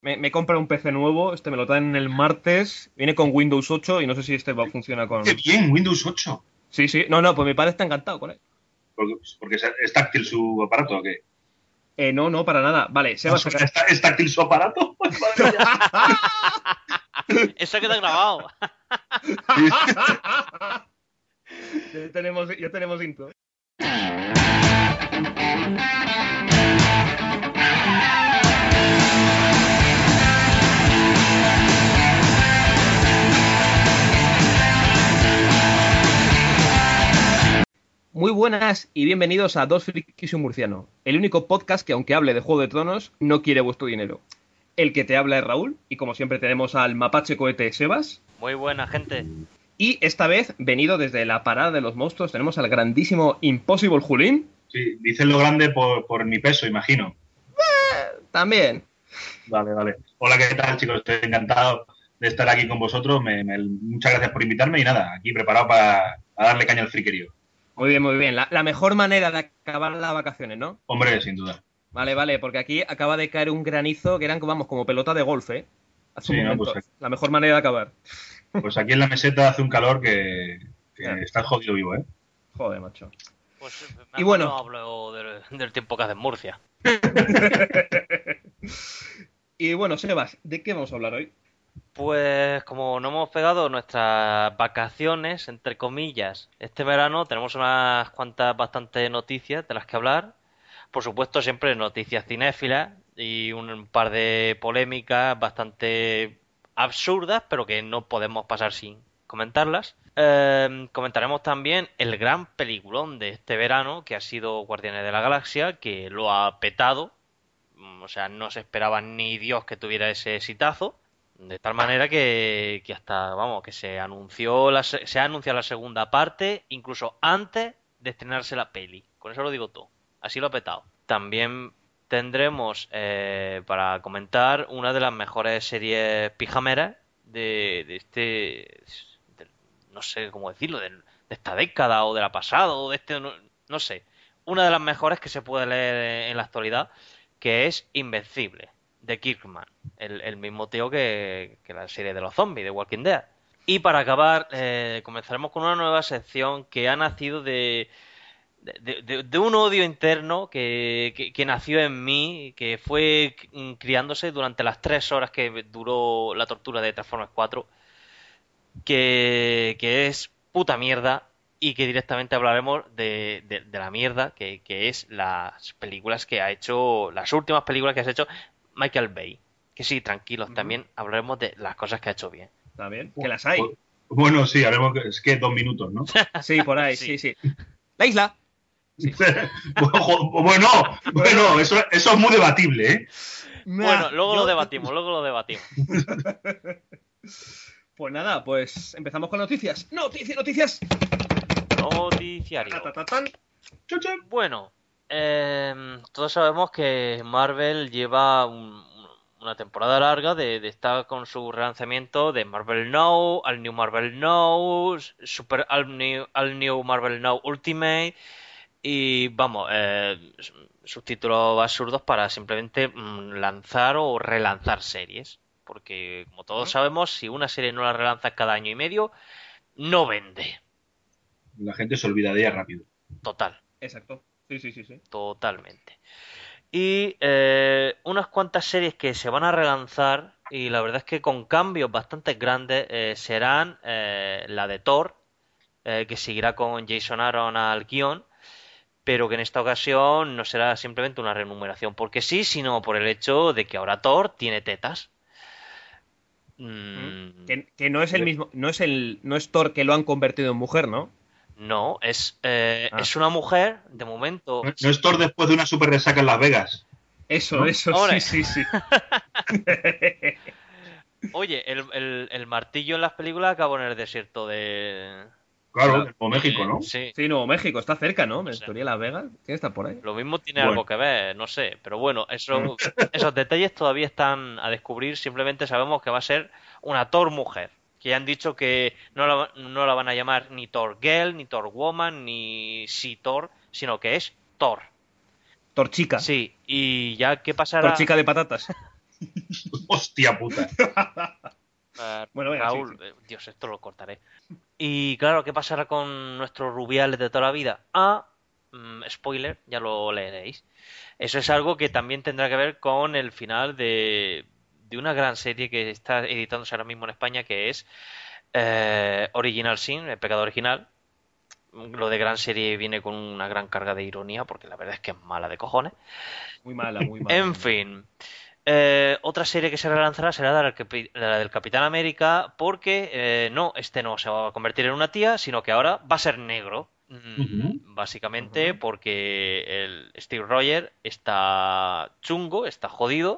Me compra un PC nuevo, me lo traen el martes, viene con Windows 8 y no sé si va a funcionar ¡Qué con... bien! Windows 8. Sí, sí, no, pues mi padre está encantado con él. Porque es táctil su aparato, ¿o qué? No, para nada. Vale, Sebas, acá... ¿Es táctil su aparato? Madre mía. Eso queda grabado. Ya tenemos intro. Muy buenas y bienvenidos a Dos Frikis y un Murciano, el único podcast que, aunque hable de Juego de Tronos, no quiere vuestro dinero. El que te habla es Raúl, y como siempre tenemos al mapache cohete Sebas. Muy buena, gente. Y esta vez, venido desde la parada de los monstruos, tenemos al grandísimo Impossible Julín. Sí, dices lo grande por mi peso, imagino. También. Vale. Hola, ¿qué tal, chicos? Estoy encantado de estar aquí con vosotros. Muchas gracias por invitarme y nada, aquí preparado para darle caña al friquerío. Muy bien, muy bien. La mejor manera de acabar las vacaciones, ¿no? Hombre, sin duda. Vale, porque aquí acaba de caer un granizo que eran, vamos, como pelota de golf, ¿eh? Hace Sí, un ¿no? momento. Pues, La mejor manera de acabar. pues aquí en la meseta hace un calor que Ya. estás jodido vivo, ¿eh? Joder, macho. Pues Y mejor bueno. no hablo del tiempo que hace en Murcia. Y bueno, Sebas, ¿de qué vamos a hablar hoy? Pues como no hemos pegado nuestras vacaciones, entre comillas, este verano tenemos unas cuantas bastantes noticias de las que hablar. Por supuesto, siempre noticias cinéfilas y un par de polémicas bastante absurdas, pero que no podemos pasar sin comentarlas. Comentaremos también el gran peliculón de este verano, que ha sido Guardianes de la Galaxia, que lo ha petado. O sea, no se esperaba ni Dios que tuviera ese exitazo. De tal manera que hasta, vamos, que se ha anunciado la segunda parte, incluso antes de estrenarse la peli. Con eso lo digo todo. Así lo ha petado. También tendremos para comentar una de las mejores series pijameras de no sé cómo decirlo, de esta década o de la pasada o de no sé. Una de las mejores que se puede leer en la actualidad, que es Invencible, de Kirkman, el mismo tío que la serie de los zombies, de Walking Dead. Y para acabar, comenzaremos con una nueva sección que ha nacido de un odio interno que nació en mí, que fue criándose durante las 3 horas que duró la tortura de Transformers 4, que es puta mierda y que directamente hablaremos de la mierda que es las películas que ha hecho, las últimas películas que has hecho Michael Bay. Que sí, tranquilos, también hablaremos de las cosas que ha hecho bien. Está bien, que las hay. Bueno, sí, es que 2 minutos, ¿no? Sí, por ahí, sí. La isla. Sí. Bueno, eso es muy debatible, ¿eh? Bueno, luego lo debatimos. Pues nada, pues empezamos con noticias. ¡Noticias! Noticiario. Bueno, todos sabemos que Marvel lleva una temporada larga de estar con su relanzamiento de Marvel Now, al New Marvel Now, al New Marvel Now Ultimate y vamos, sus títulos absurdos para simplemente lanzar o relanzar series. Porque como todos sabemos, si una serie no la relanzas cada año y medio, no vende. La gente se olvida de ella rápido. Total. Exacto. Sí. Totalmente. Y unas cuantas series que se van a relanzar, y la verdad es que con cambios bastante grandes, serán la de Thor, que seguirá con Jason Aaron al guión, pero que en esta ocasión no será simplemente una renumeración porque sí, sino por el hecho de que ahora Thor tiene tetas. Que no es el mismo, no es Thor que lo han convertido en mujer, ¿no? No, es una mujer, de momento. No es Thor después de una super resaca en Las Vegas. Eso, ¿no? ¡Hombre! Sí. Oye, el martillo en las películas acabó en el desierto de... Claro, de Nuevo México, ¿no? Sí. Sí, Nuevo México, está cerca, ¿no? No En sé. teoría Las Vegas, tiene que estar por ahí. Lo mismo tiene Bueno. algo que ver, no sé. Pero bueno, esos detalles todavía están a descubrir. Simplemente sabemos que va a ser una Thor mujer. Que ya han dicho que no la van a llamar ni Thor Girl, ni Thor Woman, ni Thor, sino que es Thor. Torchica. Sí, y ya qué pasará. Torchica de patatas. Hostia puta. Bueno, venga, Raúl, sí. Dios, esto lo cortaré. Y claro, ¿qué pasará con nuestros rubiales de toda la vida? Spoiler, ya lo leeréis. Eso es algo que también tendrá que ver con el final de una gran serie que está editándose ahora mismo en España, que es Original Sin, el pecado original. Lo de gran serie viene con una gran carga de ironía, porque la verdad es que es mala de cojones. Muy mala, muy mala. En muy mala. fin, otra serie que se relanzará será la del Capitán América, porque este no se va a convertir en una tía, sino que ahora va a ser negro. Básicamente Ujú. porque el Steve Rogers está chungo, está jodido.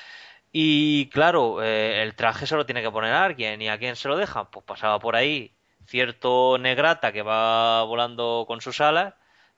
Y claro, el traje se lo tiene que poner a alguien. ¿Y a quién se lo deja? Pues pasaba por ahí cierto negrata que va volando con sus alas,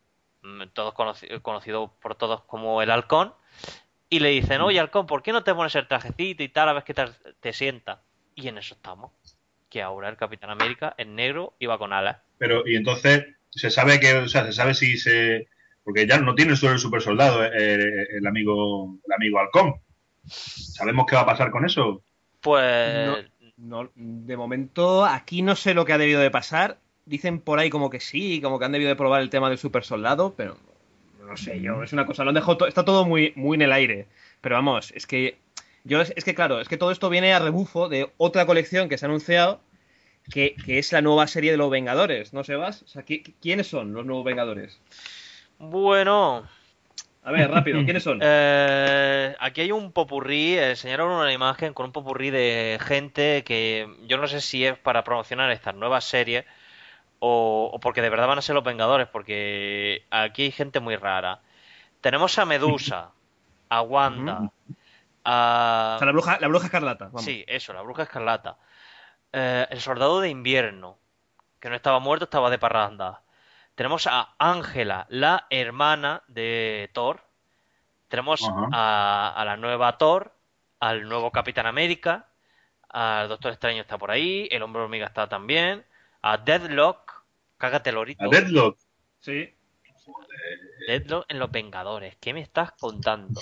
conocido por todos como el Halcón. Y le dicen, oye, Halcón, ¿por qué no te pones el trajecito y tal a ver qué tal te sienta? Y en eso estamos. Que ahora el Capitán América es negro y va con alas. Pero, y entonces, se sabe que, o sea, se sabe si se. Porque ya no tiene solo el super soldado, el amigo Halcón. ¿Sabemos qué va a pasar con eso? No, Pues no, de momento aquí no sé lo que ha debido de pasar. Dicen por ahí como que sí, como que han debido de probar el tema del super soldado, pero no sé yo, es una cosa, lo han dejado está todo muy, muy en el aire. Pero vamos, es que es que claro, es que todo esto viene a rebufo de otra colección que se ha anunciado que es la nueva serie de los Vengadores, ¿no, Sebas? O sea, ¿quiénes son los nuevos Vengadores? bueno, A ver, rápido, ¿quiénes son? aquí hay un popurrí, enseñaron una imagen con un popurrí de gente que yo no sé si es para promocionar estas nuevas series o porque de verdad van a ser los Vengadores, porque aquí hay gente muy rara. Tenemos a Medusa, a Ujú. Wanda, O sea, a... la bruja escarlata, vamos. Sí, eso, la Bruja Escarlata. El Soldado de Invierno, que no estaba muerto, estaba de parranda. Tenemos a Ángela, la hermana de Thor. Tenemos Ajá. a la nueva Thor, al nuevo Capitán América, al Doctor Extraño está por ahí, el Hombre Hormiga está también, a Deadlock, cágate A lorito, Deadlock. Sí. Deadlock en Los Vengadores, ¿qué me estás contando?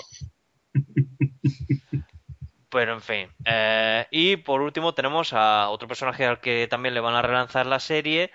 Pero en fin, y por último tenemos a otro personaje al que también le van a relanzar la serie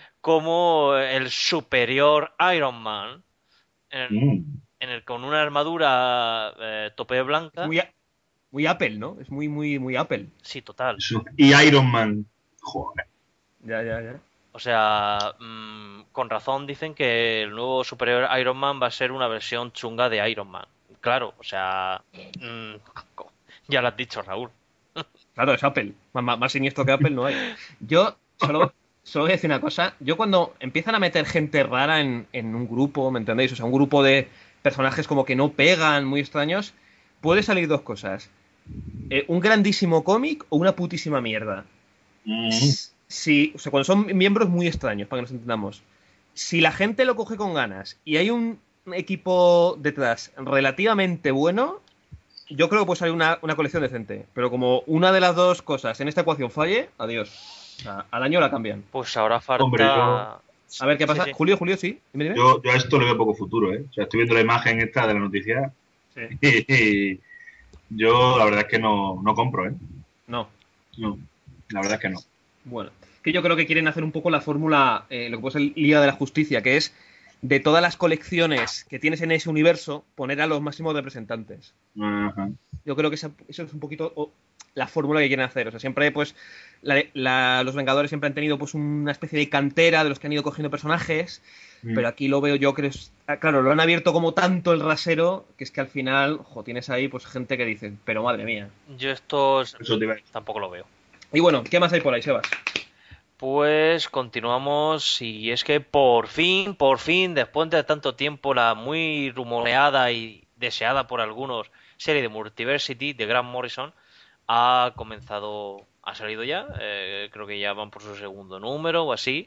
como el superior Iron Man, en, Mm. en el con una armadura tope Es blanca. muy, muy Apple, ¿no? Es muy, muy, muy Apple. Sí, total. Eso. Y Iron Man. Joder. Ya, ya, ya. O sea, con razón dicen que el nuevo superior Iron Man va a ser una versión chunga de Iron Man. Claro, o sea, mm, ya lo has dicho, Raúl. Claro, es Apple. Más siniestro que Apple no hay. Yo solo voy a decir una cosa. Yo cuando empiezan a meter gente rara en un grupo, ¿me entendéis? O sea, un grupo de personajes como que no pegan, muy extraños, puede salir dos cosas. Un grandísimo cómic o una putísima mierda. Mm. Si, o sea, cuando son miembros muy extraños, para que nos entendamos. Si la gente lo coge con ganas y hay un equipo detrás relativamente bueno, yo creo que puede salir una colección decente. Pero como una de las dos cosas en esta ecuación falle, adiós. O sea, al año la cambian. Pues ahora Hombre, yo, falta... A ver qué Sí, pasa. sí. Julio, sí. Dime, dime. yo, yo a esto le veo poco futuro, ¿eh? O sea, estoy viendo la imagen esta de la noticia Sí. y yo la verdad es que no compro, ¿eh? No. No, la verdad es que no. Bueno. Que yo creo que quieren hacer un poco la fórmula, lo que puede ser Liga de la Justicia, que es de todas las colecciones que tienes en ese universo, poner a los máximos representantes. Ajá. Yo creo que eso es un poquito la fórmula que quieren hacer. O sea, siempre, pues, los Vengadores siempre han tenido, pues, una especie de cantera de los que han ido cogiendo personajes. Pero aquí lo veo yo que es. Claro, lo han abierto como tanto el rasero que es que al final, tienes ahí, pues, gente que dice, pero madre mía. Yo esto Eso te iba a decir. tampoco lo veo. Y bueno, ¿qué más hay por ahí, Sebas? Pues continuamos y es que por fin, después de tanto tiempo, la muy rumoreada y deseada por algunos serie de Multiversity de Grant Morrison ha comenzado, ha salido ya, creo que ya van por su segundo número o así,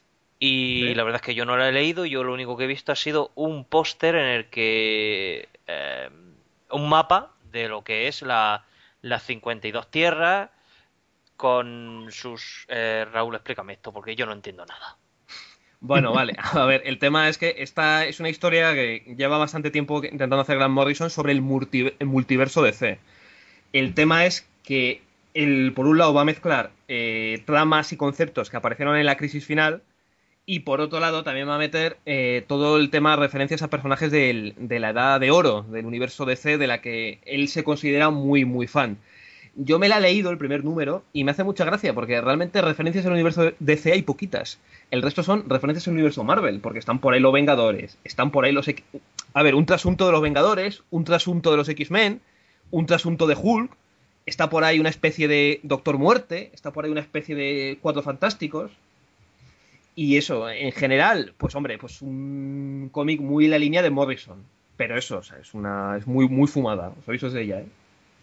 y ¿Sí? la verdad es que yo no la he leído, yo lo único que he visto ha sido un póster en el que un mapa de lo que es las 52 tierras con sus... Raúl, explícame esto, porque yo no entiendo nada. Bueno, vale. A ver, el tema es que esta es una historia que lleva bastante tiempo intentando hacer Grant Morrison sobre el multiverso DC. El tema es que por un lado va a mezclar tramas y conceptos que aparecieron en la crisis final, y por otro lado también va a meter todo el tema de referencias a personajes de la Edad de Oro, del universo DC, de la que él se considera muy, muy fan. Yo me la he leído el primer número y me hace mucha gracia porque realmente referencias al universo DC hay poquitas. El resto son referencias al universo Marvel, porque están por ahí los Vengadores, están por ahí a ver, un trasunto de los Vengadores, un trasunto de los X-Men, un trasunto de Hulk, está por ahí una especie de Doctor Muerte, está por ahí una especie de Cuatro Fantásticos. Y eso, en general, pues hombre, pues un cómic muy en la línea de Morrison. Pero eso, o sea, es muy, muy fumada. Os aviso de ella, ¿eh?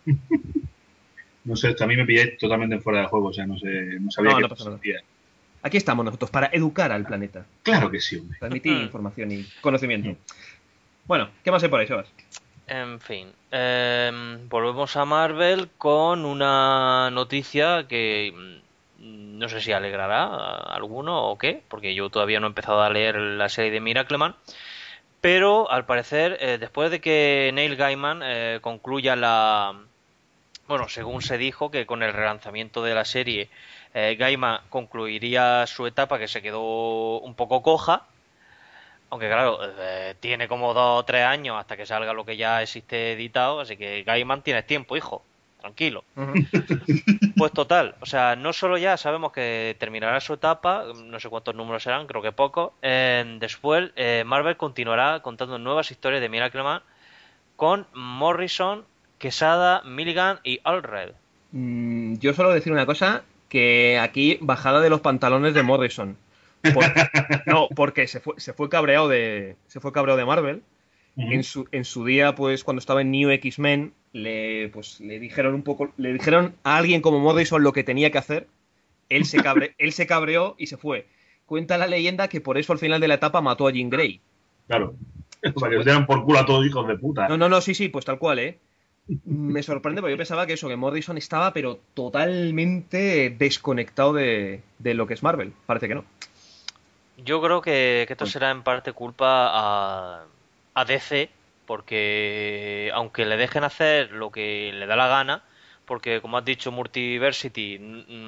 No sé, a mí me pilláis totalmente fuera de juego, o sea, no sé, no sabía No, que no pasa nada. existía. Aquí estamos nosotros, para educar al planeta. Claro que sí, hombre. Transmitir información y conocimiento. Bueno, ¿qué más hay por ahí, Sebas? En fin, volvemos a Marvel con una noticia que no sé si alegrará a alguno o qué, porque yo todavía no he empezado a leer la serie de Miracleman, pero al parecer, después de que Neil Gaiman concluya bueno, según se dijo, que con el relanzamiento de la serie, Gaiman concluiría su etapa que se quedó un poco coja. Aunque claro, tiene como 2 o 3 años hasta que salga lo que ya existe editado, así que Gaiman tienes tiempo, hijo, tranquilo. Pues total, o sea, no solo ya sabemos que terminará su etapa, no sé cuántos números serán, creo que pocos. Después, Marvel continuará contando nuevas historias de Miracleman con Morrison, Quesada, Milligan y Allred. Yo solo decir una cosa, que aquí bajada de los pantalones de Morrison. No, porque se fue cabreado de Marvel. En su día, pues cuando estaba en New X-Men, le dijeron a alguien como Morrison lo que tenía que hacer. Él se cabreó y se fue. Cuenta la leyenda que por eso al final de la etapa mató a Jean Grey. Claro. Eso Para que fue. os dieran por culo a todos hijos de puta. No, no, no, sí, sí, pues tal cual, ¿eh? Me sorprende porque yo pensaba que Morrison estaba pero totalmente desconectado de lo que es Marvel. Parece que no. Yo creo que esto será en parte culpa a DC, porque aunque le dejen hacer lo que le da la gana, porque como has dicho, Multiversity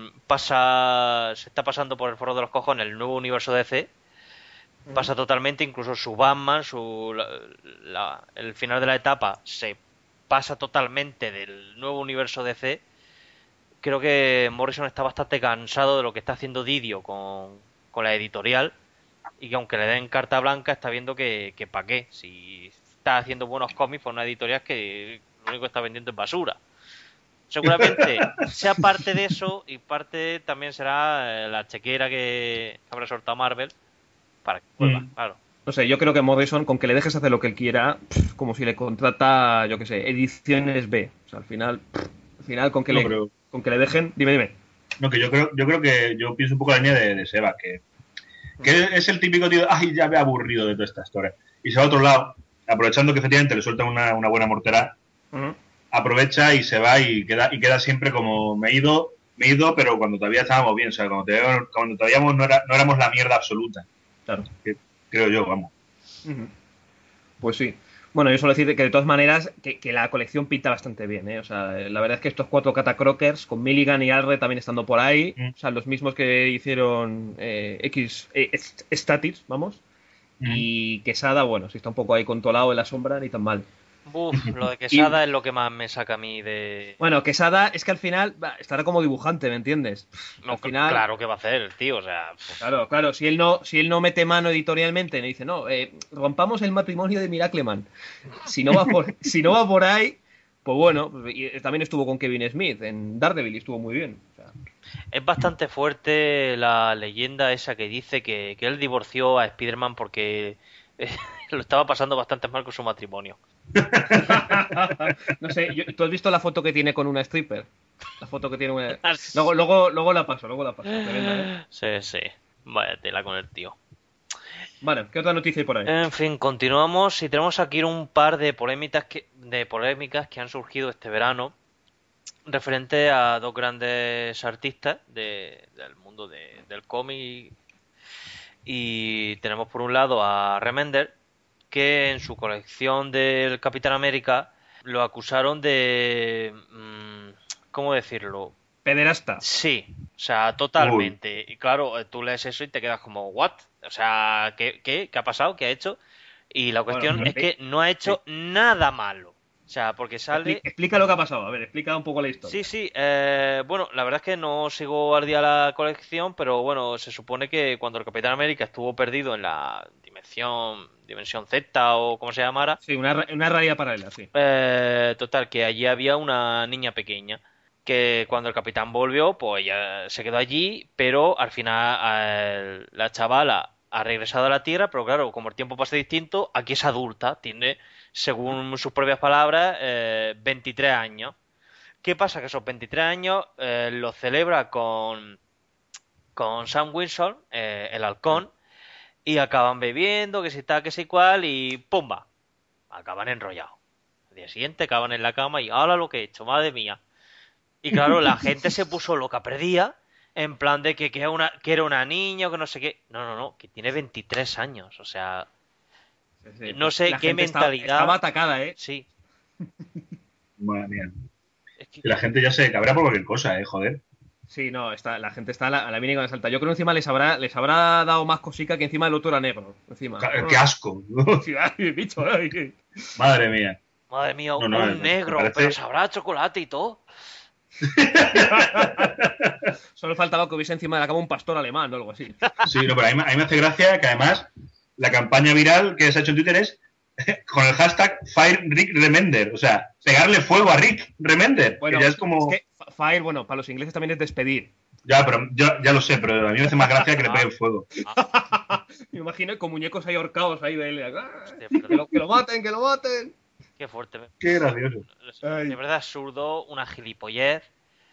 se está pasando por el forro de los cojones el nuevo universo DC, pasa totalmente, incluso su Batman, el final de la etapa se pasa totalmente del nuevo universo DC. Creo que Morrison está bastante cansado de lo que está haciendo Didio con la editorial, y que aunque le den carta blanca está viendo que para qué, si está haciendo buenos cómics por una editorial que lo único que está vendiendo es basura. Seguramente sea parte de eso, y parte también será la chequera que habrá soltado Marvel para que vuelva, claro. No sé, yo creo que Morrison, con que le dejes hacer lo que él quiera, como si le contrata, yo qué sé, ediciones B. O sea, al final con que, No, con que le dejen. Dime. No, que yo creo que yo pienso un poco la línea de Seba, que es el típico tío, ay, ya me he aburrido de toda esta historia. Y se va a otro lado, aprovechando que efectivamente le sueltan una buena mortera, aprovecha y se va y queda siempre como me he ido, pero cuando todavía estábamos bien, o sea, cuando todavía no éramos la mierda absoluta. Claro. Creo yo, vamos. Pues sí. Bueno, yo suelo decir que de todas maneras que la colección pinta bastante bien, ¿eh? O sea, la verdad es que estos 4 Catacrockers, con Milligan y Alred también estando por ahí, o sea, los mismos que hicieron Statix, vamos, y Quesada, bueno, si está un poco ahí controlado en la sombra, ni tan mal. Lo de Quesada es lo que más me saca a mí de... Bueno, Quesada es que al final estará como dibujante, ¿me entiendes? No, al final, claro que va a hacer el tío, o sea... Claro, si él no mete mano editorialmente, le dice, no, rompamos el matrimonio de Miracleman. Si no va por ahí, pues bueno, y también estuvo con Kevin Smith en Daredevil y estuvo muy bien. O sea. Es bastante fuerte la leyenda esa que dice que él divorció a Spider-Man porque lo estaba pasando bastante mal con su matrimonio. No sé, ¿tú has visto la foto que tiene con una stripper? La foto que tiene una... Luego la paso. Tremenda, ¿eh? Sí. Vaya tela con el tío. Vale, ¿qué otra noticia hay por ahí? En fin, continuamos y tenemos aquí un par de polémicas que han surgido este verano referente a dos grandes artistas del mundo del cómic. Y tenemos por un lado a Remender, que en su colección del Capitán América lo acusaron de ¿cómo decirlo? Pederasta. Sí, o sea, totalmente. Y claro, tú lees eso y te quedas como, ¿what? O sea, ¿qué ha pasado? ¿Qué ha hecho? Y la cuestión es que no ha hecho nada malo. O sea, porque sale... Explica lo que ha pasado. A ver, explica un poco la historia. Sí. Bueno, la verdad es que no sigo al día la colección, pero bueno, se supone que cuando el Capitán América estuvo perdido en la Dimensión Z o como se llamara... Sí, una realidad paralela, sí. Total, que allí había una niña pequeña que cuando el capitán volvió, pues ya se quedó allí, pero al final la chavala ha regresado a la Tierra, pero claro, como el tiempo pasa distinto, aquí es adulta, tiene, según sus propias palabras, 23 años. ¿Qué pasa? Que esos 23 años los celebra con Sam Wilson, el halcón, y acaban bebiendo, que si tal, que si cual, y ¡pumba! Acaban enrollados. Al día siguiente acaban en la cama y ¡hala lo que he hecho! ¡Madre mía! Y claro, la gente se puso loca perdida, en plan de que era una niña o que no sé qué. No, que tiene 23 años, o sea, Sí. no sé La qué gente mentalidad. estaba atacada, ¿eh? Sí. Madre mía. Es que... Y la gente ya se cabrea por cualquier cosa, joder. Sí, no, la gente está a la mínima con la salta. Yo creo que encima les habrá dado más cosica que encima el otro era negro. Encima. ¡Qué asco! Sí, ay, bicho, ay. Madre mía. Madre mía, No, un negro, parece... pero sabrá chocolate y todo. Solo faltaba que hubiese encima de la cama un pastor alemán o algo así. Sí, no, pero a mí me hace gracia que además la campaña viral que se ha hecho en Twitter es con el hashtag Fire Rick Remender. O sea, pegarle fuego a Rick Remender. Bueno, que ya es como... es que Fire, bueno, para los ingleses también es despedir. Ya, pero ya lo sé, pero a mí me hace más gracia que le peguen fuego. Me imagino con muñecos ahí ahorcados ahí de él. Hostia, Que lo maten, que lo maten. qué fuerte. Qué gracioso. De verdad absurdo, una gilipollez.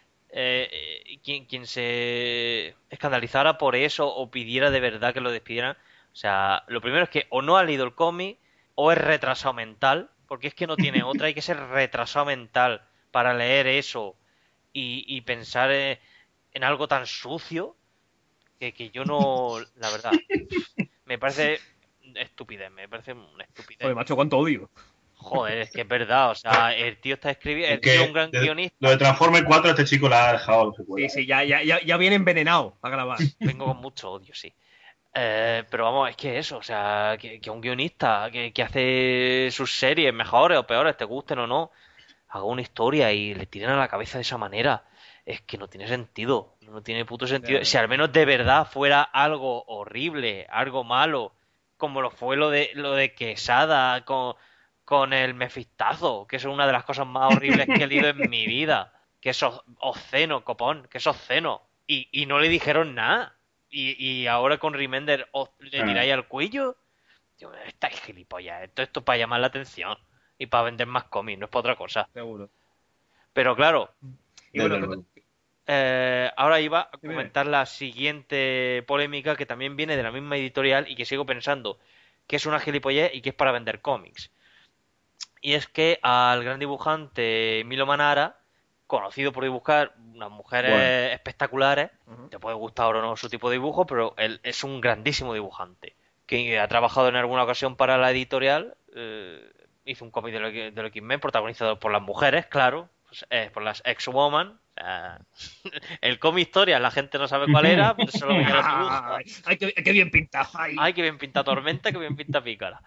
Quien se escandalizara por eso o pidiera de verdad que lo despidieran. O sea, lo primero es que o no ha leído el cómic o es retrasado mental, porque es que no tiene otra, hay que ser retrasado mental para leer eso y pensar en algo tan sucio que yo no, la verdad, me parece estupidez, me parece una estupidez. Joder, macho, cuánto odio. Joder, es que es verdad, o sea, el tío está escribiendo, el tío es un gran guionista. Lo de Transformers 4 este chico la ha dejado. Sí, ya viene envenenado a grabar. Vengo con mucho odio, sí. Pero vamos, es que eso, o sea, que un guionista que hace sus series mejores o peores, te gusten o no, haga una historia y le tiren a la cabeza de esa manera. Es que no tiene sentido, no tiene puto sentido. Si al menos de verdad fuera algo horrible, algo malo, como lo fue lo de Quesada con el Mefistazo, que es una de las cosas más horribles que he leído en mi vida. Que es obsceno, copón, que es obsceno. Y no le dijeron nada. Y ahora con Remender le tiráis al cuello. Tío, estáis gilipollas. Esto es para llamar la atención. Y para vender más cómics, no es para otra cosa. Seguro. Pero claro, Y bueno, ahora iba a comentar la siguiente polémica que también viene de la misma editorial y que sigo pensando que es una gilipollez y que es para vender cómics. Y es que al gran dibujante Milo Manara, conocido por dibujar unas mujeres espectaculares, te puede gustar o no su tipo de dibujo, pero él es un grandísimo dibujante, que ha trabajado en alguna ocasión para la editorial, hizo un cómic de los X-Men protagonizado por las mujeres, claro, pues, por las X-Woman. El cómic historia, la gente no sabe cuál era, pero solo veía los dibujos. ¡Ay, qué bien pinta! ¡Ay, qué bien pinta Tormenta, qué bien pinta Pícara!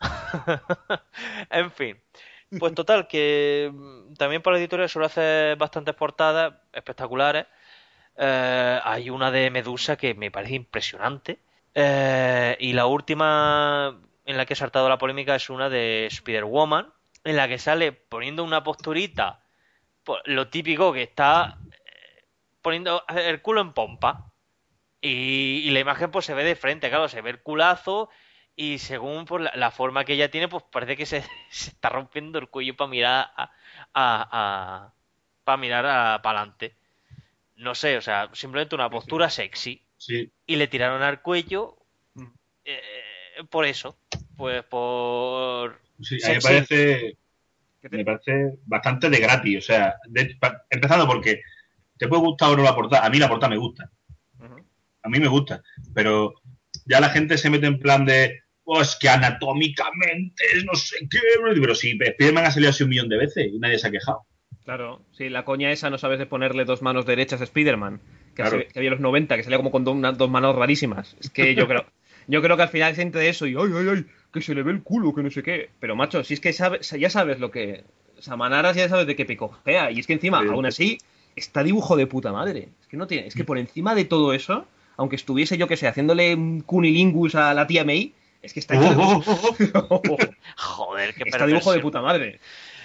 En fin, pues total, que también para la editorial suele hacer bastantes portadas espectaculares. Hay una de Medusa que me parece impresionante. Y la última en la que he saltado la polémica es una de Spider-Woman, en la que sale poniendo una posturita, lo típico que está poniendo el culo en pompa. Y la imagen pues se ve de frente, claro, se ve el culazo y según pues, la forma que ella tiene, pues parece que se está rompiendo el cuello para mirar para mirar para adelante. No sé, o sea, simplemente una postura sexy. Sí. Y le tiraron al cuello por eso. Pues por... Sí, a mí me parece bastante de gratis. O sea, empezando porque te puede gustar o no la portada. A mí la portada me gusta. A mí me gusta. Pero ya la gente se mete en plan de es que anatómicamente no sé qué. Pero sí, Spider-Man ha salido así 1 millón de veces y nadie se ha quejado. Claro, sí, la coña esa no sabes de ponerle dos manos derechas a Spider-Man, Claro. que había en los 90, que salía como con dos manos rarísimas. Es que yo creo que al final es entre eso y ay, ay, ay, que se le ve el culo, que no sé qué. Pero macho, si es que ya sabes lo que. O sea, Manaras ya sabes de qué picojea. Y es que encima, aún así, está dibujo de puta madre. Es que no tiene. Es que por encima de todo eso, aunque estuviese yo que sé, haciéndole un cunilingus a la tía May, es que está hecho Joder, qué está dibujo de perversión. puta madre.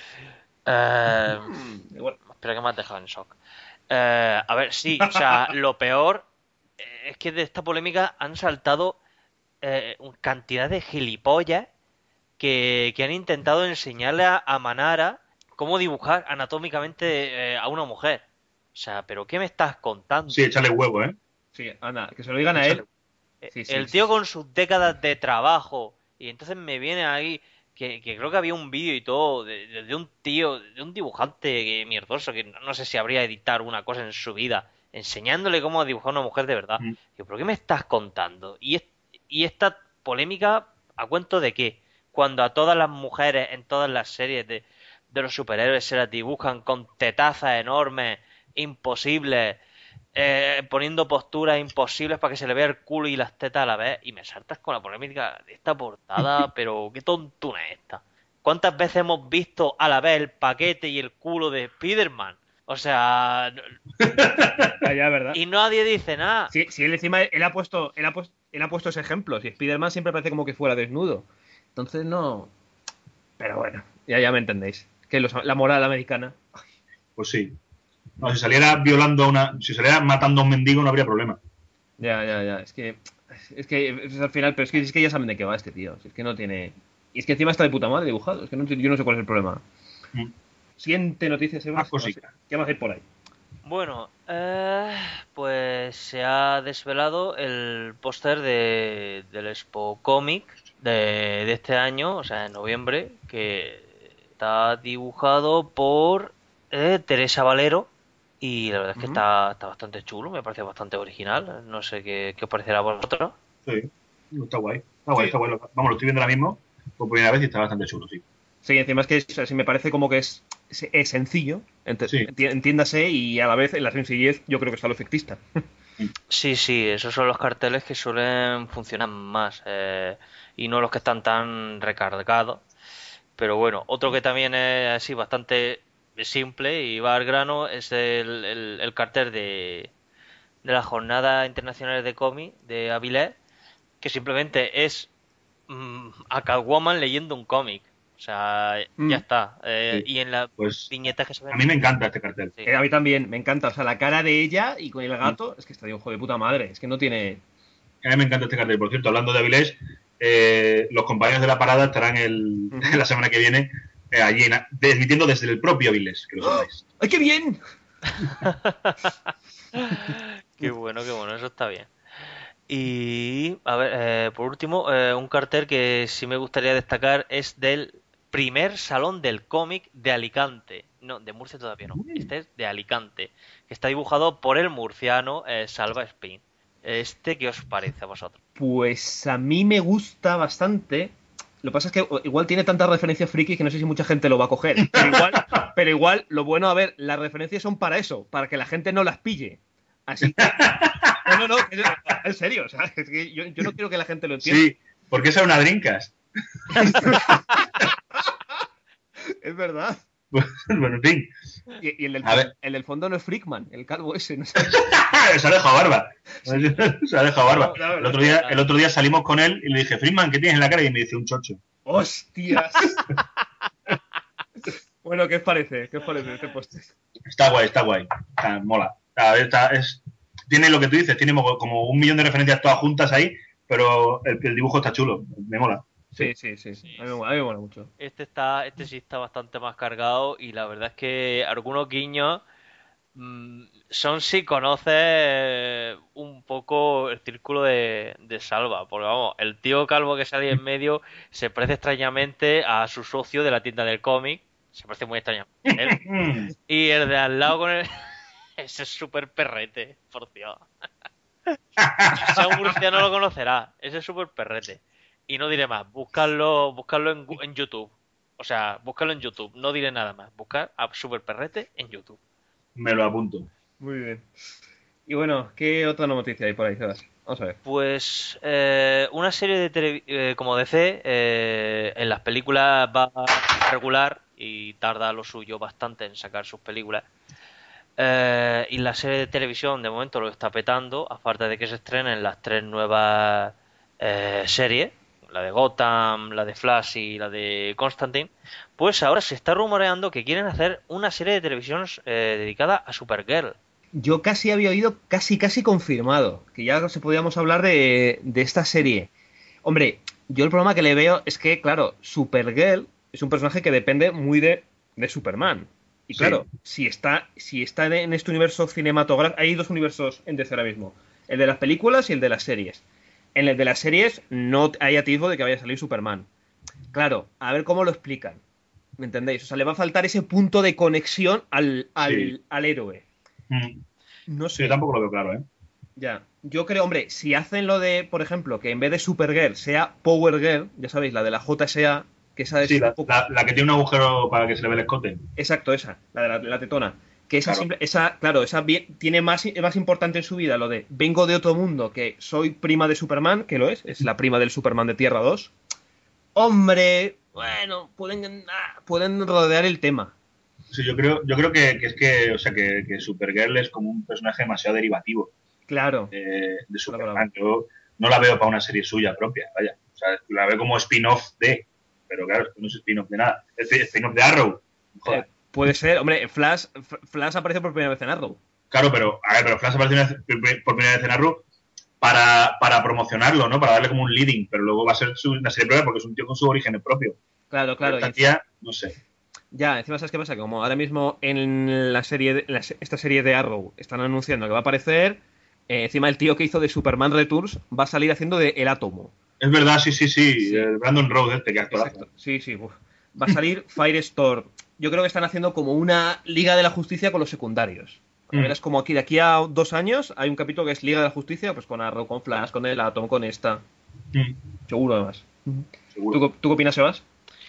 Eh, Igual. Espero que me has dejado en shock. A ver, sí, o sea, lo peor es que de esta polémica han saltado cantidad de gilipollas que han intentado enseñarle a Manara cómo dibujar anatómicamente a una mujer. O sea, ¿pero qué me estás Sí, contando? échale huevo, ¿eh? Sí, anda, que se lo digan a Échale. él. Sí, sí, El sí, tío sí. con sus décadas de trabajo, y entonces me viene ahí, que creo que había un vídeo y todo, de un tío, de un dibujante mierdoso, que no sé si habría editar una cosa en su vida, enseñándole cómo dibujar a una mujer de verdad. Mm. Digo, ¿pero qué me estás contando? Y esta polémica, ¿a cuento de qué? Cuando a todas las mujeres en todas las series de los superhéroes se las dibujan con tetazas enormes, imposibles, poniendo posturas imposibles para que se le vea el culo y las tetas a la vez, y me saltas con la polémica de esta portada, pero qué tontuna es esta. ¿Cuántas veces hemos visto a la vez el paquete y el culo de Spider-Man? O sea, Ya, ya, ¿verdad? y nadie dice nada. Sí, sí, él encima, él ha puesto ese ejemplo. Si Spider-Man siempre parece como que fuera desnudo. Entonces no. Pero bueno, ya me entendéis. Que la moral americana. Pues sí. No, si saliera violando a una. Si saliera matando a un mendigo, no habría problema. Ya. Es al final, pero es que ya saben de qué va este tío. Si es que no tiene. Y es que encima está de puta madre dibujado. Es que yo no sé cuál es el problema. Mm. Siguiente noticia, Más Sebas. cositas. ¿Qué más hay por ahí? Bueno, pues se ha desvelado el póster del Expo Comic de este año, o sea, en noviembre, que está dibujado por Teresa Valero y la verdad es que Ujú. está bastante chulo, me parece bastante original. No sé qué os parecerá a vosotros. Sí. Está guay. Está guay, Sí, está guay. Vamos, lo estoy viendo ahora mismo por primera vez y está bastante chulo, sí. sí, encima es que o sea, sí me parece como que es sencillo, Sí. entiéndase, y a la vez en la sencillez yo creo que está lo efectista. Mm. Sí, sí, esos son los carteles que suelen funcionar más y no los que están tan recargados. Pero bueno, otro que también es así bastante simple y va al grano es el cartel de las Jornadas Internacionales de Cómic de Avilés, que simplemente es a Catwoman leyendo un cómic. O sea, ya Mm. está. Sí. Y en las Pues viñetas que se a ven... mí me encanta este cartel. Sí. A mí también, me encanta. O sea, la cara de ella y con el Mm. gato, es que está de ojo de puta madre. Es que no tiene. A mí me encanta este cartel. Por cierto, hablando de Avilés, los compañeros de la parada estarán Ujú. la semana que viene allí emitiendo desde el propio Avilés, que lo sepáis. ¡Ay, qué bien! Qué bueno, eso está bien. Y, a ver, por último, un cartel que sí me gustaría destacar es del primer Salón del Cómic de Alicante. No, de Murcia todavía no. Este es de Alicante, que está dibujado por el murciano Salva Spin. ¿Qué os parece a vosotros? Pues a mí me gusta bastante. Lo que pasa es que igual tiene tantas referencias frikis que no sé si mucha gente lo va a coger. Pero igual, lo bueno, a ver, las referencias son para eso, para que la gente no las pille. Así que. No, en serio, o sea, es que yo no quiero que la gente lo entienda. Sí, porque esa es una Drinkas. Es verdad. Bueno, en fin. Y A ver, el del fondo no es Freakman, el calvo ese, no sé. se ha dejado barba. Sí. Se ha dejado barba. No, la El verdad otro es que. día, el otro día salimos con él y le dije, Friedman, ¿qué tienes en la cara? Y me dice un chocho. ¡Hostias! Bueno, ¿qué os parece? ¿Qué os parece este póster? Está guay, está guay. Mola. A ver, tiene lo que tú dices, tiene como un millón de referencias todas juntas ahí, pero el dibujo está chulo. Me mola. Sí. Sí. Sí, A mí me mola mucho. este sí está bastante más cargado y la verdad es que algunos guiños son si conoces un poco el círculo de Salva, porque vamos, el tío calvo que sale en medio se parece extrañamente a su socio de la tienda del cómic, se parece muy extrañamente a él, y el de al lado con el... ese es súper perrete, por Dios. Si sea un murciano lo conocerá, ese es súper perrete. Y no diré más, buscarlo en YouTube. O sea, búscalo en YouTube, no diré nada más. Buscar a Super Perrete en YouTube. Me lo apunto. Muy bien. Y bueno, ¿qué otra noticia hay por ahí, Sebas? Vamos a ver. Pues una serie de como DC, en las películas va regular y tarda lo suyo bastante en sacar sus películas. Y la serie de televisión de momento lo está petando, aparte de que se estrenen las 3 nuevas series, la de Gotham, la de Flash y la de Constantine. Pues ahora se está rumoreando que quieren hacer una serie de televisión dedicada a Supergirl. Yo casi había oído, casi confirmado, que ya se podíamos hablar de esta serie. Hombre, yo el problema que le veo es que, claro, Supergirl es un personaje que depende muy de Superman. Y claro, si está en este universo cinematográfico, hay dos universos en DC ahora mismo, el de las películas y el de las series. En el de las series no hay atisbo de que vaya a salir Superman. Claro, a ver cómo lo explican. ¿Me entendéis? O sea, le va a faltar ese punto de conexión al héroe. No sé. Yo tampoco lo veo claro, ¿eh? Ya. Yo creo, hombre, si hacen lo de, por ejemplo, que en vez de Supergirl sea Power Girl, ya sabéis, la de la JSA, que esa es Sí, un poco... la que tiene un agujero para que se le ve el escote. Exacto, esa, la de la tetona. Que esa, Claro. esa tiene más importante en su vida lo de vengo de otro mundo, que soy prima de Superman, que lo es la prima del Superman de Tierra 2. Hombre, bueno, pueden rodear el tema. Sí, yo creo que es que, o sea, que Supergirl es como un personaje demasiado derivativo. Claro. De Superman. Yo no la veo para una serie suya propia, vaya. O sea, la veo como spin-off de, pero claro, no es spin-off de nada. Es spin-off de Arrow. Joder. Puede ser, hombre, Flash aparece por primera vez en Arrow. Claro, pero Flash aparece por primera vez en Arrow para promocionarlo, ¿no? Para darle como un leading, pero luego va a ser una serie propia porque es un tío con su origen propio. Claro. Esta tía, no sé. Ya, encima, ¿sabes qué pasa? Que como ahora mismo en la serie, esta serie de Arrow están anunciando que va a aparecer, encima el tío que hizo de Superman Returns va a salir haciendo de El Átomo. Es verdad, sí. El Brandon Routh, que actor. Exacto. Sí. Uf. Va a salir Firestorm. Yo creo que están haciendo como una Liga de la Justicia con los secundarios. Verás como aquí, de aquí a 2 años, hay un capítulo que es Liga de la Justicia, pues con Arrow, con Flash, con El Átomo, con esta. Seguro, además. Seguro. ¿Tú qué opinas, Sebas?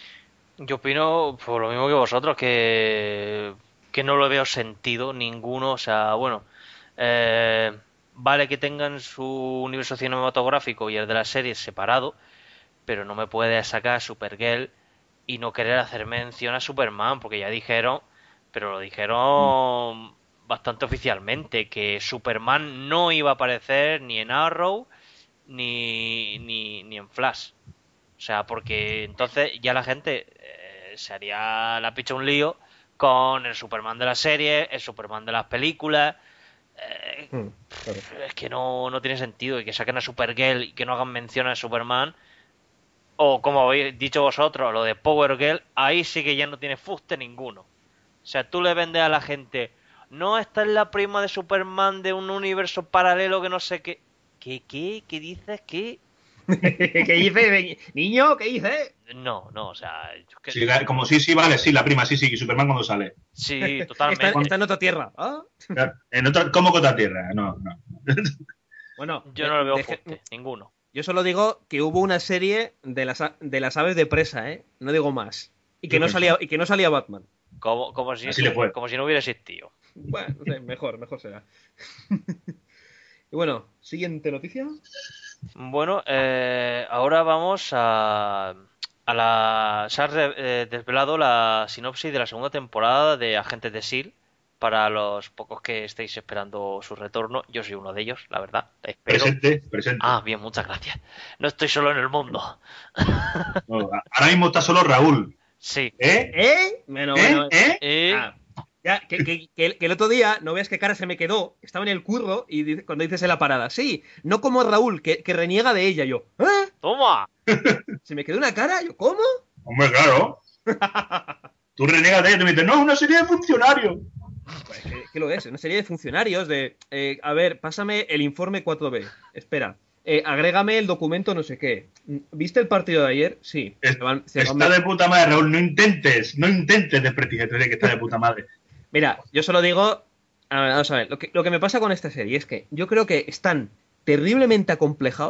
Yo opino por lo mismo que vosotros, que no lo veo sentido ninguno. O sea, bueno, vale que tengan su universo cinematográfico y el de las series separado, pero no me puedes sacar Supergirl y no querer hacer mención a Superman, porque ya dijeron, pero lo dijeron bastante oficialmente, que Superman no iba a aparecer ni en Arrow ni en Flash. O sea, porque entonces ya la gente se haría la picha un lío con el Superman de la serie, el Superman de las películas. Claro. Es que no tiene sentido. Y que saquen a Supergirl y que no hagan mención a Superman. O como habéis dicho vosotros, lo de Power Girl, ahí sí que ya no tiene fuste ninguno. O sea, tú le vendes a la gente, no, esta es la prima de Superman de un universo paralelo que no sé qué. ¿Qué dices? ¿Qué? ¿Qué dices, niño? ¿Qué dices? No, o sea... Sí, como sí, vale, sí, la prima, sí, y Superman cuando sale. Sí, totalmente. Está en otra tierra. ¿Ah? ¿Cómo que otra tierra? No. Bueno, yo no lo veo fuerte, ninguno. Yo solo digo que hubo una serie de las aves de presa, ¿eh? No digo más. Y que no salía Batman. Como si no hubiera existido. Bueno, no sé, mejor será. Y bueno, siguiente noticia. Bueno, ahora vamos se ha desvelado la sinopsis de la segunda temporada de Agentes de S.H.I.E.L.D. Para los pocos que estéis esperando su retorno. Yo soy uno de ellos, la verdad. Espero. Presente. Ah, bien, muchas gracias. No estoy solo en el mundo. No, ahora mismo está solo Raúl. Sí. Bueno. Ya, que el otro día, no veas qué cara se me quedó, estaba en el curro y cuando dices en la parada, sí, no como Raúl, que reniega de ella, yo, ¿eh? ¡Toma! Se me quedó una cara, yo, ¿cómo? Hombre, claro. Tú renegas de ella y te dices, no, es una serie de funcionarios. Pues, ¿qué lo es? Una serie de funcionarios de, a ver, pásame el informe 4B, espera, agrégame el documento no sé qué. ¿Viste el partido de ayer? Sí. Está de puta madre, Raúl, no intentes desprestigiar que está de puta madre. Mira, yo solo digo, vamos a ver, lo que me pasa con esta serie es que yo creo que están terriblemente acomplejados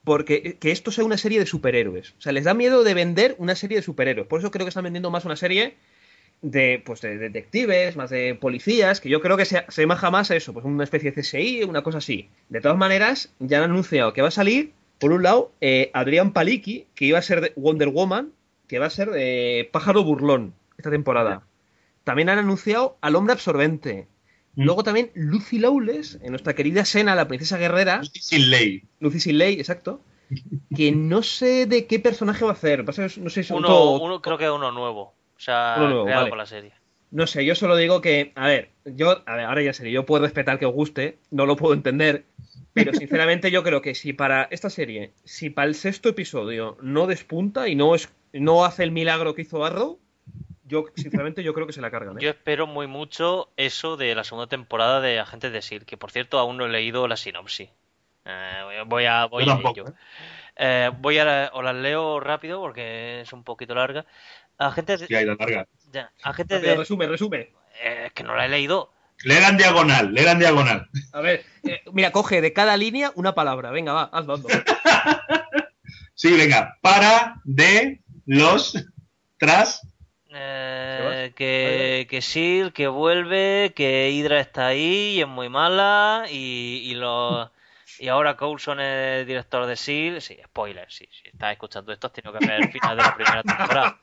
porque que esto sea una serie de superhéroes. O sea, les da miedo de vender una serie de superhéroes. Por eso creo que están vendiendo más una serie de detectives, más de policías, que yo creo que se asemeja más a eso, pues una especie de CSI, una cosa así. De todas maneras, ya han anunciado que va a salir, por un lado, Adrián Palicki, que iba a ser de Wonder Woman, que va a ser de Pájaro Burlón esta temporada. También han anunciado al Hombre Absorbente. Luego también Lucy Lawless, nuestra querida Sena, la princesa guerrera. Lucy Sin Ley. Lucy Sin Ley, exacto. Que no sé de qué personaje va a hacer. No sé si es uno creo que es uno nuevo. O sea, uno nuevo, creado vale. por la serie. No sé, yo solo digo que, a ver, ahora ya en serio, yo puedo respetar que os guste, no lo puedo entender, pero sinceramente yo creo que si para esta serie, si para el 6º episodio no despunta y no hace el milagro que hizo Arrow, sinceramente yo creo que se la cargan, ¿eh? Yo espero muy mucho eso de la segunda temporada de Agentes de S.H.I.E.L.D., que por cierto aún no he leído la sinopsis. Voy a tampoco, ello. Os las leo rápido porque es un poquito larga. Agentes de... Sí, hay la larga. Ya, Agentes Rápido, de... resume. Es que no la he leído. Léela en diagonal. A ver, mira, coge de cada línea una palabra, venga, va, hazlo. Sí, venga. Para, de, los, tras. Que S.H.I.E.L.D., que vuelve, que Hydra está ahí y es muy mala y ahora Coulson es director de S.H.I.E.L.D. Sí, spoiler, sí, si estás escuchando esto has tenido que ver el final de la primera temporada.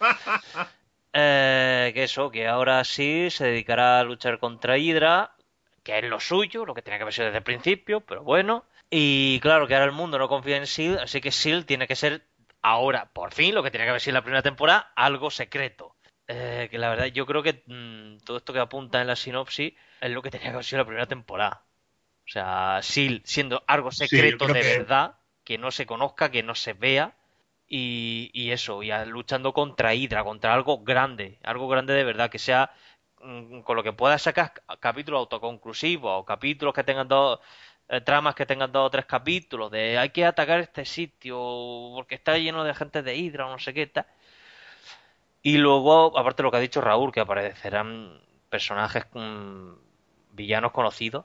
Que ahora sí se dedicará a luchar contra Hydra, que es lo suyo, lo que tenía que haber sido desde el principio, pero bueno. Y claro que ahora el mundo no confía en S.H.I.E.L.D., así que S.H.I.E.L.D. tiene que ser ahora, por fin, lo que tenía que haber sido en la primera temporada, algo secreto. Que la verdad yo creo que todo esto que apunta en la sinopsis es lo que tenía que haber sido la primera temporada. O sea, S.H.I.E.L.D. siendo algo secreto de verdad, que no se conozca, que no se vea. Y eso, luchando contra Hydra, contra algo grande de verdad, que sea con lo que pueda sacar capítulos autoconclusivos o capítulos que tengan tramas que tengan 2 o 3 capítulos de hay que atacar este sitio porque está lleno de gente de Hydra o no sé qué tal. Y luego, aparte de lo que ha dicho Raúl, que aparecerán personajes villanos conocidos.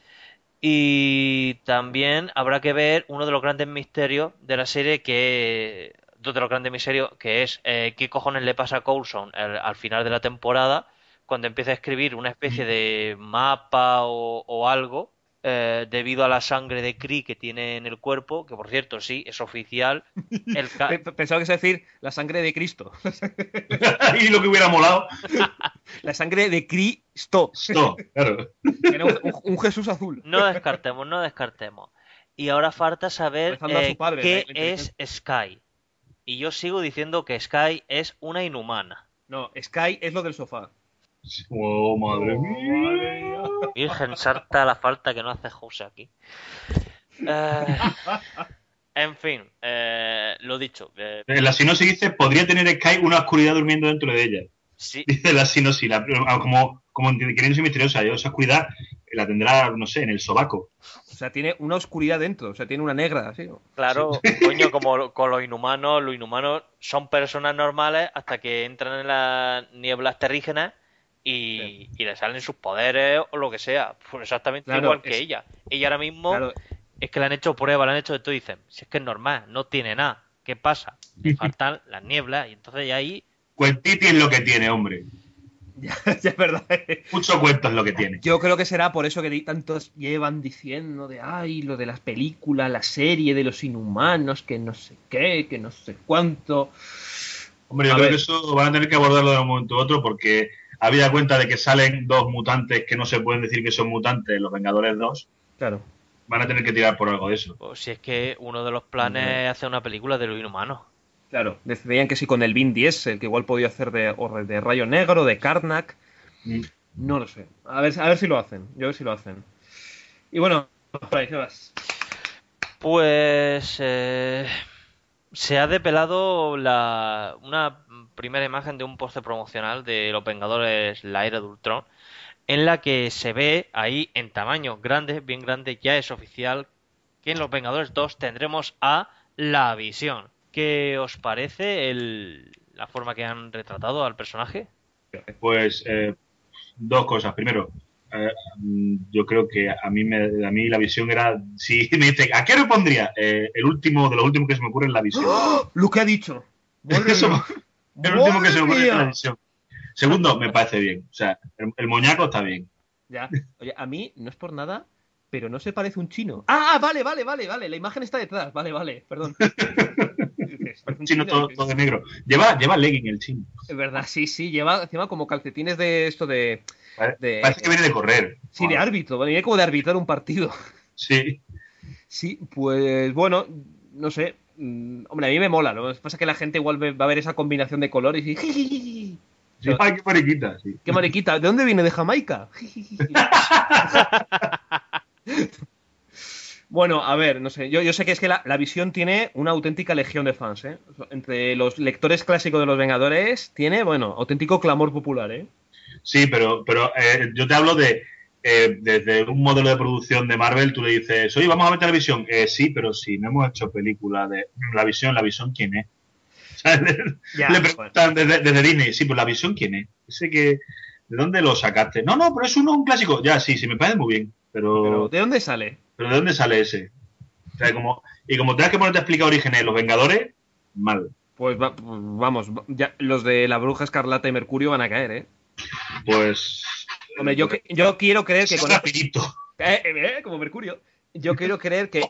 Y también habrá que ver uno de los grandes misterios de la serie dos de los grandes misterios que es qué cojones le pasa a Coulson al final de la temporada cuando empieza a escribir una especie de mapa o algo debido a la sangre de Kree que tiene en el cuerpo, que por cierto sí, es oficial. Pensaba que es decir la sangre de Cristo. Y lo que hubiera molado. La sangre de Cristo. Claro. Era un Jesús azul. No descartemos. Y ahora falta saber qué es Sky. Y yo sigo diciendo que Sky es una inhumana. No, Sky es lo del sofá. Oh, madre mía. Virgen Sarta, la falta que no hace Jose aquí. En fin, lo dicho. En la sinopsis dice, podría tener Sky una oscuridad durmiendo dentro de ella. Sí. Dice la sinopsis, como queriendo ser misteriosa. Esa oscuridad la tendrá, no sé, en el sobaco. O sea, tiene una oscuridad dentro, o sea, tiene una negra, así, ¿no? Claro, sí. Coño, como con los inhumanos son personas normales hasta que entran en las nieblas terrígenas y le salen sus poderes o lo que sea. Pues exactamente igual que ella. Ella ahora mismo es que le han hecho pruebas, le han hecho de todo y dicen, si es que es normal, no tiene nada. ¿Qué pasa? Le faltan las nieblas y entonces ya ahí... Cuentiti es lo que tiene, hombre. Ya es verdad. Mucho cuento es lo que tiene. Yo creo que será por eso que tantos llevan diciendo de lo de las películas, la serie de los inhumanos, que no sé qué, que no sé cuánto. Hombre, yo creo que eso van a tener que abordarlo de un momento u otro porque había cuenta de que salen 2 mutantes que no se pueden decir que son mutantes, los Vengadores 2. Claro. Van a tener que tirar por algo de eso. Pues si es que uno de los planes es hacer una película de los inhumanos. Claro, decían que sí con el Vin Diesel, que igual podía hacer de Rayo Negro, de Karnak. No lo sé. A ver si lo hacen. Yo a ver si lo hacen. Y bueno, por ahí, ¿qué vas? Pues se ha depelado una primera imagen de un póster promocional de Los Vengadores, la Era de Ultron, en la que se ve ahí en tamaño grande, bien grande, ya es oficial que en Los Vengadores 2 tendremos a la Visión. ¿Qué os parece la forma que han retratado al personaje? Pues 2 cosas. Primero, Yo creo que a mí la visión era... Si me dice, ¿a qué le pondría? El último, de los últimos que se me ocurre es la visión. ¡Oh! Lo que ha dicho. Eso, el último que se me ocurre es mía! la visión. Segundo, me parece bien. O sea, el moñaco está bien. Ya. Oye, a mí no es por nada, pero no se parece un chino. Ah, vale. La imagen está detrás. Vale, perdón. Parece un Chino todo de negro. Lleva legging el chino. Es verdad, sí, lleva encima como calcetines de esto de... Parece que viene de correr. Sí, de árbitro, viene como de arbitrar un partido. Sí. Sí, pues bueno, no sé. Hombre, a mí me mola. Lo que pasa es que la gente igual va a ver esa combinación de colores y... Sí, ay, qué mariquita, sí. ¡Qué mariquita! ¿De dónde viene? ¿De Jamaica? Bueno, a ver, no sé. Yo sé que es que la Visión tiene una auténtica legión de fans, ¿eh? Entre los lectores clásicos de los Vengadores tiene, bueno, auténtico clamor popular, ¿eh? Sí, pero yo te hablo de desde un modelo de producción de Marvel, tú le dices, oye, vamos a meter la Visión. Sí, pero si no hemos hecho película de la Visión, ¿quién es? ¿Sabes? Ya, le preguntan desde Disney, sí, pues la Visión, ¿quién es? Ese que, ¿de dónde lo sacaste? No, pero es un clásico. Ya, sí, me parece muy bien, pero ¿de dónde sale? ¿Pero de dónde sale ese? O sea, como tengas que ponerte a explicar orígenes de los Vengadores, mal. Pues vamos, ya, los de la Bruja Escarlata y Mercurio van a caer, ¿eh? Pues... Hombre, yo quiero creer que con rapidito. Como Mercurio. Yo quiero creer que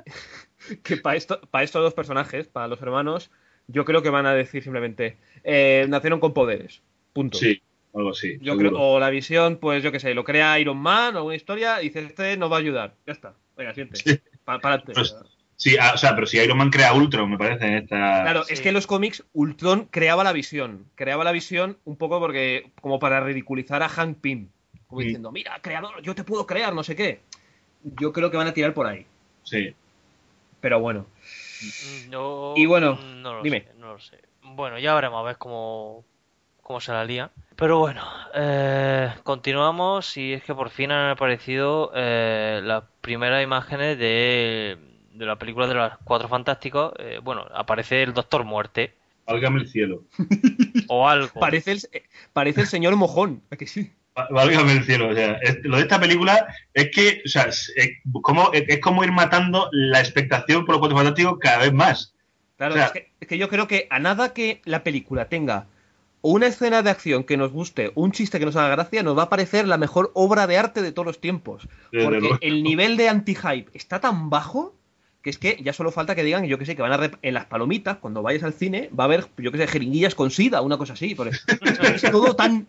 para estos dos personajes, para los hermanos, yo creo que van a decir simplemente nacieron con poderes. Punto. Sí, algo así. Yo creo, o la Visión, pues yo qué sé, lo crea Iron Man o una historia y dice, este nos va a ayudar. Ya está. Venga, siente. Sí. Párate. Pues, sí, o sea, pero si Iron Man crea Ultron, me parece, en esta... Claro, sí. Es que en los cómics Ultron creaba la Visión. Creaba la Visión un poco porque como para ridiculizar a Hank Pym. Como diciendo, mira, creador, yo te puedo crear, no sé qué. Yo creo que van a tirar por ahí. Sí. Pero bueno. No, y bueno, no dime. No lo sé. Bueno, ya veremos a ver cómo se la lía. Pero bueno, continuamos y es que por fin han aparecido las primeras imágenes de la película de los Cuatro Fantásticos. Bueno, aparece el Doctor Muerte. Válgame el cielo. O algo. Parece el señor Mojón, ¿a que sí? Válgame el cielo. O sea, lo de esta película es que, o sea, es como ir matando la expectación por los Cuatro Fantásticos cada vez más. Claro, o sea, es que yo creo que a nada que la película tenga una escena de acción que nos guste, un chiste que nos haga gracia, nos va a parecer la mejor obra de arte de todos los tiempos. Porque el nivel de anti-hype está tan bajo que es que ya solo falta que digan, yo que sé, que van a en las palomitas, cuando vayas al cine, va a haber, yo que sé, jeringuillas con sida, una cosa así. Es todo tan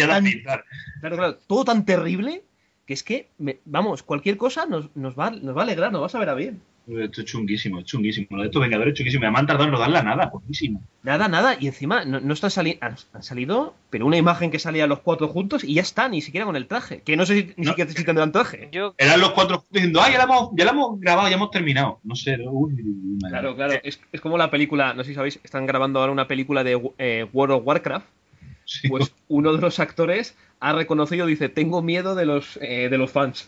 claro, todo tan terrible que es que, vamos, cualquier cosa nos va a alegrar, nos va a saber a bien. Esto es chunguísimo. Lo de estos Vengadores es chunguísimo. Me han tardado en rodarla nada, poquísimo. Nada. Y encima no están han salido, pero una imagen que salía los cuatro juntos y ya está, ni siquiera con el traje. Que no sé ni siquiera si tendrán traje. Eran los cuatro juntos diciendo, ya la hemos grabado, ya hemos terminado. No sé. Claro. Es como la película, no sé si sabéis, están grabando ahora una película de World of Warcraft. Sí. Pues uno de los actores ha reconocido, dice, tengo miedo de los fans.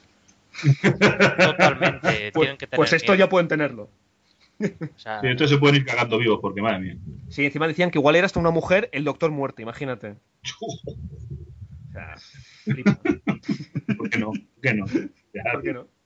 Totalmente. Tienen que tener pues esto miedo. Ya pueden tenerlo. O sea, sí, entonces se pueden ir cagando vivos, porque madre mía. Sí, encima decían que igual era hasta una mujer el Doctor Muerte, imagínate. O sea, flipa. ¿Por qué no? ¿Por qué no?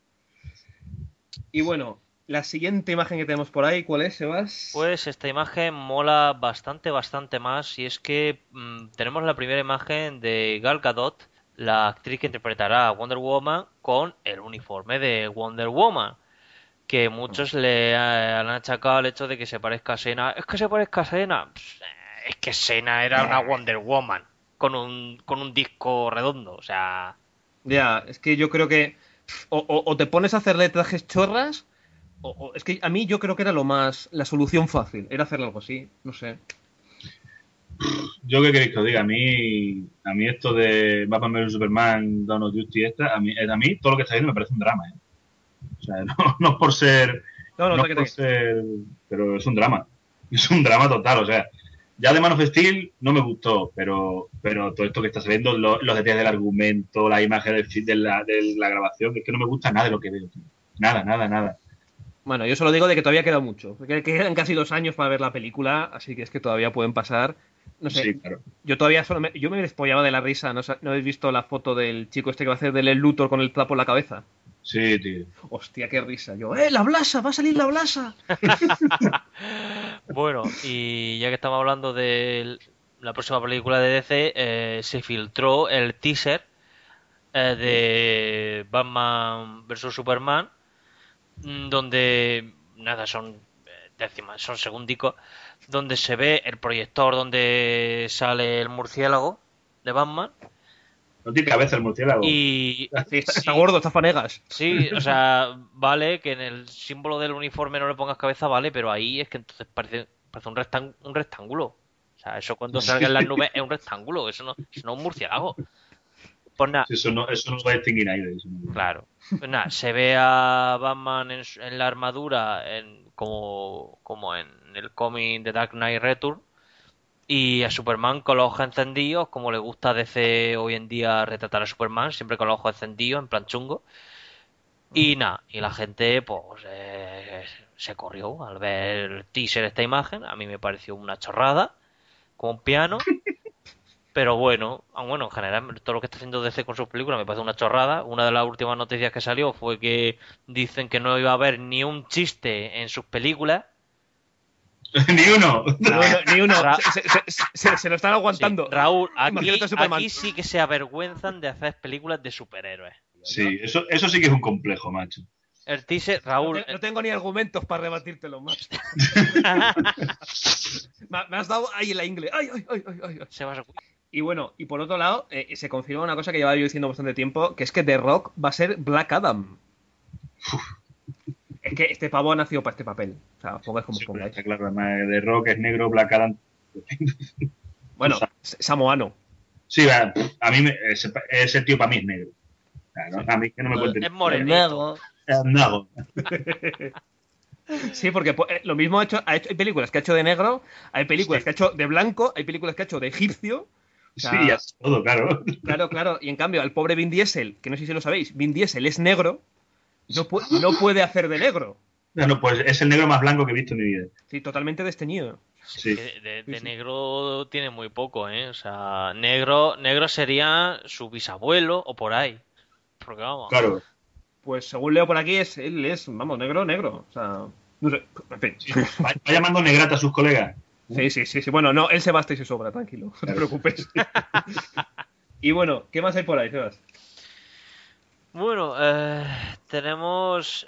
Y bueno, la siguiente imagen que tenemos por ahí, ¿cuál es, Sebas? Pues esta imagen mola bastante más. Y es que tenemos la primera imagen de Gal Gadot, la actriz que interpretará a Wonder Woman, con el uniforme de Wonder Woman. Que muchos le han achacado el hecho de que se parezca a Senna. Es que se parezca a Senna. Es que Senna era una Wonder Woman con un disco redondo. O sea... Ya, es que yo creo que o te pones a hacerle trajes chorras o es que a mí yo creo que era la solución fácil, era hacerle algo así, no sé. Yo qué queréis que os diga, a mí esto de Batman vs Superman, Dawn of Justice, a mí todo lo que está viendo me parece un drama, ¿eh? O sea, no por ser... No por ser... Pero es un drama. Es un drama total, o sea... Ya de Man of Steel no me gustó, pero todo esto que está saliendo, los detalles del argumento, la imagen de la grabación, es que no me gusta nada de lo que veo, tío. Nada. Bueno, yo solo digo de que todavía queda mucho. Que quedan casi 2 años para ver la película, así que es que todavía pueden pasar No sé, Sí, claro. yo todavía yo me despollaba de la risa. ¿No habéis visto la foto del chico este que va a hacer del Lex Luthor con el trapo en la cabeza? Sí, tío. Hostia, qué risa. Yo, la blasa, va a salir la blasa. Bueno, y ya que estamos hablando de la próxima película de DC, se filtró el teaser de Batman vs Superman, donde nada, son décimas, son segundicos, donde se ve el proyector donde sale el murciélago de Batman. No tiene cabeza el murciélago. Y Sí, está gordo, está fanegas. sí, o sea, vale que en el símbolo del uniforme no le pongas cabeza, vale, pero ahí es que entonces parece un rectángulo. O sea, eso cuando salga en las nubes es un rectángulo, eso no es un murciélago. Pues nada, Eso no lo va a distinguir nadie. Eso no. claro. Pues nada, se ve a Batman en la armadura como en el cómic de Dark Knight Return, y a Superman con los ojos encendidos, como le gusta a DC hoy en día retratar a Superman, siempre con los ojos encendidos, en plan chungo. Y nada, y la gente pues se corrió al ver el teaser, esta imagen. A mí me pareció una chorrada, como un piano. Pero bueno, en general todo lo que está haciendo DC con sus películas me parece una chorrada. Una de las últimas noticias que salió fue que dicen que no iba a haber ni un chiste en sus películas. Ni uno. Ni uno. Se lo están aguantando. Sí, Raúl, Imagínate a Superman. aquí sí que se avergüenzan de hacer películas de superhéroes. Sí, eso sí que es un complejo, macho. El teaser, Raúl. No tengo ni argumentos para rebatírtelo más. Me has dado ahí la ingle. Ay. Se va a... Y bueno, y por otro lado, se confirma una cosa que llevaba yo diciendo bastante tiempo, que es que The Rock va a ser Black Adam. Es que este pavo ha nacido para este papel. O sea, pongáis como Sí, pongáis. está claro, además de Rock es negro, Black Adam. Bueno, samoano. Sí, a mí ese tío para mí es negro. Claro, a mí que no me cuenten. Es morenito. Es negro. Sí, porque lo mismo ha hecho, hay películas que ha hecho de negro, hay películas que ha hecho de blanco, hay películas que ha hecho de egipcio. O sea, Sí, es todo, claro. Claro. Y en cambio, al pobre Vin Diesel, que no sé si lo sabéis, Vin Diesel es negro, no puede hacer de negro. No, pues es el negro más blanco que he visto en mi vida. Sí, totalmente desteñido. Sí. De negro tiene muy poco, ¿eh? O sea, negro sería su bisabuelo o por ahí. Porque vamos. Claro. Pues según leo por aquí, él es, vamos, negro. O sea, no sé, en fin. Sí. Va llamando negrata a sus colegas. Sí. Bueno, no, él se basta y se sobra, tranquilo, no te preocupes. Y bueno, ¿qué más hay por ahí, Sebas? Bueno, tenemos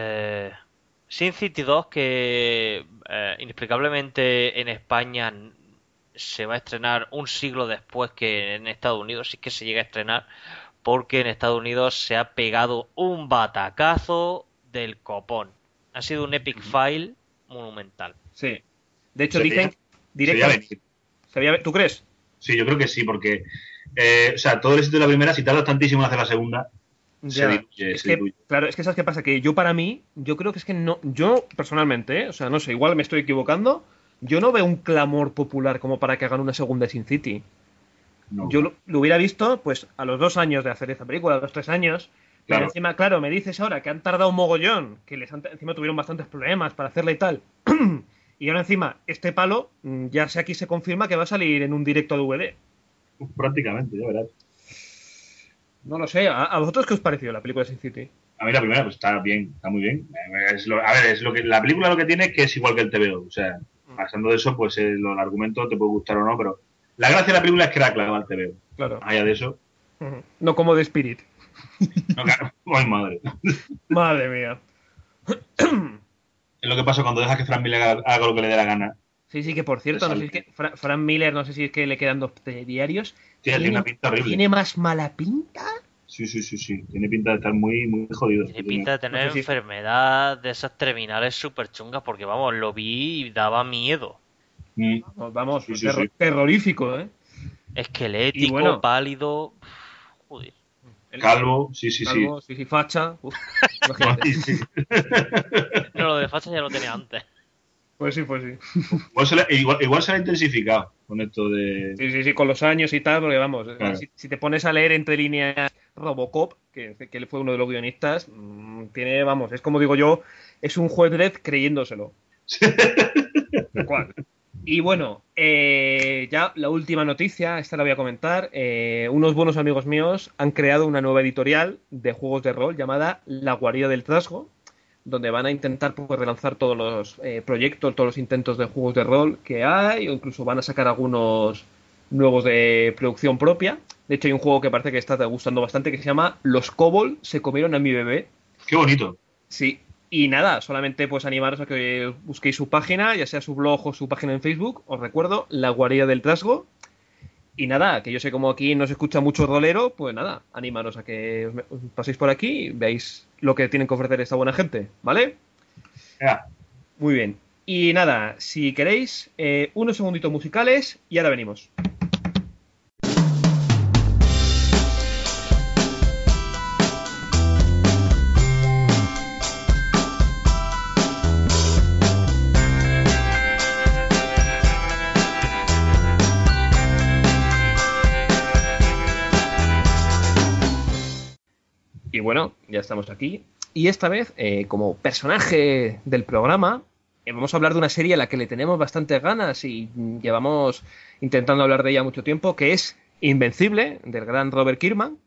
Sin City 2 que inexplicablemente en España se va a estrenar un siglo después que en Estados Unidos, si es que se llega a estrenar, porque en Estados Unidos se ha pegado un batacazo del copón. Ha sido un epic fail monumental. Sí. De hecho, Sería directamente... ¿Tú crees? Sí, yo creo que sí, porque o sea, todo el éxito de la primera, si tardas tantísimo en hacer la segunda, Ya. Claro, es que ¿sabes qué pasa? Que yo creo que es que no, yo personalmente, o sea, no sé, igual me estoy equivocando, yo no veo un clamor popular como para que hagan una segunda Sin City. No. Yo lo hubiera visto, pues, a los 2 años de hacer esa película, a los 3 años, pero Claro. encima, claro, me dices ahora que han tardado un mogollón, que encima tuvieron bastantes problemas para hacerla y tal, y ahora encima, este palo, ya sé aquí se confirma que va a salir en un directo DVD. Prácticamente, ya verás. No lo sé, ¿a vosotros qué os pareció la película de Sin City? A mí la primera, pues está bien, está muy bien. La película lo que tiene es que es igual que el TVO. O sea, pasando de eso, pues el argumento te puede gustar o no, pero la gracia de la película es que era clavada al TVO. Claro. Allá de eso. No como de Spirit. No, claro. Ay, madre. Madre mía. Es lo que pasa cuando dejas que Frank Miller haga lo que le dé la gana. Sí, que por cierto, no sé si es que Frank Miller, no sé si es que le quedan 2 diarios. Tiene una pinta horrible. ¿Tiene más mala pinta? Sí. Tiene pinta de estar muy, muy jodido. Tiene pinta de tener enfermedad de esas terminales súper chungas, porque vamos, lo vi y daba miedo. Vamos, Sí. terrorífico, ¿eh? Esquelético, bueno, pálido. Joder. Calvo, sí. Calvo, sí, facha. Sí. Pero lo de facha ya lo tenía antes. Pues sí. Igual se le ha intensificado con esto de... Sí, con los años y tal, porque vamos, Claro. si te pones a leer entre líneas Robocop, que él fue uno de los guionistas, tiene, vamos, es como digo yo, es un juez Dredd creyéndoselo. ¿Cuál? Y bueno, ya la última noticia, esta la voy a comentar. Unos buenos amigos míos han creado una nueva editorial de juegos de rol llamada La Guarida del Trasgo, donde van a intentar pues, relanzar todos los proyectos, todos los intentos de juegos de rol que hay, o incluso van a sacar algunos nuevos de producción propia. De hecho, hay un juego que parece que está gustando bastante que se llama Los Kobold se comieron a mi bebé. ¡Qué bonito! Sí. Y nada, solamente pues animaros a que busquéis su página, ya sea su blog o su página en Facebook. Os recuerdo, La Guarida del Trasgo. Y nada, que yo sé como aquí no se escucha mucho rolero, pues nada, animaros a que os paséis por aquí y veáis lo que tienen que ofrecer esta buena gente, ¿vale? Ya. Muy bien. Y nada, si queréis, unos segunditos musicales y ahora venimos. Y bueno, ya estamos aquí. Y esta vez, como personaje del programa, vamos a hablar de una serie a la que le tenemos bastantes ganas y llevamos intentando hablar de ella mucho tiempo, que es Invencible, del gran Robert Kirkman,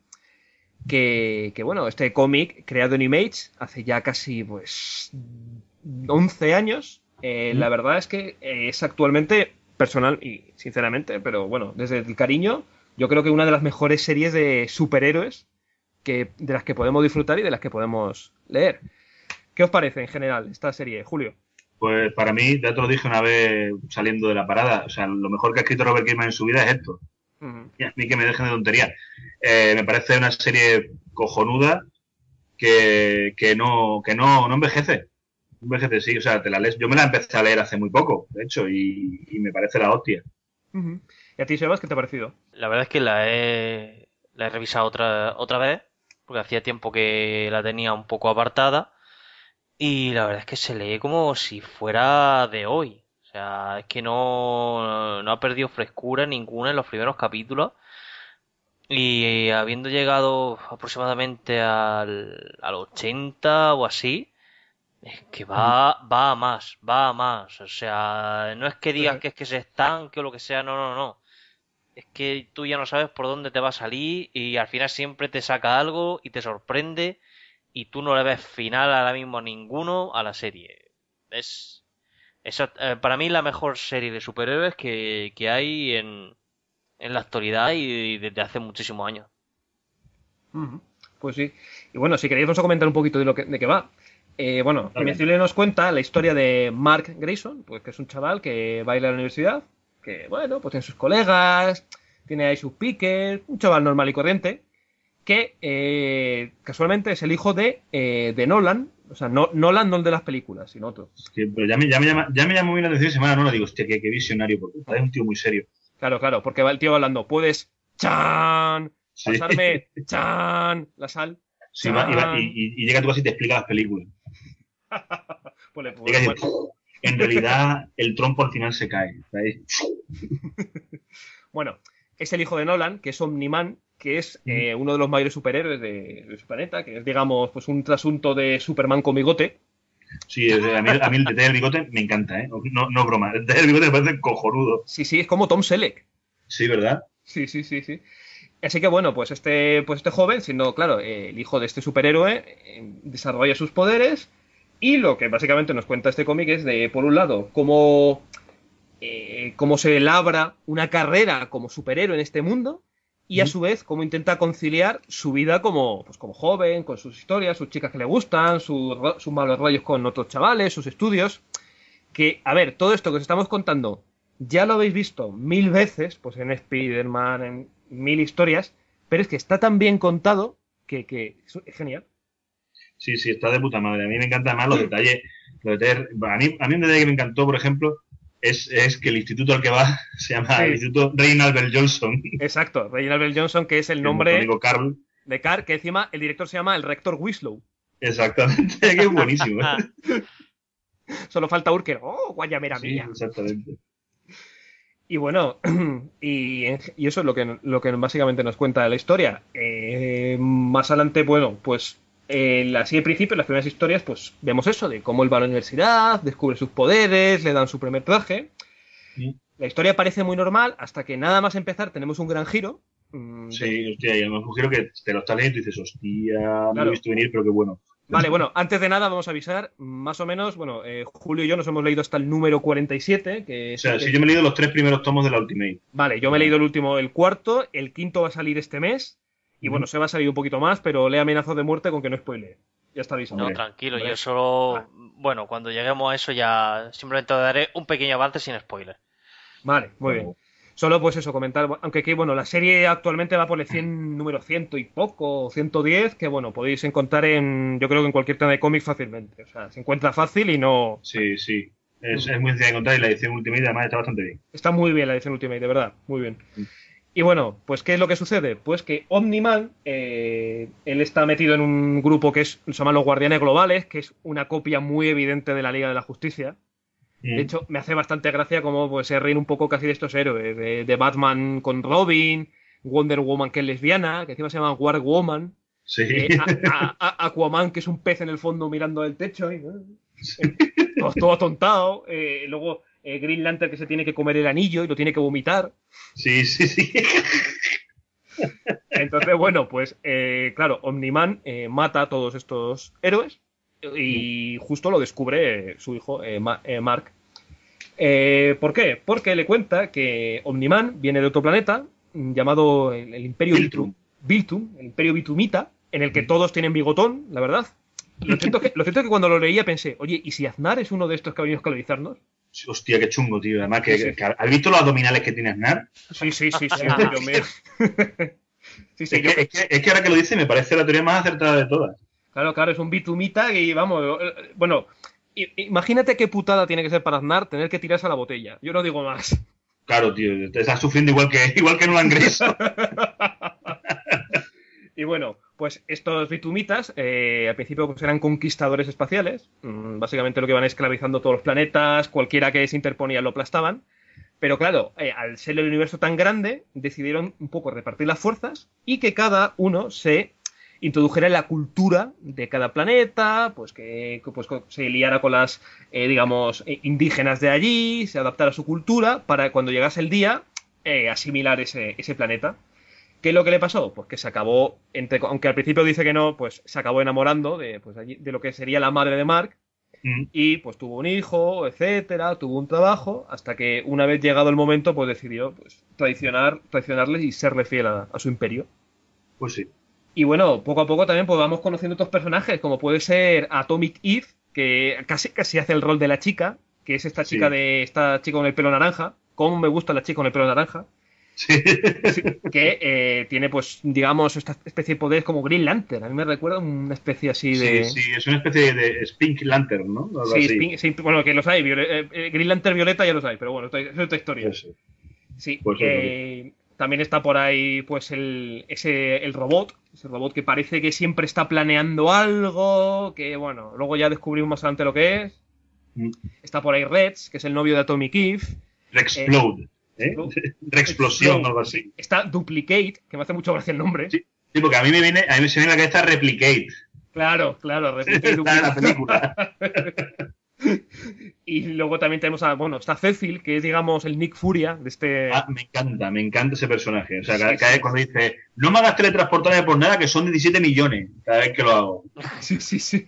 que bueno, este cómic creado en Image hace ya casi pues 11 años. La verdad es que es actualmente personal y sinceramente, pero bueno, desde el cariño, yo creo que una de las mejores series de superhéroes de las que podemos disfrutar y de las que podemos leer. ¿Qué os parece en general esta serie, Julio? Pues para mí, ya te lo dije una vez saliendo de la parada, o sea, lo mejor que ha escrito Robert Kirkman en su vida es esto. Y a mí que me dejen de tontería. Me parece una serie cojonuda que no envejece. Envejece, sí, o sea, te la lees. Yo me la empecé a leer hace muy poco, de hecho, y me parece la hostia. ¿Y a ti, Sebas, qué te ha parecido? La verdad es que la he revisado otra vez, porque hacía tiempo que la tenía un poco apartada, y la verdad es que se lee como si fuera de hoy. O sea, es que no ha perdido frescura ninguna en los primeros capítulos, y habiendo llegado aproximadamente al 80 o así, es que va a más. O sea, no es que digas que es que se estanque o lo que sea, no. Es que tú ya no sabes por dónde te va a salir y al final siempre te saca algo y te sorprende y tú no le ves final ahora mismo a ninguno a la serie. Es para mí la mejor serie de superhéroes que hay en la actualidad y desde hace muchísimos años. Pues sí. Y bueno, si queréis vamos a comentar un poquito de qué va. Bueno, Invencible nos cuenta la historia de Mark Grayson, pues que es un chaval que va a ir a la universidad, que bueno, pues tiene sus colegas, tiene ahí sus piques, un chaval normal y corriente, que casualmente es el hijo de Nolan, o sea, Nolan no el de las películas, sino otro. Sí, pero ya me llamó bien la atención semana, no la digo, hostia, qué visionario, porque es un tío muy serio. Claro, porque va el tío hablando, puedes, ¡chan! Sí. Pasarme, ¡chan! La sal. Sí, y llega tú casi y te explica las películas. Pues en realidad, el trompo al final se cae. ¿Sabes? Bueno, es el hijo de Nolan, que es Omni-Man, que es uno de los mayores superhéroes de su planeta, que es, digamos, pues un trasunto de Superman con bigote. Sí, a mí el detalle del bigote me encanta, ¿eh? No broma. El detalle del bigote me parece cojonudo. Sí, es como Tom Selleck. Sí, ¿verdad? Sí. Así que bueno, pues este joven, siendo, claro, el hijo de este superhéroe, desarrolla sus poderes. Y lo que básicamente nos cuenta este cómic es de, por un lado, cómo se labra una carrera como superhéroe en este mundo y a su vez cómo intenta conciliar su vida como joven, con sus historias, sus chicas que le gustan, sus malos rollos con otros chavales, sus estudios. Que, a ver, todo esto que os estamos contando ya lo habéis visto 1000 veces, pues en Spider-Man, en 1000 historias, pero es que está tan bien contado que es genial. Sí, está de puta madre. A mí me encantan más los detalles. A mí un detalle que me encantó, por ejemplo, es que el instituto al que va se llama el Instituto Reginald Bell Johnson. Exacto, Reginald Bell Johnson, que es el nombre amigo Carl. De Carl, que encima el director se llama el rector Winslow. Exactamente, que es buenísimo. Solo falta Urkel. ¡Oh, guayamera mía! Exactamente. Y bueno, y eso es lo que básicamente nos cuenta la historia. Más adelante, bueno, pues así de principio, en las primeras historias, pues vemos eso, de cómo él va a la universidad, descubre sus poderes, le dan su primer traje. La historia parece muy normal hasta que nada más empezar tenemos un gran giro. Sí, hostia, y un giro que te lo estás leyendo y dices, hostia, no lo he Claro. visto venir, pero qué bueno. Vale, bueno, antes de nada vamos a avisar, más o menos, bueno, Julio y yo nos hemos leído hasta el número 47, que O es sea, el si que- yo me he leído los 3 primeros tomos de la Ultimate. Vale, yo me he leído el último, el cuarto, el quinto va a salir este mes, y bueno, se va a salir un poquito más, pero le he amenazado de muerte con que no spoile. Ya está avisado. No, Hombre, tranquilo, hombre. yo solo... Bueno, cuando lleguemos a eso ya simplemente daré un pequeño avance sin spoiler. Vale, muy bien. Solo pues eso, comentar, aunque que bueno, la serie actualmente va por el 100, número 100 y poco, o 110, que bueno, podéis encontrar yo creo que en cualquier tienda de cómics fácilmente. O sea, se encuentra fácil y no... Sí, sí. Es muy sencilla de encontrar y la edición Ultimate además está bastante bien. Está muy bien la edición Ultimate, de verdad, muy bien. Y bueno, pues ¿qué es lo que sucede? Pues que Omni-Man, él está metido en un grupo que se llama los Guardianes Globales, que es una copia muy evidente de la Liga de la Justicia. De hecho, me hace bastante gracia cómo pues, se ríen un poco casi de estos héroes, de Batman con Robin, Wonder Woman que es lesbiana, que encima se llama War Woman, Sí. Aquaman que es un pez en el fondo mirando el techo, todo atontado, luego Green Lantern que se tiene que comer el anillo y lo tiene que vomitar. Sí, sí, sí. Entonces, bueno, pues claro, Omni-Man mata a todos estos héroes y justo lo descubre su hijo Mark. ¿Por qué? Porque le cuenta que Omni-Man viene de otro planeta llamado el Imperio Viltrum, el Imperio Bitumita, en el que todos tienen bigotón, la verdad. Lo cierto es que cuando lo leía pensé, oye, ¿y si Aznar es uno de estos que ha venido a esclavizarnos? Hostia, qué chungo, tío. Además, Sí. ¿has visto los abdominales que tiene Aznar? Sí, Dios mío. Sí, Es que ahora que lo dice me parece la teoría más acertada de todas. Claro, es un bitumita y vamos, bueno, imagínate qué putada tiene que ser para Aznar tener que tirarse a la botella. Yo no digo más. Claro, tío, te estás sufriendo igual que en un angreso. Y bueno, pues estos bitumitas al principio pues eran conquistadores espaciales. Básicamente lo que iban esclavizando todos los planetas, cualquiera que se interponía lo aplastaban. Pero claro, al ser el universo tan grande, decidieron un poco repartir las fuerzas y que cada uno se introdujera en la cultura de cada planeta, pues que pues, se liara con las, digamos, indígenas de allí, se adaptara a su cultura para cuando llegase el día asimilar ese planeta. ¿Qué es lo que le pasó? Pues que se acabó, aunque al principio dice que no, pues se acabó enamorando de lo que sería la madre de Mark. Y pues tuvo un hijo, etcétera, tuvo un trabajo, hasta que una vez llegado el momento, pues decidió pues, traicionarles y serle fiel a su imperio. Pues sí. Y bueno, poco a poco también pues vamos conociendo otros personajes, como puede ser Atomic Eve, que casi hace el rol de la chica, que es esta chica con el pelo naranja. ¿Cómo me gusta la chica con el pelo naranja? Sí. Que tiene, pues, digamos, esta especie de poderes como Green Lantern. A mí me recuerda una especie así de... Sí, es una especie de Pink Lantern, ¿no? Algo así. Sí, bueno, que los hay. Green Lantern Violeta ya los hay, pero bueno, es otra historia. Sí, pues también está por ahí, pues, el robot. Ese robot que parece que siempre está planeando algo, que, bueno, luego ya descubrimos más adelante lo que es. Está por ahí Rex, que es el novio de Atomic Eve. Rexplode. Reexplosión o algo así. Está Duplicate, que me hace mucho gracia el nombre. Sí, porque a mí se me viene a la cabeza Replicate. Claro, Replicate. Está en la película. Y luego también tenemos está Cecil, que es, digamos, el Nick Furia de este... Me encanta ese personaje. O sea, cada vez cuando dice, no me hagas teletransportarme por nada, que son 17 millones cada vez que lo hago. Sí.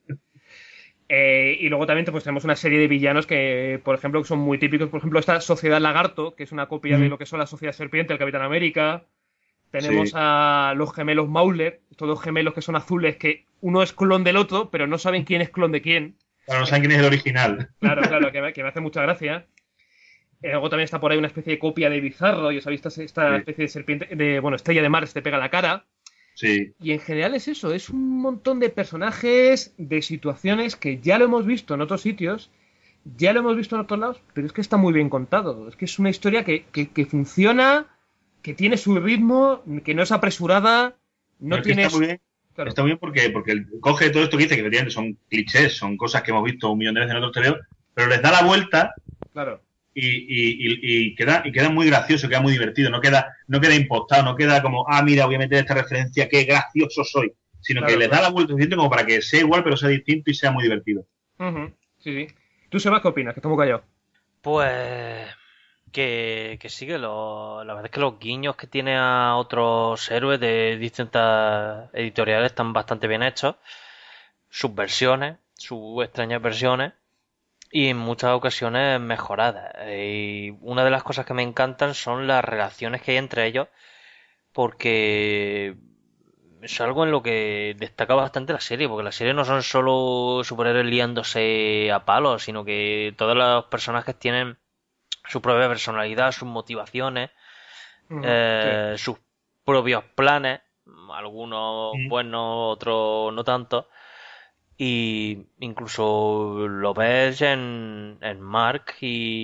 Y luego también pues, tenemos una serie de villanos que, por ejemplo, que son muy típicos. Por ejemplo, esta Sociedad Lagarto, que es una copia de lo que son la Sociedad Serpiente, el Capitán América. Tenemos a los gemelos Mauler, estos dos gemelos que son azules, que uno es clon del otro, pero no saben quién es clon de quién. Claro, no saben quién es el original. Claro, que me hace mucha gracia. Luego también está por ahí una especie de copia de Bizarro, y os habéis visto esta especie de serpiente, Estrella de Mar, te pega la cara. Sí. Y en general es eso, es un montón de personajes, de situaciones que ya lo hemos visto en otros sitios, ya lo hemos visto en otros lados, pero es que está muy bien contado. Es que es una historia que funciona, que tiene su ritmo, que no es apresurada, no tiene... Está muy bien. Claro. Está muy bien porque coge todo esto que dice, que efectivamente son clichés, son cosas que hemos visto un millón de veces en otros TVO, pero les da la vuelta. Claro. Y queda muy gracioso, queda muy divertido, no queda impostado, no queda como, mira, voy a meter esta referencia, qué gracioso soy, sino que les da la vuelta suficiente como para que sea igual pero sea distinto y sea muy divertido. Sí. ¿Tú, Sebas, qué opinas? Que estamos callados. Pues Que sí, la verdad es que los guiños que tiene a otros héroes de distintas editoriales están bastante bien hechos. Sus versiones, sus extrañas versiones, y en muchas ocasiones mejoradas. Y una de las cosas que me encantan son las relaciones que hay entre ellos, porque es algo en lo que destaca bastante la serie, porque la serie no son solo superhéroes liándose a palos, sino que todos los personajes tienen su propia personalidad, sus motivaciones, Sí. sus propios planes, algunos buenos, otros no tanto. Y incluso lo ves en Mark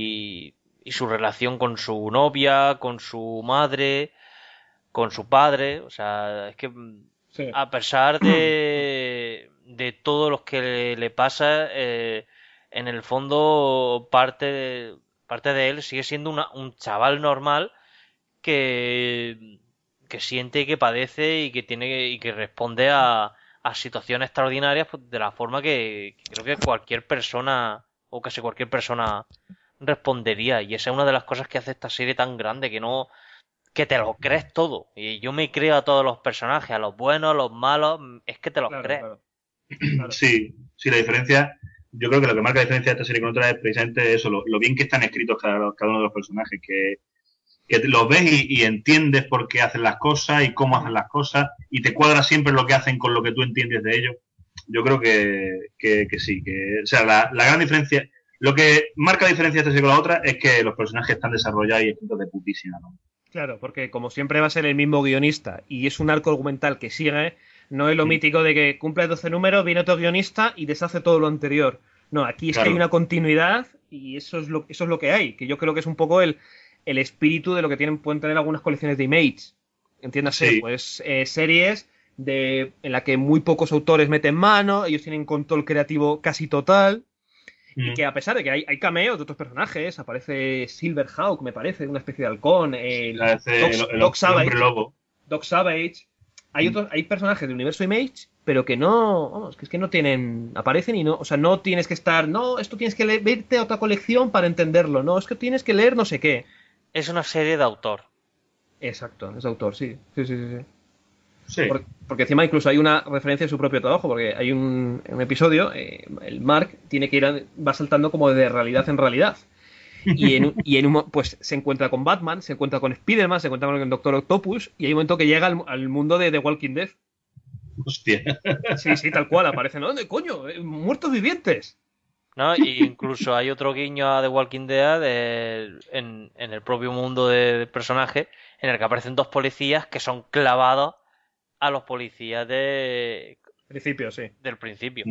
y su relación con su novia, con su madre, con su padre. O sea, es que Sí. a pesar de todo lo que le pasa, en el fondo parte de él sigue siendo un chaval normal que, que siente y que padece y que y que responde a situaciones extraordinarias, pues, de la forma que creo que cualquier persona o casi cualquier persona respondería. Y esa es una de las cosas que hace esta serie tan grande, que te lo crees todo. Y yo me creo a todos los personajes, a los buenos, a los malos, es que te los Claro, crees. claro. Claro. Sí, sí, la diferencia, yo creo que lo que marca la diferencia de esta serie con otras es precisamente eso, lo bien que están escritos cada uno de los personajes, que los ves y entiendes por qué hacen las cosas y cómo hacen las cosas y te cuadra siempre lo que hacen con lo que tú entiendes de ellos. Yo creo que sí, o sea, la gran diferencia, lo que marca la diferencia de esta serie con la otra es que los personajes están desarrollados y escritos de putísima, ¿no? Claro, porque como siempre va a ser el mismo guionista y es un arco argumental que sigue, no es lo mítico de que cumple 12 números, viene otro guionista y deshace todo lo anterior. No, aquí es que hay una continuidad y eso es lo que hay, que yo creo que es un poco el espíritu de lo que pueden tener algunas colecciones de Image. Entiéndase, Sí. pues series en la que muy pocos autores meten mano, ellos tienen control creativo casi total. Y que a pesar de que hay cameos de otros personajes, aparece Silverhawk, me parece, una especie de halcón, Doc Savage, hombre lobo. Doc Savage. Hay personajes del universo Image, pero que no, vamos, que es que no tienen, aparecen y no, o sea, no tienes que estar, no, esto tienes que verte a otra colección para entenderlo, no, es que tienes que leer no sé qué. Es una serie de autor. Exacto, es autor, sí. Sí. Sí. Porque encima incluso hay una referencia a su propio trabajo, porque hay un episodio, el Mark va saltando como de realidad en realidad. Pues se encuentra con Batman, se encuentra con Spider-Man, se encuentra con el Doctor Octopus, y hay un momento que llega al mundo de The Walking Dead. Hostia. Sí, tal cual, aparecen. ¿Dónde, coño? Muertos vivientes. ¿No? Y incluso hay otro guiño a The Walking Dead en el propio mundo del personaje, en el que aparecen dos policías que son clavados a los policías Principio, sí. del principio.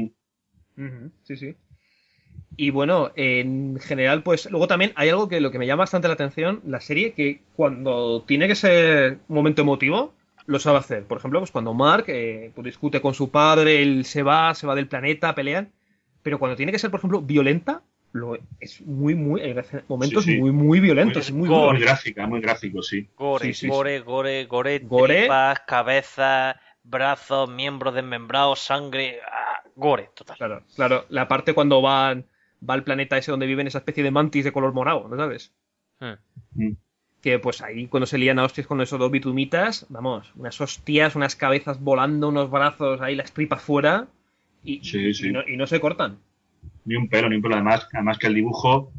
Sí. Y bueno, en general, pues luego también hay algo que lo que me llama bastante la atención, la serie, que cuando tiene que ser un momento emotivo, lo sabe hacer. Por ejemplo, pues cuando Mark pues discute con su padre, él se va del planeta, pelean. Pero cuando tiene que ser, por ejemplo, violenta, es muy, hay momentos Sí. muy violentos. Muy gráfica, muy gráfico, sí. Gore, Sí. gore, Gore. tripas, cabezas, brazos, miembros desmembrados, sangre, gore, total. Claro. La parte cuando va al planeta ese donde viven esa especie de mantis de color morado, ¿no sabes? Que pues ahí cuando se lían a hostias con esos dos bitumitas, vamos, unas hostias, unas cabezas volando, unos brazos, ahí las tripas fuera y no se cortan. Ni un pelo. Además que el dibujo,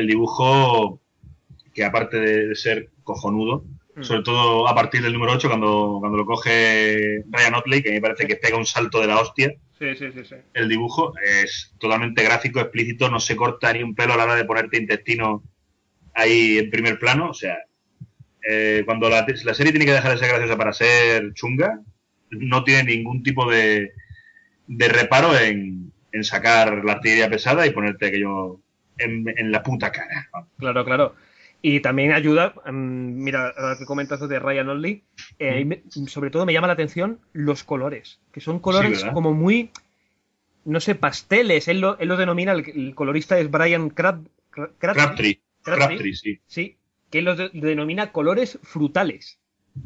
que aparte de ser cojonudo, sobre todo a partir del número 8, cuando lo coge Ryan Otley, que me parece que pega un salto de la hostia. Sí. El dibujo es totalmente gráfico, explícito, no se corta ni un pelo a la hora de ponerte intestino ahí en primer plano. O sea, cuando la serie tiene que dejar de ser graciosa para ser chunga, no tiene ningún tipo de reparo en sacar la artillería pesada y ponerte aquello en la puta cara. Claro. Y también ayuda, mira, ahora que comentas de Ryan Otley, sobre todo me llama la atención los colores, que son colores como muy, no sé, pasteles. Él lo denomina, el colorista es Brian Crabtree, sí. Sí, que él los denomina colores frutales.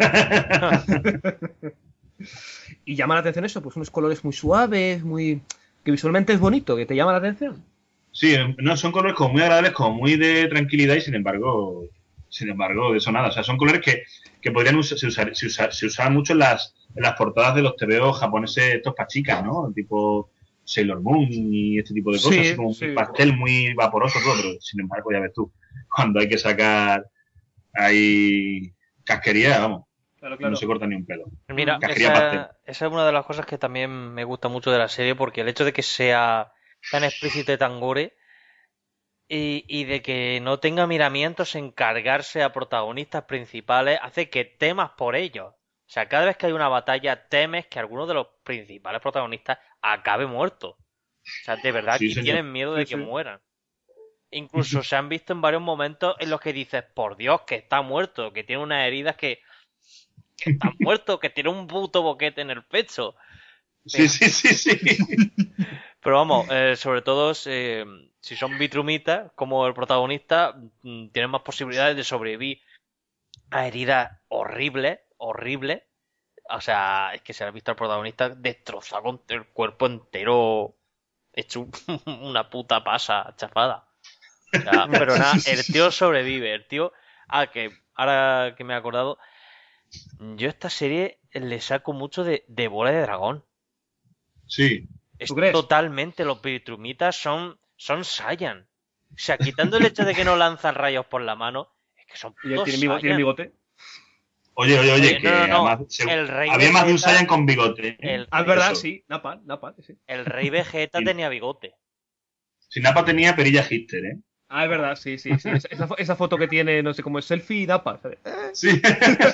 Y llama la atención eso, pues unos colores muy suaves, que visualmente es bonito, que te llama la atención. Sí, no, son colores como muy agradables, como muy de tranquilidad y sin embargo Sin embargo, de eso nada. O sea, son colores que podrían se usaban mucho en las portadas de los TVO japoneses, estos para chicas, ¿no? Tipo Sailor Moon y este tipo de cosas, Sí, así como sí. muy pastel, muy vaporoso todo, pero sin embargo, ya ves tú, cuando hay que sacar ahí casquería, vamos, Claro, no claro. se corta ni un pelo. Mira, Casquería pastel. esa es una de las cosas que también me gusta mucho de la serie, porque el hecho de que sea tan explícito y tan gore, y de que no tenga miramientos en cargarse a protagonistas principales, hace que temas por ellos. O sea, cada vez que hay una batalla, temes que alguno de los principales protagonistas acabe muerto. O sea, de verdad Sí, que señor. tienen miedo de Sí, que sí. mueran. Incluso se han visto en varios momentos en los que dices, por Dios, que está muerto, que tiene unas heridas que está muerto, que tiene un puto boquete en el pecho. Sí, Pero, sí, sí, sí. pero vamos, sobre todo si son vitrumitas, como el protagonista, tienen más posibilidades de sobrevivir a heridas horribles, horribles. O sea, es que se ha visto al protagonista destrozado con el cuerpo entero hecho una puta pasa chafada. O sea, pero nada, el tío sobrevive, el tío... Ah, que ahora que me he acordado, yo a esta serie le saco mucho de Bola de Dragón. Sí. Es ¿Tú crees? totalmente, los Piritrumitas son Saiyan. O sea, quitando el hecho de que no lanzan rayos por la mano, es que son ¿Y putos tiene Saiyan. bigote? Oye, que No. además El rey había más de un Vegeta, Saiyan con bigote. el, Ah, es rey- verdad, Eso. sí. Napal, sí. el rey Vegeta Y tenía bigote. Sinapa tenía perilla hipster, ¿eh? Ah, es verdad, sí. Esa foto que tiene, no sé cómo es, selfie y Napal, ¿sabes? Sí.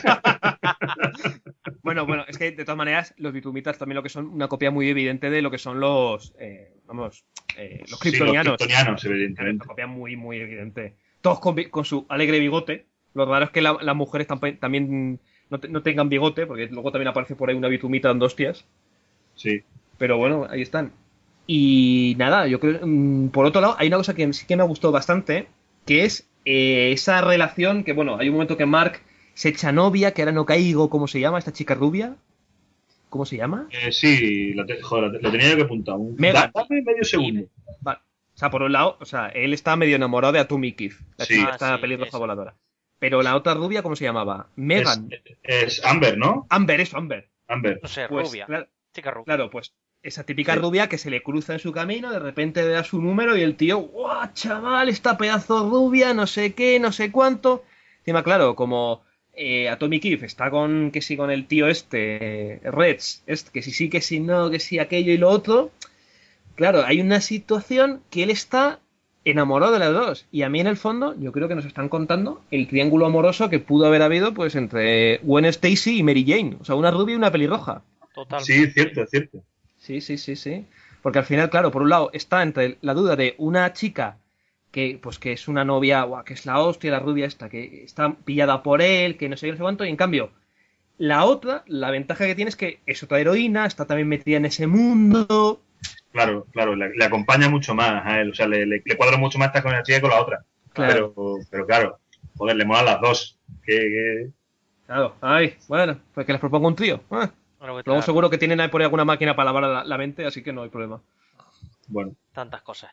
Bueno, es que de todas maneras, los Bitumitas también lo que son una copia muy evidente de lo que son los, los Sí, los kryptonianos. kryptonianos, Claro, evidentemente. una copia muy, muy evidente. Todos con su alegre bigote. Lo raro es que las mujeres también no tengan bigote, porque luego también aparece por ahí una Bitumita dando hostias. Sí. Pero bueno, ahí están. Y nada, yo creo. Por otro lado, hay una cosa que sí que me ha gustado bastante, que es esa relación que, bueno, hay un momento que Mark se echa novia, que ahora no caigo, ¿cómo se llama? Esta chica rubia. ¿Cómo se llama? Sí, joder, lo tenía yo que apuntar. Megan. Dame medio segundo. Vale. O sea, por un lado, o sea, él está medio enamorado de Atomic Kid, la Sí. chica Ah, esta sí, pelirroja eso. voladora. Pero la otra rubia, ¿cómo se llamaba? Megan. Es Amber, ¿no? Amber, eso, Amber. Amber. No sé, Pues, rubia. claro, Chica rubia. claro, pues esa típica Sí. rubia que se le cruza en su camino, de repente le da su número y el tío, ¡guau, chaval! Esta pedazo rubia, no sé qué, no sé cuánto. Encima, claro, como Atomic Kid está con que sí con el tío Reds, que si sí, que si no, que si aquello y lo otro. Claro, hay una situación que él está enamorado de las dos. Y a mí, en el fondo, yo creo que nos están contando el triángulo amoroso que pudo haber habido pues entre Gwen Stacy y Mary Jane. O sea, una rubia y una pelirroja. Totalmente. Sí, es cierto, es cierto. Sí. Porque al final, claro, por un lado está entre la duda de una chica que es una novia, guau, que es la hostia, la rubia esta, que está pillada por él, que no sé qué, no sé cuánto, y en cambio, la otra, la ventaja que tiene es que es otra heroína, está también metida en ese mundo. Claro, le acompaña mucho más a él. O sea, le cuadra mucho más estar con una chica que con la otra. Claro. Pero claro, joder, le molan las dos. Claro, ay, bueno, pues que les propongo un trío. Luego seguro que tienen ahí por ahí alguna máquina para lavar la mente, así que no hay problema. Bueno, Tantas cosas.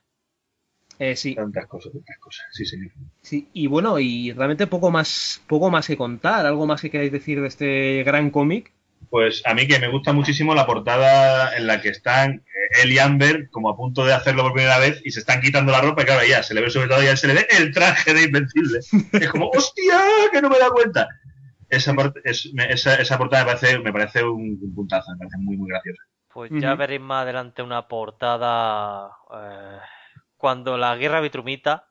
Sí. tantas cosas. Sí, señor. Sí, y bueno, y realmente poco más que contar, algo más que queráis decir de este gran cómic. Pues a mí que me gusta muchísimo la portada en la que están él y Amber como a punto de hacerlo por primera vez y se están quitando la ropa y claro, ya se le ve sobre todo, ya se le ve el traje de Invencible. Es como, ¡hostia! Que no me da cuenta. Esa portada me parece un puntazo, me parece muy, muy graciosa. Pues ya veréis más adelante una portada cuando la guerra vitrumita.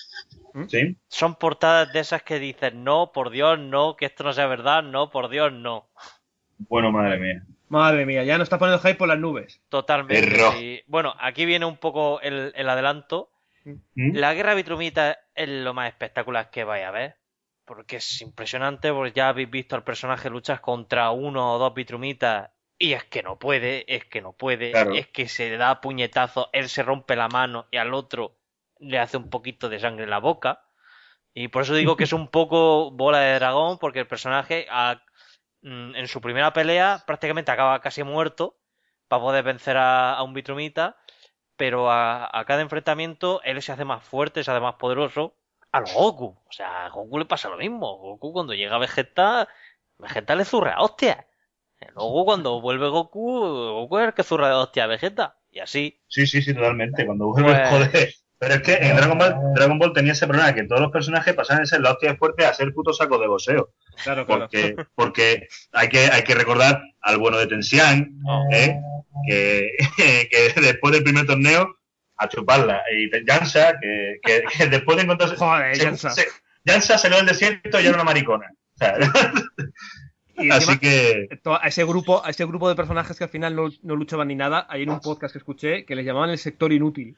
¿Sí? Son portadas de esas que dicen, no, por Dios, no, que esto no sea verdad, no, por Dios, no. Bueno, madre mía. Madre mía, ya nos está poniendo hype por las nubes. Totalmente. Perro. Sí. Bueno, aquí viene un poco el adelanto. La guerra vitrumita es lo más espectacular que vais a ver. Porque es impresionante, porque ya habéis visto al personaje luchar contra uno o dos vitrumitas y es que no puede, Claro. es que se da puñetazos, él se rompe la mano y al otro le hace un poquito de sangre en la boca. Y por eso digo que es un poco Bola de Dragón, porque el personaje en su primera pelea prácticamente acaba casi muerto para poder vencer a un vitrumita, pero a cada enfrentamiento él se hace más fuerte, se hace más poderoso a los Goku. O sea, a Goku le pasa lo mismo. Goku cuando llega a Vegeta le zurra hostia. Luego cuando vuelve Goku es el que zurra de hostia a Vegeta. Y así. Sí, totalmente. Cuando vuelve, joder. Pero es que en Dragon Ball tenía ese problema, que todos los personajes pasaban de ser la hostia fuerte a ser puto saco de boxeo. Claro. Porque hay que recordar al bueno de Tensian, que después del primer torneo, a chuparla. Y Yansa, que después de encontrarse... Joder, Yansa salió del desierto y era una maricona. O sea, y así que... A ese grupo de personajes que al final no luchaban ni nada, hay en un podcast que escuché que les llamaban el sector inútil.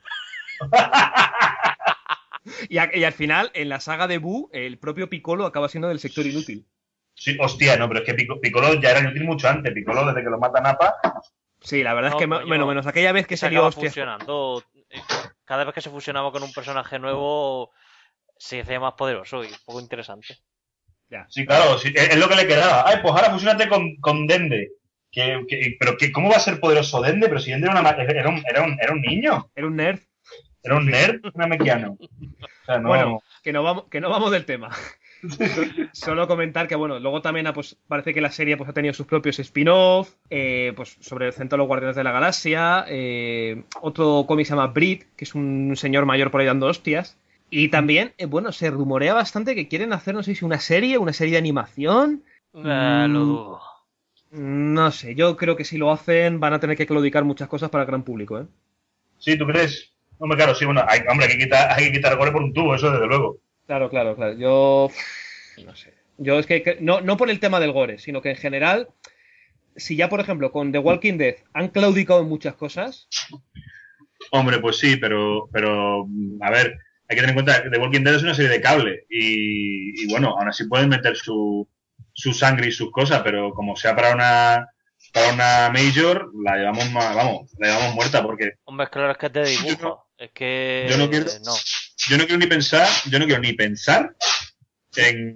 y al final, en la saga de Buu, el propio Piccolo acaba siendo del sector inútil. Sí, hostia, no, pero es que Piccolo ya era inútil mucho antes. Piccolo, desde que lo mata Nappa... Sí, la verdad es que menos aquella vez que salió hostia. Fusionando. Cada vez que se fusionaba con un personaje nuevo, se hacía más poderoso y un poco interesante. Ya. Sí, claro, sí, es lo que le quedaba. Ay, pues ahora fusionate con Dende. Pero ¿cómo va a ser poderoso Dende? Pero si Dende era un niño. Era un nerd. Era un nerd namekiano. O sea, no... Bueno, que no vamos del tema. Solo comentar que, bueno, luego también pues, parece que la serie pues, ha tenido sus propios spin-off, pues sobre el centro de los Guardianes de la Galaxia, otro cómic se llama Brit, que es un señor mayor por ahí dando hostias, y también, bueno, se rumorea bastante que quieren hacer, no sé si una serie de animación. Lo dudo. No sé, yo creo que si lo hacen van a tener que claudicar muchas cosas para el gran público, ¿eh? Sí, ¿tú crees? Hombre, claro, sí, bueno, hay que quitar gore por un tubo, eso desde luego. Claro. Yo no sé. Yo es que no por el tema del gore, sino que en general, si ya, por ejemplo, con The Walking Dead han claudicado en muchas cosas. Hombre, pues sí, pero a ver, hay que tener en cuenta que The Walking Dead es una serie de cable y bueno, aún así pueden meter su sangre y sus cosas, pero como sea para una major, la llevamos muerta porque... Hombre, claro, es que es de dibujo. Es que... Yo no quiero ni pensar en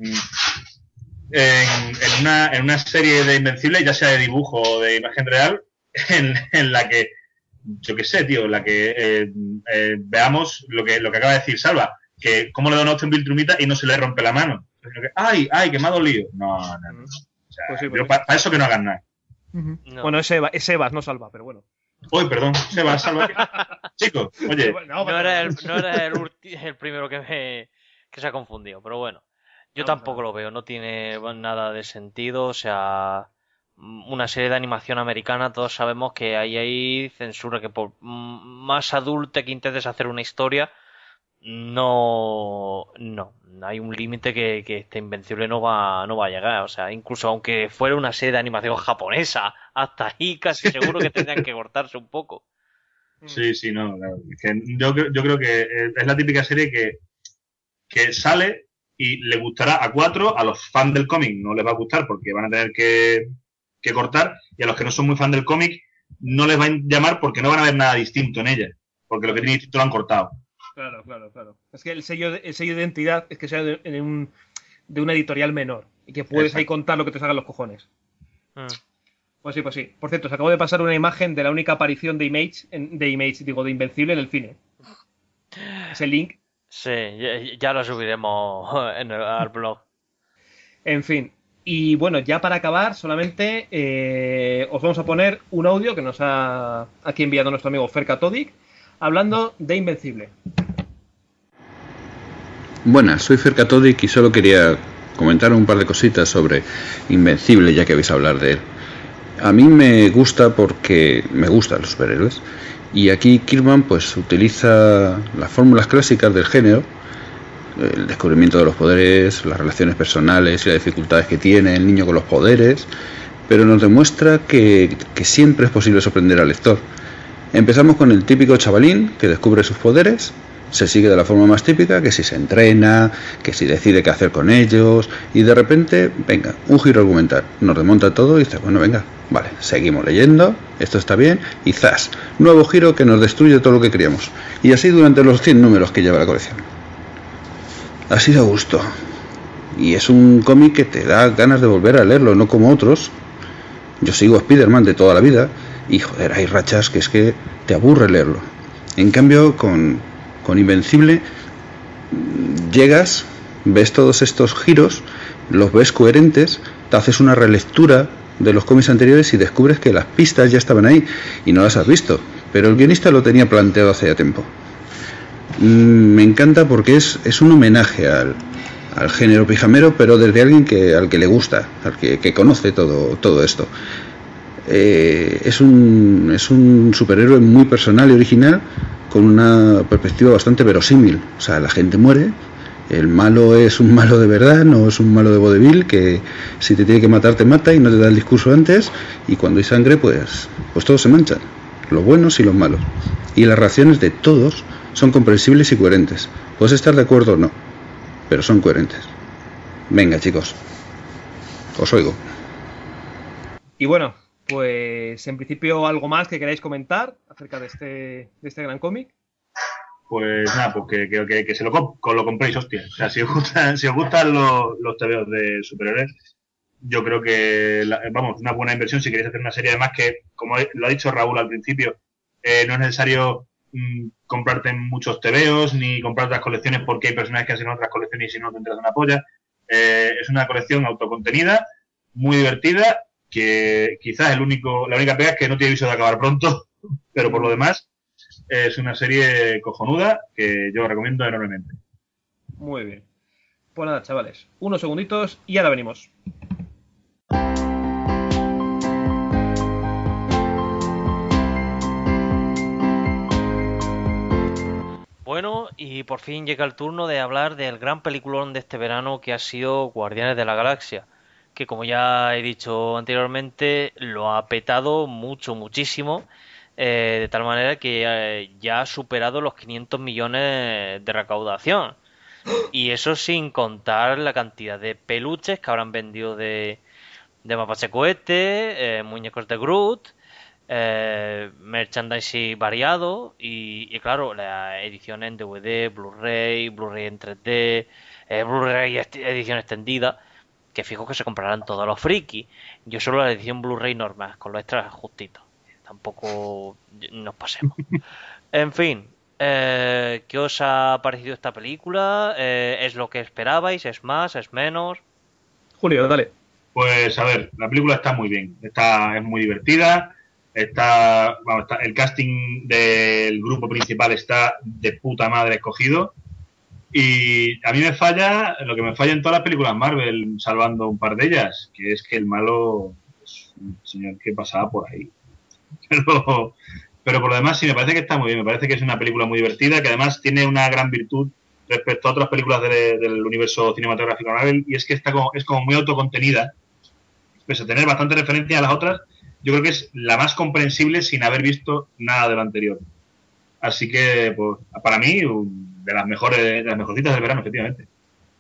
una serie de Invencible, ya sea de dibujo o de imagen real, en la que, yo qué sé, tío, en la que veamos lo que acaba de decir Salva, que cómo le da una hostia en Viltrumita y no se le rompe la mano. ¡Ay, que me ha dolido! No. O sea, pues para eso que no hagan nada. No. Bueno, es Sebas, no Salva, pero bueno. Uy, perdón, Sebas, Salva. Chicos, oye. No era el primero que se ha confundido, pero bueno. Yo tampoco lo veo, no tiene nada de sentido, o sea, una serie de animación americana, todos sabemos que hay censura, que por más adulta que intentes hacer una historia, no hay un límite que este Invencible no va a llegar, o sea, incluso aunque fuera una serie de animación japonesa, hasta ahí casi seguro que tendrían que cortarse un poco. Sí, no, es que yo creo que es la típica serie que sale y le gustará a 4, a los fans del cómic no les va a gustar porque van a tener que cortar, y a los que no son muy fan del cómic no les va a llamar porque no van a ver nada distinto en ella, porque lo que tiene distinto lo han cortado. Claro. Es que el sello de identidad es que sea de una editorial menor y que puedes ahí contar lo que te salgan los cojones. Pues sí. Por cierto, se acabó de pasar una imagen de la única aparición de Invencible en el cine. Ese link. Sí, ya lo subiremos al blog. En fin. Y bueno, ya para acabar, solamente os vamos a poner un audio que nos ha aquí enviado nuestro amigo Fer Cathodic, hablando de Invencible. Buenas, soy Fer Cathodic y solo quería comentar un par de cositas sobre Invencible, ya que vais a hablar de él. A mí me gusta porque me gustan los superhéroes, y aquí Kirkman pues utiliza las fórmulas clásicas del género, el descubrimiento de los poderes, las relaciones personales y las dificultades que tiene el niño con los poderes, pero nos demuestra que siempre es posible sorprender al lector. Empezamos con el típico chavalín que descubre sus poderes, se sigue de la forma más típica, que si se entrena, que si decide qué hacer con ellos, y de repente, venga, un giro argumental, nos remonta todo y dice, bueno, venga, vale, seguimos leyendo, esto está bien, y ¡zas! Nuevo giro que nos destruye todo lo que queríamos. Y así durante los 100 números que lleva la colección. Así da gusto. Y es un cómic que te da ganas de volver a leerlo, no como otros. Yo sigo a Spider-Man de toda la vida, y joder, hay rachas que es que te aburre leerlo. En cambio, con Invencible llegas, ves todos estos giros, los ves coherentes, te haces una relectura de los cómics anteriores y descubres que las pistas ya estaban ahí y no las has visto, pero el guionista lo tenía planteado hace ya tiempo. Me encanta porque es un homenaje al género pijamero, pero desde alguien al que le gusta, al que conoce todo esto. Es un superhéroe muy personal y original, con una perspectiva bastante verosímil. O sea, la gente muere, el malo es un malo de verdad, no es un malo de vodevil que si te tiene que matar te mata y no te da el discurso antes, y cuando hay sangre pues todos se manchan, los buenos y los malos, y las reacciones de todos son comprensibles y coherentes. Puedes estar de acuerdo o no, pero son coherentes. Venga, chicos, os oigo. Y bueno, pues en principio algo más que queráis comentar acerca de este gran cómic. Pues nada, pues que se lo compréis, hostia. O sea, si os gustan los tebeos de superhéroes, yo creo que, vamos, una buena inversión si queréis hacer una serie. Además que, como lo ha dicho Raúl al principio, no es necesario comprarte muchos tebeos ni comprar otras colecciones porque hay personajes que hacen otras colecciones y si no te enteras de una polla. Es una colección autocontenida, muy divertida, que quizás la única pega es que no tiene viso de acabar pronto, pero por lo demás es una serie cojonuda que yo recomiendo enormemente. Muy bien. Pues nada, chavales, unos segunditos y ahora venimos. Bueno, y por fin llega el turno de hablar del gran peliculón de este verano que ha sido Guardianes de la Galaxia, que como ya he dicho anteriormente, lo ha petado muchísimo, de tal manera que ya ha superado los 500 millones de recaudación. Y eso sin contar la cantidad de peluches que habrán vendido de Mapache Cohete, muñecos de Groot, merchandising variado y claro, la edición en DVD, Blu-ray en 3D, Blu-ray edición extendida, que fijo que se comprarán todos los frikis. Yo solo la edición Blu-ray normal, con los extras justitos. Tampoco nos pasemos. En fin, ¿qué os ha parecido esta película? ¿Es lo que esperabais? ¿Es más? ¿Es menos? Julio, dale. Pues a ver, la película está muy bien, es muy divertida, el casting del grupo principal está de puta madre escogido y a mí lo que me falla en todas las películas Marvel, salvando un par de ellas, que es que el malo es un señor que pasaba por ahí. Pero por lo demás sí me parece que está muy bien, me parece que es una película muy divertida, que además tiene una gran virtud respecto a otras películas del universo cinematográfico Marvel, y es que es como muy autocontenida, pese a tener bastante referencia a las otras. Yo creo que es la más comprensible sin haber visto nada de lo anterior. Así que, pues, para mí, de las mejorcitas del verano, efectivamente.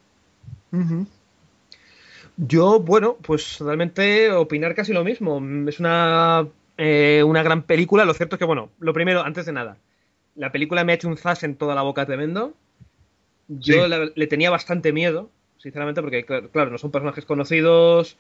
Yo, bueno, pues realmente opinar casi lo mismo. Es una gran película. Lo cierto es que, bueno, lo primero, antes de nada, la película me ha hecho un zas en toda la boca tremendo. Yo Sí. le tenía bastante miedo, sinceramente, porque, claro, no son personajes conocidos.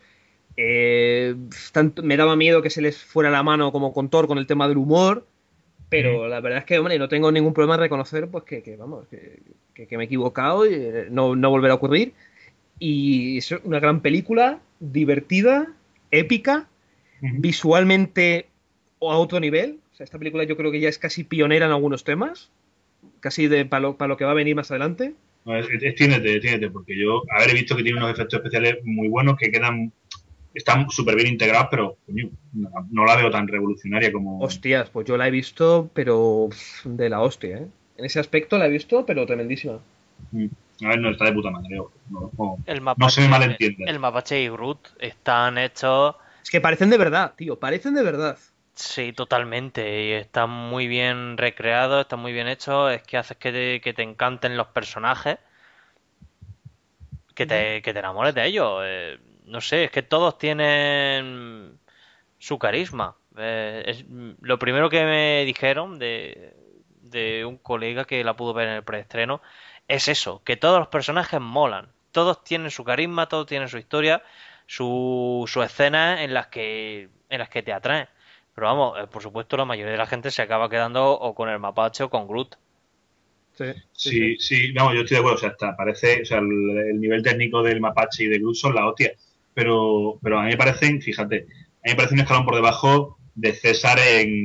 Me daba miedo que se les fuera la mano como con Thor con el tema del humor. Pero la verdad es que, hombre, no tengo ningún problema en reconocer pues que me he equivocado y no volverá a ocurrir. Y es una gran película, divertida, épica, visualmente a otro nivel. O sea, esta película yo creo que ya es casi pionera en algunos temas, casi para lo que va a venir más adelante. No, tiéndete, porque yo he visto que tiene unos efectos especiales muy buenos que están súper bien integrados, pero coño, no la veo tan revolucionaria como... Hostias, pues yo la he visto, pero de la hostia, ¿eh? En ese aspecto la he visto, pero tremendísima. A ver, no está de puta madre. El No se me malentiende. El Mapache y Groot están hechos... Es que parecen de verdad, tío, parecen de verdad. Sí, totalmente. Y están muy bien recreados, están muy bien hechos. Es que haces que te encanten los personajes, que te enamores de ellos. No sé, es que todos tienen su carisma. Lo primero que me dijeron de un colega que la pudo ver en el preestreno es eso, que todos los personajes molan. Todos tienen su carisma, todos tienen su historia, su escenas en las que te atraen. Pero vamos, por supuesto la mayoría de la gente se acaba quedando o con el mapache o con Groot. Sí, vamos, yo estoy de acuerdo. O sea, parece, o sea, el nivel técnico del mapache y de Groot son la hostia. Pero a mí me parecen, fíjate, a mí me parece un escalón por debajo de César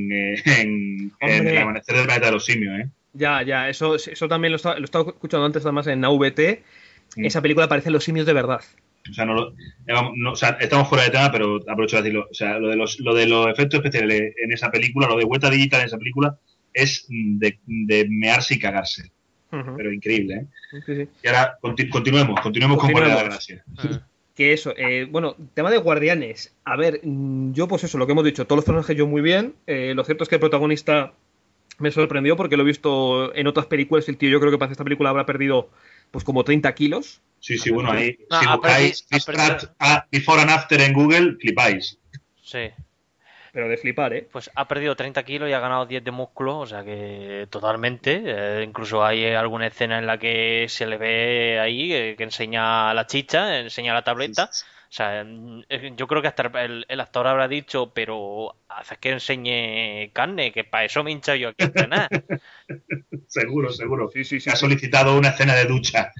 en El amanecer del planeta de los simios, ¿eh? Ya, eso también lo estaba escuchando antes, además en AVT. Esa película parece Los simios de verdad. O sea, o sea, estamos fuera de tema, pero aprovecho de decirlo. O sea, lo de los efectos especiales en esa película, lo de Weta Digital en esa película, es de mearse y cagarse. Pero increíble, ¿eh? Sí. Y ahora continuemos con Guardianes de la Galaxia. Que eso, bueno, tema de Guardianes. A ver, yo pues eso, lo que hemos dicho, todos los personajes yo muy bien. Lo cierto es que el protagonista me sorprendió porque lo he visto en otras películas. El tío, yo creo que para esta película habrá perdido pues como 30 kilos. Sí, bueno, ahí si buscáis Before and After en Google, flipáis. Sí. Pero de flipar, ¿eh? Pues ha perdido 30 kilos y ha ganado 10 de músculo, o sea que totalmente. Incluso hay alguna escena en la que se le ve ahí que enseña la chicha, enseña la tableta. O sea, yo creo que hasta el actor habrá dicho, pero haces que enseñe carne, que para eso me hincho yo aquí a entrenar. Seguro. Sí. Ha solicitado una escena de ducha.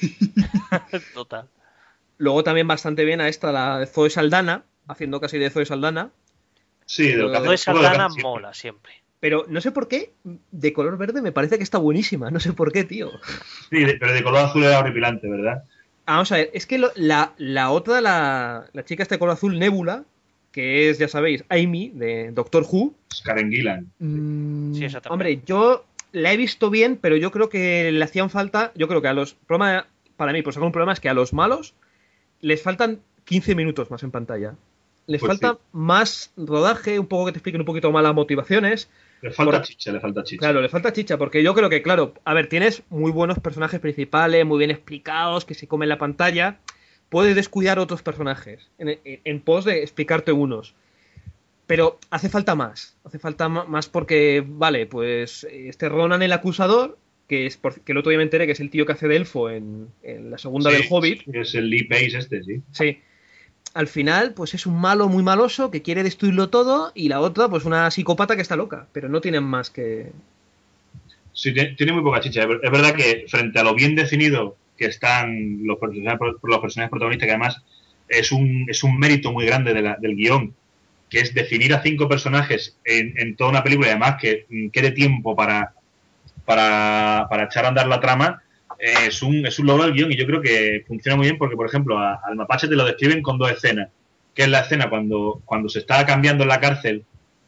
Total. Luego también bastante bien a esta, la de Zoe Saldana, haciendo casi de Zoe Saldana. Sí, de lo que Zoe Saldana mola siempre. Pero no sé por qué, de color verde me parece que está buenísima. No sé por qué, tío. Sí, pero de color azul era horripilante, ¿verdad? Vamos a ver, es que la otra, la chica esta de color azul, Nebula, que es, ya sabéis, Amy, de Doctor Who. Karen Gillan. Sí, exactamente. Hombre, yo la he visto bien, pero yo creo que le hacían falta. Yo creo que para mí, pues algún problema es que a los malos les faltan 15 minutos más en pantalla. Les falta más rodaje, un poco que te expliquen un poquito más las motivaciones. Le falta chicha. Claro, le falta chicha, porque yo creo que, claro, a ver, tienes muy buenos personajes principales, muy bien explicados, que se comen la pantalla. Puedes descuidar otros personajes en pos de explicarte unos. Pero hace falta más porque, vale, pues este Ronan el Acusador, que el otro día me enteré que es el tío que hace de elfo en la segunda del Hobbit. Sí, es el Lee Pace sí. Sí. Al final, pues es un malo muy maloso que quiere destruirlo todo y la otra, pues una psicópata que está loca, pero no tienen más que... Sí, tiene muy poca chicha. Es verdad que frente a lo bien definido que están los personajes protagonistas, que además es un mérito muy grande del guión, que es definir a 5 personajes en toda una película y además que quede tiempo para echar a andar la trama. Es un logro del guión y yo creo que funciona muy bien porque, por ejemplo, al mapache te lo describen con 2 escenas, que es la escena cuando se está cambiando en la cárcel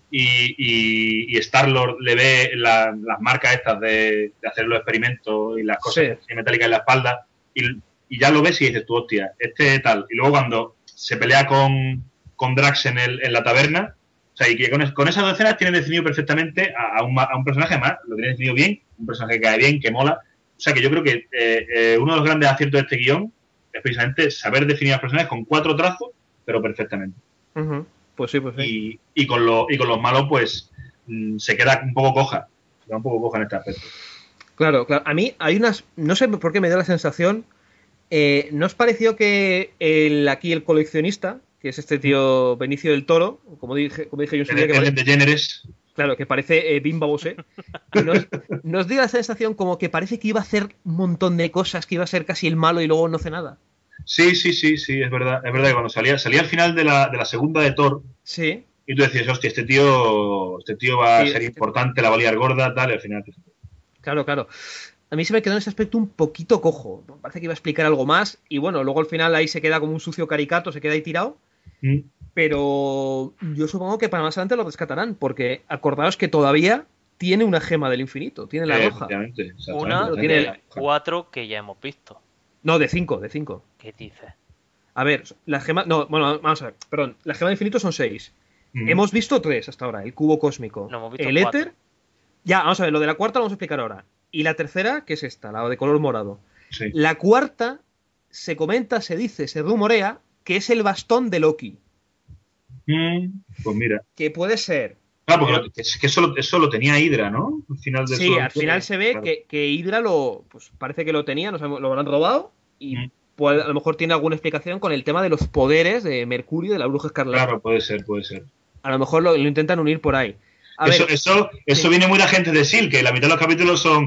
y Star-Lord le ve las marcas estas de hacer los experimentos y las cosas metálicas en la espalda y ya lo ves y dices tú, hostia, tal. Y luego cuando se pelea con Drax en la taberna, o sea, y que con esas 2 escenas tienen definido perfectamente a un personaje más, lo tiene definido bien, un personaje que cae bien, que mola. O sea que yo creo que uno de los grandes aciertos de este guión es precisamente saber definir a los personajes con 4 trazos, pero perfectamente. Pues sí. Y con los malos, pues se queda un poco coja. Se queda un poco coja en este aspecto. Claro. A mí hay unas... No sé por qué me da la sensación... ¿No os pareció que el coleccionista, que es este tío Benicio del Toro, como dije yo en su día... El de Generes... Claro, que parece Bimba Bosé. Nos dio la sensación como que parece que iba a hacer un montón de cosas, que iba a ser casi el malo y luego no hace nada. Sí, es verdad. Es verdad que cuando salía al final de la segunda de Thor. Sí. Y tú decías, hostia, este tío va a ser importante, la va a liar gorda, tal, y al final... Claro. A mí se me quedó en ese aspecto un poquito cojo. Parece que iba a explicar algo más y bueno, luego al final ahí se queda como un sucio caricato, se queda ahí tirado. Pero yo supongo que para más adelante lo rescatarán, porque acordaos que todavía tiene una gema del infinito, tiene la roja. Una tiene 4 que ya hemos visto. No, de 5. ¿Qué dices? A ver, la gema... No, bueno, vamos a ver, perdón. La gema del infinito son 6. Hemos visto 3 hasta ahora. El cubo cósmico. No, hemos visto el 4. éter... Ya, vamos a ver, lo de la cuarta lo vamos a explicar ahora. Y la tercera, que es esta, la de color morado. Sí. La cuarta, se comenta, se dice, se rumorea que es el bastón de Loki. Pues mira. Que puede ser... Claro, porque es que eso lo tenía Hydra, ¿no? Al final al final se ve claro. que Hydra pues parece que lo tenía, no sabemos, lo habrán robado y pues, a lo mejor tiene alguna explicación con el tema de los poderes de Mercurio, de la Bruja Escarlata. Claro, puede ser. A lo mejor lo intentan unir por ahí. Eso viene muy la gente de S.H.I.E.L.D., que la mitad de los capítulos son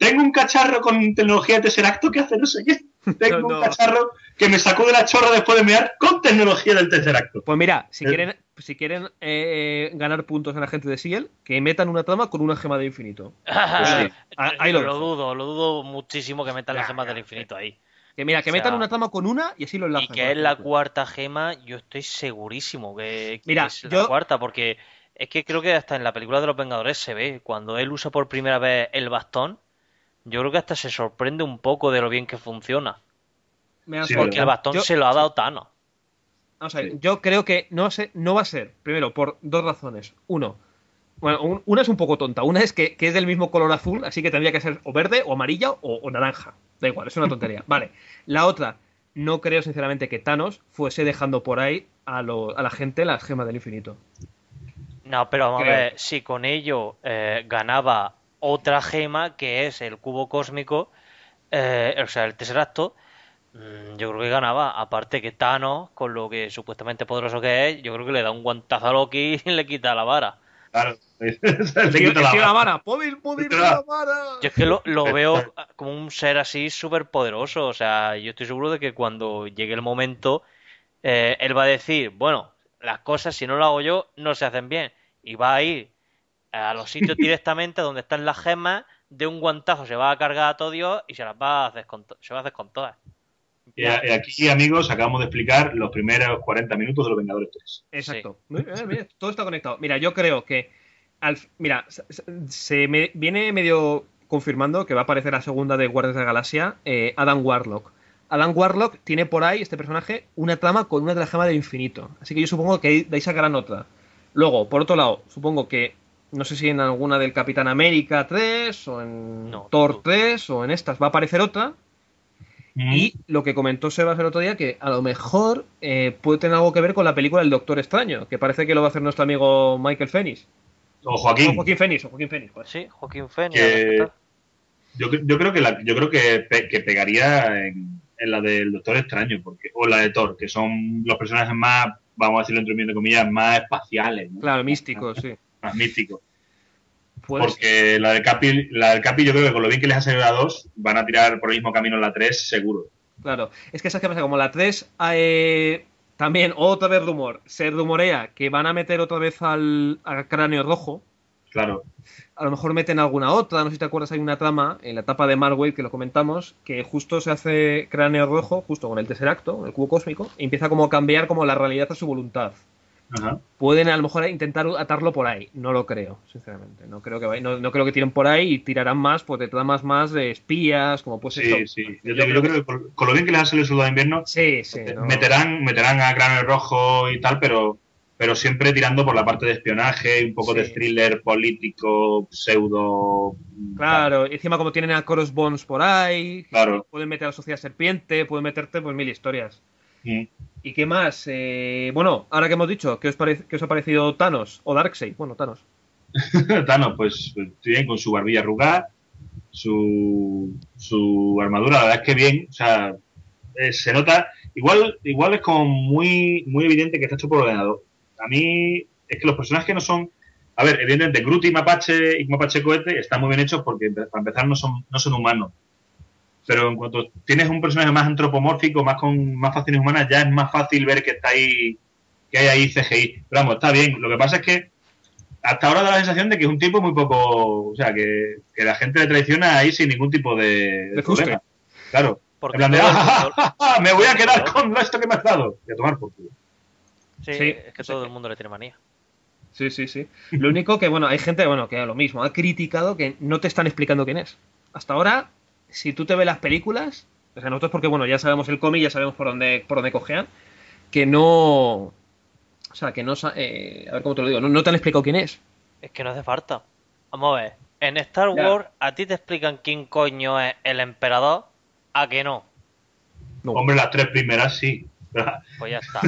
tengo un cacharro con tecnología de Tesseracto que hace no sé qué. Tengo un cacharro que me sacó de la chorra después de mear con tecnología del Tesseracto. Pues mira, si quieren ganar puntos en la gente de Siegel, que metan una trama con una gema del infinito. Pues sí. Ahí lo dudo muchísimo que metan las gemas del infinito ahí. Que mira, que metan una trama con una y así lo enlazan. Y que es la cuarta gema, yo estoy segurísimo que mira, es la cuarta, porque es que creo que hasta en la película de los Vengadores se ve, cuando él usa por primera vez el bastón, yo creo que hasta se sorprende un poco de lo bien que funciona. Porque el bastón se lo ha dado Thanos. Vamos a ver, yo creo que no va a ser, primero, por dos razones. Una es un poco tonta. Una es que es del mismo color azul, así que tendría que ser o verde, o amarilla, o naranja. Da igual, es una tontería. Vale. La otra, no creo sinceramente que Thanos fuese dejando por ahí a la gente las gemas del infinito. No, pero vamos a ver, si con ello ganaba otra gema, que es el cubo cósmico, o sea, el Tesseracto, yo creo que ganaba. Aparte que Thanos, con lo que supuestamente poderoso que es, yo creo que le da un guantazo a Loki y le quita la vara. Claro, le quita la vara. ¡Poder la vara! Yo es que lo veo como un ser así súper poderoso. O sea, yo estoy seguro de que cuando llegue el momento, él va a decir, bueno, las cosas si no lo hago yo, no se hacen bien. Y va a ir a los sitios directamente donde están las gemas, de un guantazo se va a cargar a todo Dios y se las va a hacer con todas. Y aquí, amigos, acabamos de explicar los primeros 40 minutos de Los Vengadores 3. Exacto. Sí. Mira, todo está conectado. Mira, yo creo que se me viene medio confirmando que va a aparecer la segunda de Guardianes de la Galaxia, Adam Warlock. Adam Warlock tiene por ahí, este personaje, una trama con una de las gemas del infinito. Así que yo supongo que de ahí sacarán otra. Luego, por otro lado, supongo que, no sé si en alguna del Capitán América 3, o en Thor 3, o en estas, va a aparecer otra. Y lo que comentó Sebas el otro día, que a lo mejor puede tener algo que ver con la película El Doctor Extraño, que parece que lo va a hacer nuestro amigo Michael Phoenix. O Joaquín. O Joaquín Phoenix. Pues. Sí, Joaquín Phoenix. Yo creo que pegaría en la del Doctor Extraño, o la de Thor, que son los personajes más, vamos a decirlo entre comillas, más espaciales, ¿no? Claro, místicos, sí. Más místicos. Porque la del Capi yo creo que con lo bien que les ha salido la 2 van a tirar por el mismo camino en la 3 seguro. Claro, es que ¿sabes qué pasa? Como la 3 también otra vez se rumorea que van a meter otra vez al Cráneo Rojo. Claro. A lo mejor meten alguna otra, no sé si te acuerdas, hay una trama en la etapa de Marvel que lo comentamos, que justo se hace Cráneo Rojo, justo con el Tesseracto, el cubo cósmico, y empieza como a cambiar como la realidad a su voluntad. Ajá. Pueden a lo mejor intentar atarlo por ahí. No lo creo, sinceramente. No creo que tiren por ahí y tirarán más, pues de tramas más de espías, como pues sí, eso. Sí. Yo creo que con lo bien que les ha salido el Soldado de Invierno, meterán a Cráneo Rojo y tal, pero siempre tirando por la parte de espionaje, un poco de thriller político, pseudo. Claro, y encima como tienen a Coros Bones por ahí, claro. Pueden meter a la Sociedad Serpiente, pueden meterte pues mil historias. ¿Y qué más? Bueno, ahora que hemos dicho, ¿qué os ha parecido Thanos o Darkseid? Bueno, Thanos. Thanos, pues bien, con su barbilla arrugada, su armadura, la verdad es que bien, o sea, se nota, igual es como muy, muy evidente que está hecho por ordenador. A mí es que los personajes que no son, a ver, evidentemente Groot y Mapache Cohete están muy bien hechos porque para empezar no son humanos. Pero en cuanto tienes un personaje más antropomórfico, más con más facciones humanas, ya es más fácil ver que hay ahí CGI. Pero vamos, está bien. Lo que pasa es que hasta ahora da la sensación de que es un tipo muy poco, o sea, que la gente le traiciona ahí sin ningún tipo de problema. Claro. Porque en plan de, me voy a quedar con esto que me has dado. Y a tomar por culo. Sí, es que todo el mundo le tiene manía. Sí. Lo único que, bueno, hay gente, que lo mismo, ha criticado que no te están explicando quién es. Hasta ahora, si tú te ves las películas, o sea, nosotros porque, ya sabemos el cómic, ya sabemos por dónde cojean, que no... O sea, que no... a ver cómo te lo digo, no te han explicado quién es. Es que no hace falta. Vamos a ver, en Star Wars, ¿a ti te explican quién coño es el emperador? ¿A que no? Hombre, las 3 primeras sí. Pues ya está.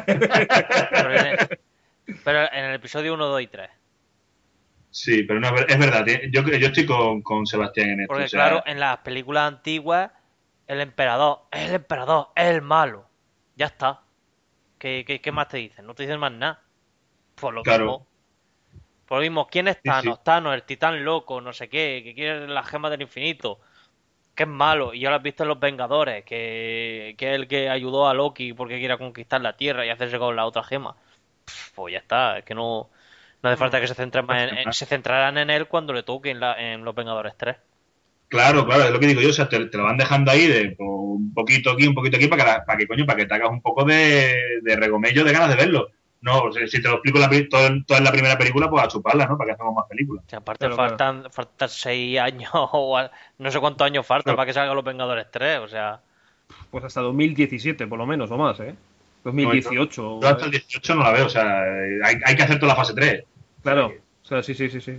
Pero en el episodio 1, 2 y 3. Sí, pero no es verdad. Yo estoy con Sebastián en esto. Porque claro, en las películas antiguas, el emperador es el malo. Ya está. ¿Qué más te dicen? No te dicen más nada. Pues lo mismo. Por lo mismo, ¿quién es Sí, Thanos? sí. Thanos, el titán loco, no sé qué, que quiere las gemas del infinito, que es malo. Y ya lo has visto en Los Vengadores, que es el que ayudó a Loki porque quiere conquistar la Tierra y hacerse con la otra gema. Pues ya está, es que no hace falta que se centren más se centrarán en él cuando le toque en Los Vengadores 3. Claro, claro, es lo que digo yo, o sea, te lo van dejando ahí de pues, un poquito aquí, para que, coño, para que te hagas un poco de regomello, de ganas de verlo. No, o sea, si te lo explico toda en la primera película, pues a chuparla, ¿no? Para que hagamos más películas. O sea, aparte Claro, claro. faltan 6 años no sé cuántos años faltan Claro. para que salgan Los Vengadores 3, o sea... Pues hasta 2017, por lo menos, o más, ¿eh? No, 2018. yo hasta el 18 no la veo, o sea, hay que hacer toda la fase 3. Claro. O sea, sí.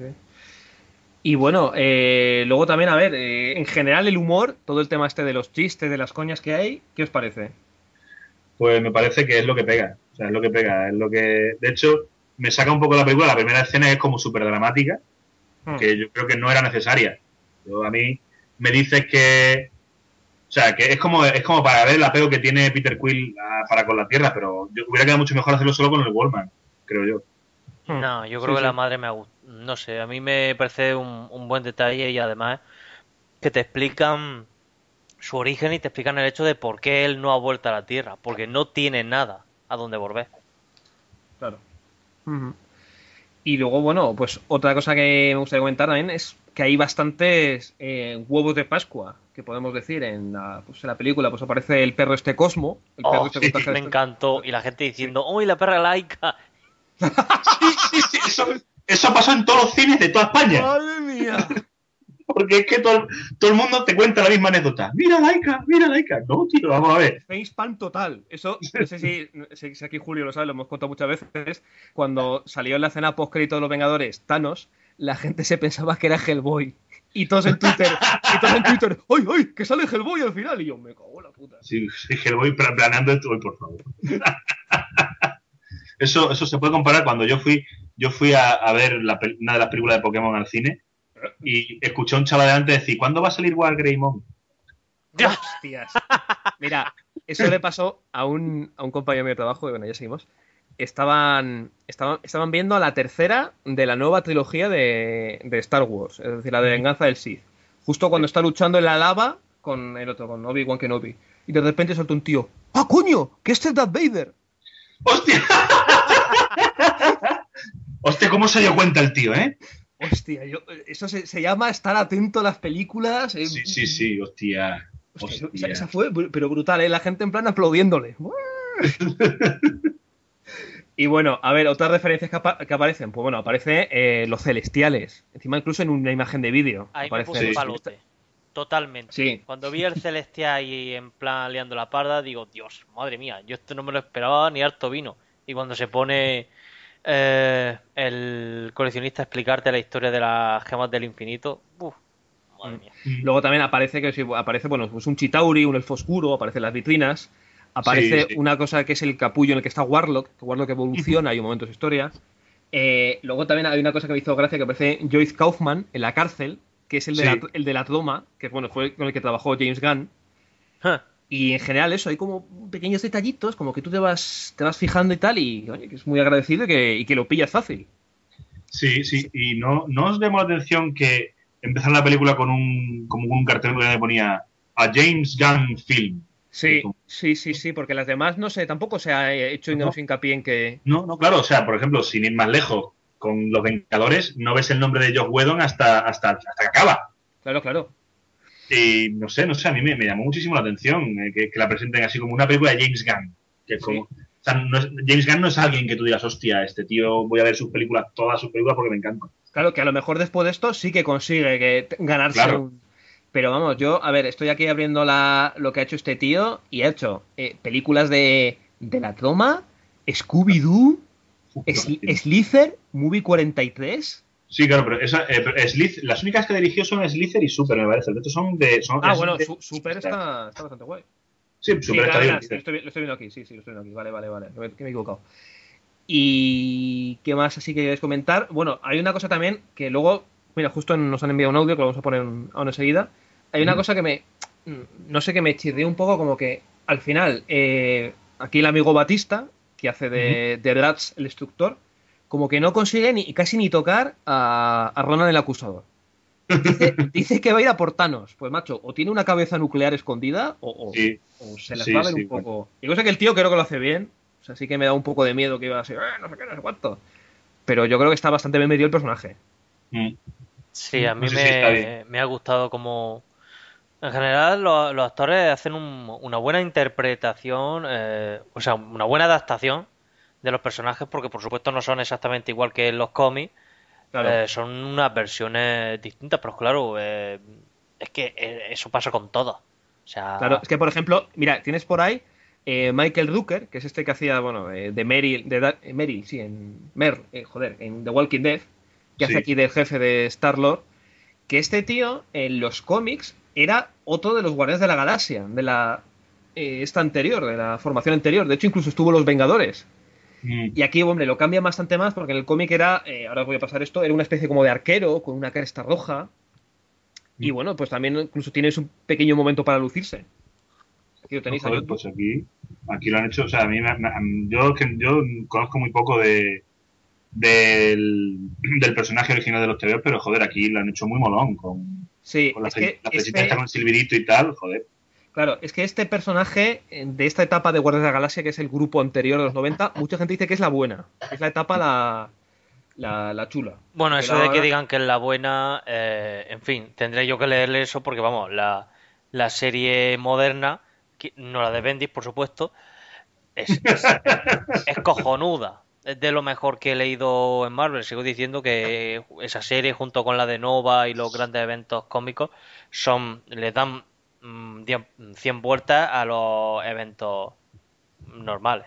Y bueno, luego también, a ver, en general el humor, todo el tema este de los chistes, de las coñas que hay, ¿qué os parece? Pues me parece que es lo que pega. O sea, es lo que pega. Es lo que. De hecho, me saca un poco la película. La primera escena es como súper dramática, que yo creo que no era necesaria. A mí me dices que. O sea, que es como para ver el apego que tiene Peter Quill para con la Tierra, pero yo hubiera quedado mucho mejor hacerlo solo con el Wallman, creo yo. No, yo Sí, creo que sí. la madre me gusta. No sé, a mí me parece un buen detalle y además que te explican su origen y te explican el hecho de por qué él no ha vuelto a la Tierra, porque no tiene nada a donde volver. Claro. Ujú. Y luego, bueno, pues otra cosa que me gustaría comentar también es que hay bastantes huevos de Pascua, que podemos decir, pues en la película, pues aparece el perro este Cosmo, el perro Oh, este sí, con traje me de... encantó. Y la gente diciendo, ¡uy, la perra laica! Sí, eso pasó en todos los cines de toda España. ¡Madre mía! Porque es que todo el mundo te cuenta la misma anécdota. Mira Laika, mira Laika. No, tío, vamos a ver. Facepalm total. Eso, no sé si aquí Julio lo sabe, lo hemos contado muchas veces. Cuando salió en la escena post-crédito de Los Vengadores, Thanos, la gente se pensaba que era Hellboy. Y todos en Twitter, ¡ay, ay! Que sale Hellboy al final. Y yo, me cago en la puta. Sí, que voy planeando esto hoy, por favor. Eso se puede comparar cuando yo fui a ver una de las películas de Pokémon al cine y escuché a un chaval delante decir, ¿cuándo va a salir Wargreymon? ¡Hostias! Mira, eso le pasó a un compañero mío de trabajo, y bueno, ya seguimos. Estaban viendo a la tercera de la nueva trilogía de Star Wars, es decir, la de Venganza del Sith. Justo cuando está luchando en la lava con el otro, con Obi-Wan Kenobi. Y de repente salta un tío. ¡Ah, coño! ¡Que este es Darth Vader! ¡Hostia! Hostia, ¿cómo se dio cuenta el tío, eh? Hostia, eso se llama estar atento a las películas. Sí, hostia. Esa fue, pero brutal, ¿eh? La gente en plan aplaudiéndole. Y bueno, a ver, otras referencias que aparecen. Pues bueno, aparece los celestiales. Encima incluso en una imagen de vídeo. Ahí me aparecen puse los palote. Totalmente. Sí. Cuando vi el Celestial ahí en plan liando la parda, digo, Dios, madre mía, yo esto no me lo esperaba ni harto vino. Y cuando se pone el coleccionista a explicarte la historia de las gemas del infinito, madre mía. Luego también aparece bueno, pues un Chitauri, un elfo oscuro, aparecen las vitrinas. Aparece Sí. una cosa que es el capullo en el que está Warlock, que Warlock evoluciona, hay un momento de su historia. Luego también hay una cosa que me hizo gracia, que aparece Joyce Kaufman en la cárcel, que es el de la toma, que bueno, fue con el que trabajó James Gunn. Huh. Y en general eso, hay como pequeños detallitos, como que tú te vas fijando y tal, y oye, que es muy agradecido y que lo pillas fácil. Sí, y no os llamó la atención que empezaron la película con un cartel que ponía a James Gunn Film. Sí, porque las demás, no sé, tampoco se ha hecho hincapié en que... No, claro, o sea, por ejemplo, sin ir más lejos, con Los Vengadores no ves el nombre de Joss Whedon hasta que acaba. Claro. Y no sé, a mí me llamó muchísimo la atención que la presenten así como una película de James Gunn. Que es como, o sea, James Gunn no es alguien que tú digas, hostia, este tío voy a ver sus películas, todas sus películas porque me encantan. Claro, que a lo mejor después de esto sí que consigue ganarse un... Pero vamos, yo, a ver, estoy aquí abriendo lo que ha hecho este tío y ha hecho películas de La Toma, Scooby-Doo, Slither, Movie 43... Sí, claro, pero las únicas que dirigió son Slither y Super, me parece. El resto son de... Super está bastante guay. Sí, Super está bien. Lo estoy viendo aquí, sí, lo estoy viendo aquí. Vale. Que me he equivocado. ¿Y qué más así que queréis comentar? Bueno, hay una cosa también que luego... Mira, justo nos han enviado un audio que lo vamos a poner aún enseguida. Hay una cosa que no sé, que me chirrió un poco, como que al final, aquí el amigo Batista, que hace de Drax el instructor, como que no consigue casi ni tocar a Ronan el Acusador. Dice que va a ir a por Thanos. Pues macho, o tiene una cabeza nuclear escondida o se las va a ver un poco. Bueno. Y cosa que el tío creo que lo hace bien. O sea, sí que me da un poco de miedo que iba a ser, no sé qué, no sé cuánto. Pero yo creo que está bastante bien metido el personaje. Sí, a mí me ha gustado como... En general, los actores hacen una buena interpretación, o sea, una buena adaptación de los personajes, porque por supuesto no son exactamente igual que en los cómics. Claro. Son unas versiones distintas, pero claro, es que eso pasa con todo. O sea... Claro, es que por ejemplo, mira, tienes por ahí Michael Rooker, que es este que hacía, bueno, de Meryl, sí, en The Walking Dead, que hace aquí del jefe de Star-Lord, que este tío en los cómics era otro de los Guardianes de la Galaxia, de la esta anterior, de la formación anterior. De hecho, incluso estuvo Los Vengadores. Y aquí, hombre, lo cambia bastante más porque en el cómic era, ahora os voy a pasar esto, era una especie como de arquero con una cresta roja. Y bueno, pues también incluso tienes un pequeño momento para lucirse. Aquí lo tenéis. Joder, pues aquí lo han hecho, o sea, a mí yo conozco muy poco del personaje original de los TVOs, pero joder, aquí lo han hecho muy molón con la flechita esta con el silbidito y tal, joder. Claro, es que este personaje de esta etapa de Guardianes de la Galaxia, que es el grupo anterior de los 90, mucha gente dice que es la buena. Es la etapa la chula. Bueno, eso de que digan que es la buena, en fin, tendré yo que leerle eso porque, vamos, la serie moderna, no la de Bendis, por supuesto, es cojonuda. Es de lo mejor que he leído en Marvel. Sigo diciendo que esa serie, junto con la de Nova y los grandes eventos cómicos, le dan 100 vueltas a los eventos normales.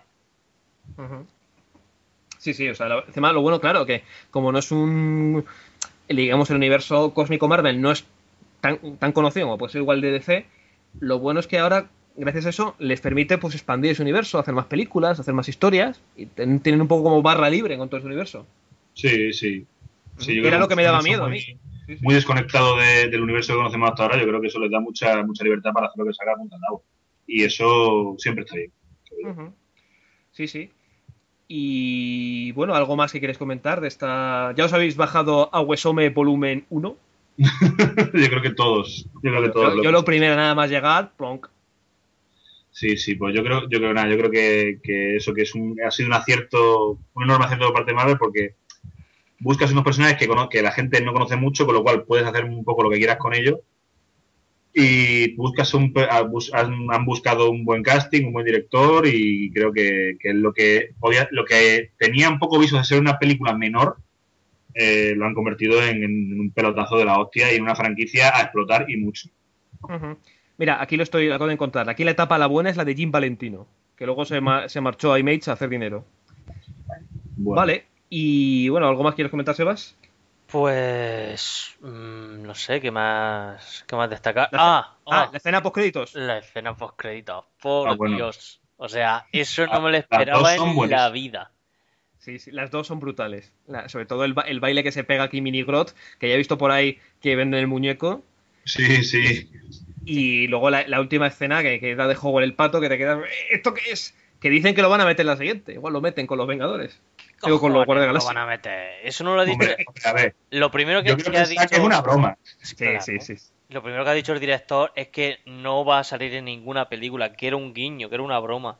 Sí, o sea, encima lo bueno, claro, que como no es digamos, el universo cósmico Marvel no es tan conocido como puede ser igual de DC, lo bueno es que ahora, gracias a eso, les permite pues expandir ese universo, hacer más películas, hacer más historias, y tienen un poco como barra libre con todo ese universo. Sí, era lo que me daba miedo a mí. Muy desconectado del universo que conocemos hasta ahora. Yo creo que eso les da mucha libertad para hacer lo que se haga con Tandao. Y eso siempre está bien. Sí. Y bueno, ¿algo más que quieres comentar de esta? ¿Ya os habéis bajado a Wesome volumen 1? Yo creo que todos. Yo lo primero, nada más llegar, plonk. Sí, pues yo creo que eso que ha sido un enorme acierto de parte de Marvel, porque buscas unos personajes que la gente no conoce mucho, con lo cual puedes hacer un poco lo que quieras con ellos. Y han buscado un buen casting, un buen director, y creo que lo que tenía un poco viso de ser una película menor, lo han convertido en un pelotazo de la hostia y en una franquicia a explotar y mucho. Mira, aquí acabo de encontrar. Aquí la etapa la buena es la de Jim Valentino, que luego se marchó a Image a hacer dinero. Bueno. Vale. Y bueno, ¿algo más quieres comentar, Sebas? Pues no sé, ¿qué más destacar? La escena post-créditos. La escena post-créditos, por Dios. O sea, eso no me lo esperaba en la vida. Sí, las dos son brutales. Sobre todo el baile que se pega aquí Mini Groth, que ya he visto por ahí que venden el muñeco. Sí. Y luego la última escena que da de juego el pato, que te quedas... ¿Esto qué es? Que dicen que lo van a meter en la siguiente. Igual lo meten con los Vengadores. Digo, con los Guardianes de la Galaxia. Lo van a meter. Eso no lo ha dicho. A ver, lo primero que ha dicho que es una broma. Sí. Lo primero que ha dicho el director es que no va a salir en ninguna película, que era un guiño, que era una broma.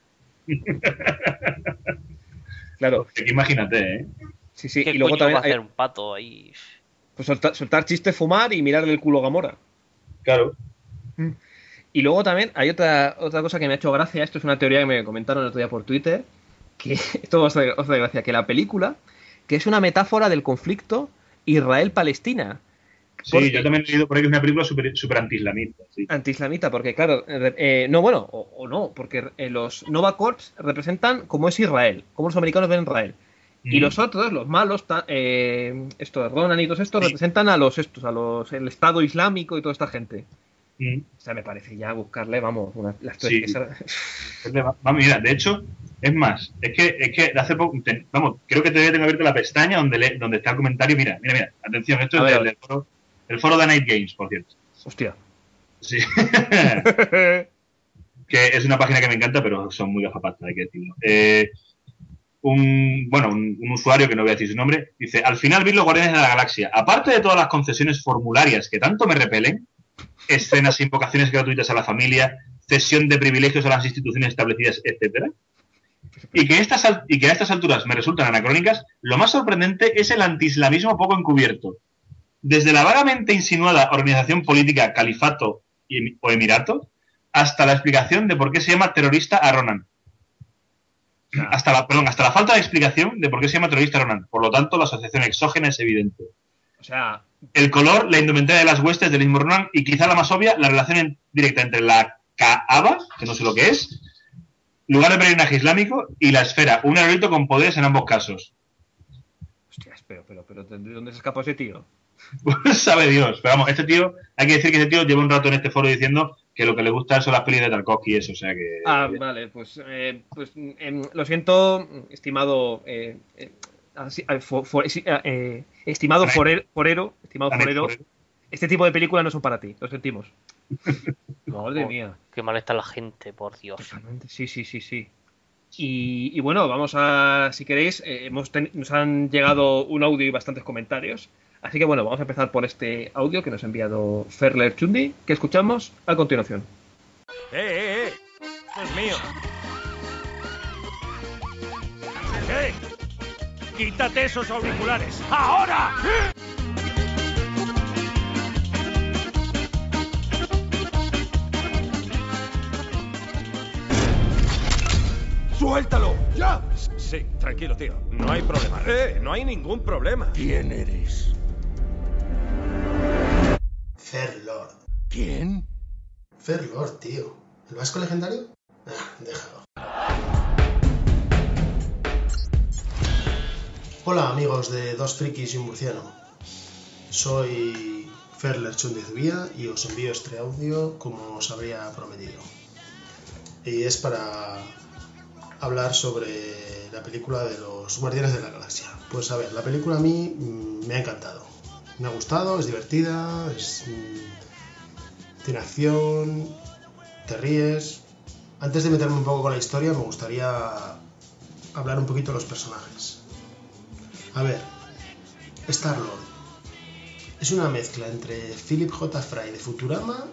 Claro. Imagínate, ¿eh? Sí. ¿Qué y luego también va a hacer un pato ahí? Pues soltar chistes, fumar y mirarle el culo a Gamora. Claro. Y luego también hay otra cosa que me ha hecho gracia. Esto es una teoría que me comentaron el otro día por Twitter. Que esto os hace gracia. Que la película, que es una metáfora del conflicto Israel-Palestina. Sí, yo también he leído por ahí que es una película súper anti-islamita. Sí. Anti-islamita, porque claro, no, porque los Nova Corps representan cómo es Israel, cómo los americanos ven Israel. Y los otros, los malos, estos Ronan y todos estos, representan a el Estado Islámico y toda esta gente. O sea, me parece ya buscarle, vamos, las tres. Sí. Mira, de hecho, es más, es que hace poco, creo que tengo abierta la pestaña donde está el comentario. Mira, atención, esto es del foro de Night Games, por cierto. Hostia. Sí. Que es una página que me encanta, pero son muy gafapastas, hay que decirlo. un usuario, que no voy a decir su nombre, dice: al final vi Los Guardianes de la Galaxia. Aparte de todas las concesiones formularias que tanto me repelen, escenas e invocaciones gratuitas a la familia, cesión de privilegios a las instituciones establecidas, etcétera, y que a estas alturas me resultan anacrónicas, lo más sorprendente es el antiislamismo poco encubierto. Desde la vagamente insinuada organización política califato o emirato, hasta la explicación de por qué se llama terrorista a Ronan. Hasta la falta de explicación de por qué se llama terrorista a Ronan. Por lo tanto, la asociación exógena es evidente. O sea, el color, la indumentaria de las huestes del mismo Ronan y quizá la más obvia, la relación directa entre la Kaaba, que no sé lo que es, lugar de peregrinaje islámico, y la esfera, un aerolito con poderes en ambos casos. Hostias, pero ¿de dónde se escapó ese tío? Pues sabe Dios. Pero vamos, este tío, hay que decir que ese tío lleva un rato en este foro diciendo que lo que le gusta son las pelis de Tarkovsky y eso, o sea que... Vale, pues lo siento, estimado estimado forero, este tipo de películas no son para ti, lo sentimos. Madre mía. Qué mal está la gente, por Dios. Totalmente. Sí. Y bueno, vamos a, si queréis, nos han llegado un audio y bastantes comentarios. Así que bueno, vamos a empezar por este audio que nos ha enviado Ferler Chundi, que escuchamos a continuación. Es mío. Quítate esos auriculares. ¡Ahora! ¡Suéltalo! ¡Ya! Sí, tranquilo, tío. No hay problema. No hay ningún problema. ¿Quién eres? Ferlord. ¿Quién? Ferlord, tío. ¿El vasco legendario? Déjalo. Hola, amigos de Dos Frikis y un Murciano. Soy Ferler Chundizubía y os envío este audio como os habría prometido. Y es para hablar sobre la película de los Guardianes de la Galaxia. Pues a ver, la película a mí me ha encantado. Me ha gustado, es divertida, tiene acción, te ríes. Antes de meterme un poco con la historia, me gustaría hablar un poquito de los personajes. A ver, Star-Lord es una mezcla entre Philip J. Fry de Futurama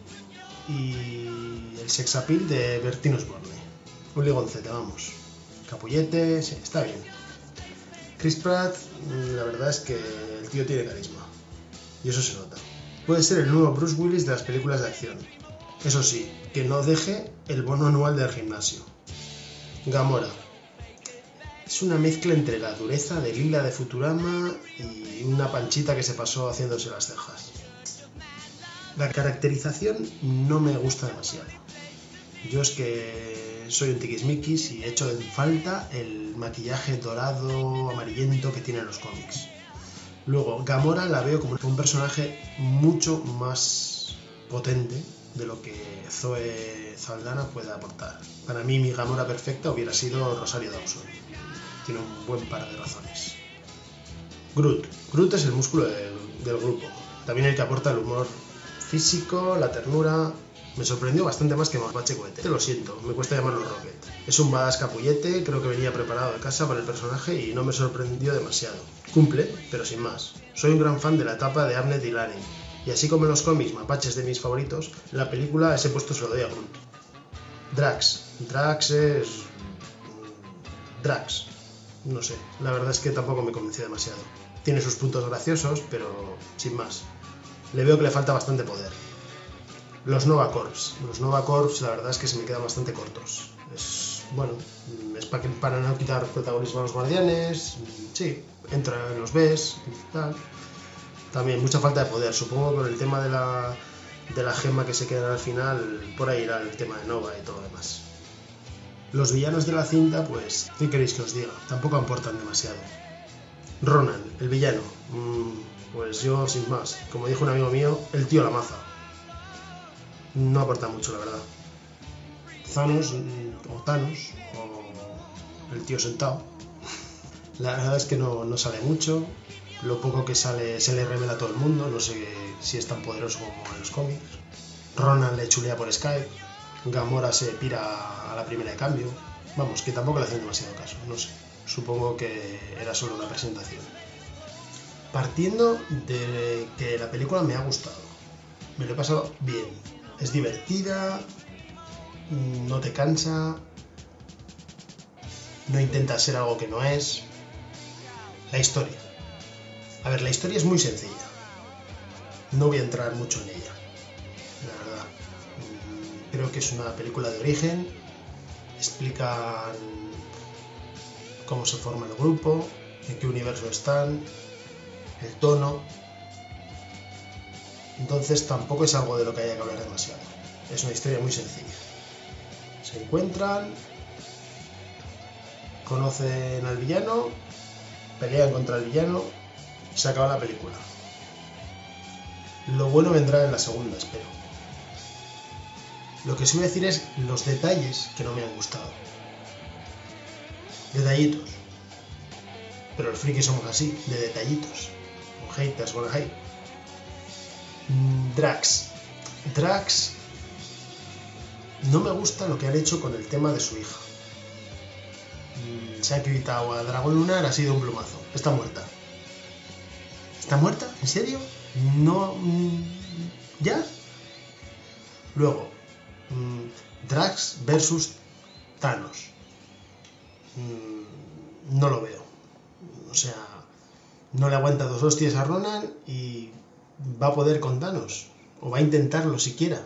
y el sex appeal de Bertín Osborne. Un ligoncete, vamos. Capullete, sí, está bien. Chris Pratt, la verdad es que el tío tiene carisma. Y eso se nota. Puede ser el nuevo Bruce Willis de las películas de acción. Eso sí, que no deje el bono anual del gimnasio. Gamora. Es una mezcla entre la dureza de Lila de Futurama y una panchita que se pasó haciéndose las cejas. La caracterización no me gusta demasiado. Yo es que soy un tiquismiquis y echo en falta el maquillaje dorado, amarillento que tienen los cómics. Luego, Gamora la veo como un personaje mucho más potente de lo que Zoe Saldana puede aportar. Para mí, mi Gamora perfecta hubiera sido Rosario Dawson. Tiene un buen par de razones. Groot es el músculo del grupo. También el que aporta el humor físico, la ternura. Me sorprendió bastante más que Mapache Cohete. Te lo siento, me cuesta llamarlo Rocket. Es un badass capullete, creo que venía preparado de casa para el personaje y no me sorprendió demasiado. Cumple, pero sin más. Soy un gran fan de la etapa de Abnett y Lanning. Y así como en los cómics Mapache es de mis favoritos, en la película ese puesto se lo doy a Groot. Drax es... Drax. No sé, la verdad es que tampoco me convenció demasiado. Tiene sus puntos graciosos, pero sin más. Le veo que le falta bastante poder. Los Nova Corps, la verdad es que se me quedan bastante cortos. Es para no quitar protagonismo a los guardianes. Sí, entra en los Bs y tal. También mucha falta de poder. Supongo que con el tema de la gema que se queda al final, por ahí irá el tema de Nova y todo lo demás. Los villanos de la cinta, pues, ¿qué queréis que os diga? Tampoco aportan demasiado. Ronan, el villano. Pues yo, sin más. Como dijo un amigo mío, el tío la maza. No aporta mucho, la verdad. Thanos, o el tío sentado. La verdad es que no sale mucho. Lo poco que sale se le revela a todo el mundo. No sé si es tan poderoso como en los cómics. Ronan le chulea por Skype. Gamora se pira a la primera de cambio. Vamos, que tampoco le hacen demasiado caso. No sé. supongo que era solo una presentación. Partiendo de que la película me ha gustado, me lo he pasado bien, es divertida, no te cansa, no intenta ser algo que no es. La historia. A ver, la historia es muy sencilla. No voy a entrar mucho en ella, la verdad. Creo que es una película de origen. Explican cómo se forma el grupo, en qué universo están, el tono. Entonces tampoco es algo de lo que haya que hablar demasiado. Es una historia muy sencilla. Se encuentran, conocen al villano, pelean contra el villano y se acaba la película. Lo bueno vendrá en la segunda, espero. Lo que sí voy a decir es los detalles que no me han gustado. Detallitos. Pero los frikis somos así, de detallitos. Con haters, con hate. Drax. Drax. No me gusta lo que han hecho con el tema de su hija. Se ha quitado a Dragón Lunar, ha sido un plumazo. Está muerta. ¿Está muerta? ¿En serio? No. ¿Ya? Luego, Drax versus Thanos. No lo veo. O sea, no le aguanta 2 hostias a Ronan y va a poder con Thanos. O va a intentarlo siquiera.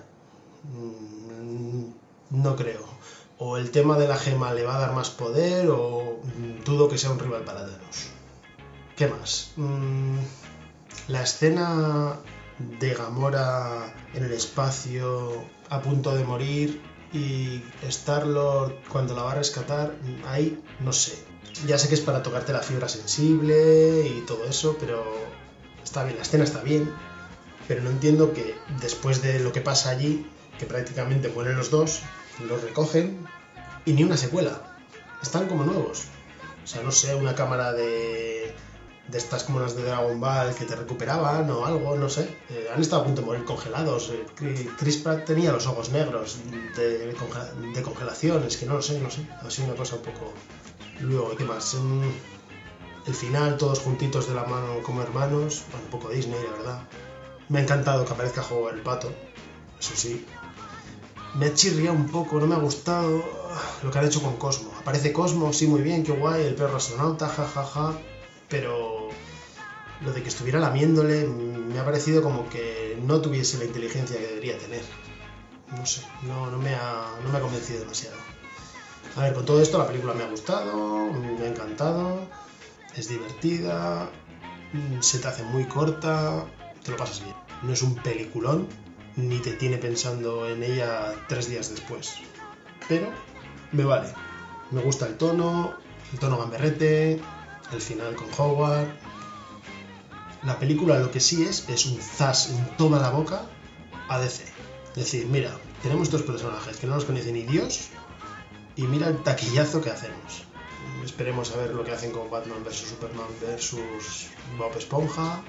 No creo. O el tema de la gema le va a dar más poder, o dudo que sea un rival para Thanos. ¿Qué más? La escena de Gamora en el espacio a punto de morir y Star-Lord cuando la va a rescatar, ahí no sé. Ya sé que es para tocarte la fibra sensible y todo eso, pero está bien, la escena está bien, pero no entiendo que después de lo que pasa allí, que prácticamente mueren los dos, los recogen y ni una secuela. Están como nuevos. O sea, no sé, una cámara de estas como las de Dragon Ball que te recuperaban o algo, no sé. Han estado a punto de morir congelados. Chris Pratt tenía los ojos negros de congelación. Es que no lo sé. Ha sido una cosa un poco... Luego, ¿qué más? El final, todos juntitos de la mano como hermanos. Bueno, un poco Disney, la verdad. Me ha encantado que aparezca Howard el Pato. Eso sí. Me ha chirriado un poco, no me ha gustado lo que han hecho con Cosmo. Aparece Cosmo, sí, muy bien, qué guay, el perro astronauta, jajaja, pero lo de que estuviera lamiéndole me ha parecido como que no tuviese la inteligencia que debería tener. No sé, no me ha convencido demasiado. A ver, con todo esto la película me ha gustado, me ha encantado, es divertida, se te hace muy corta, te lo pasas bien. No es un peliculón, ni te tiene pensando en ella 3 días después. Pero me vale. Me gusta el tono gamberrete, el final con Howard. La película lo que sí es un zas en toda la boca a DC. Es decir, mira, tenemos estos personajes que no los conoce ni Dios y mira el taquillazo que hacemos. Esperemos a ver lo que hacen con Batman vs Superman vs Bob Esponja.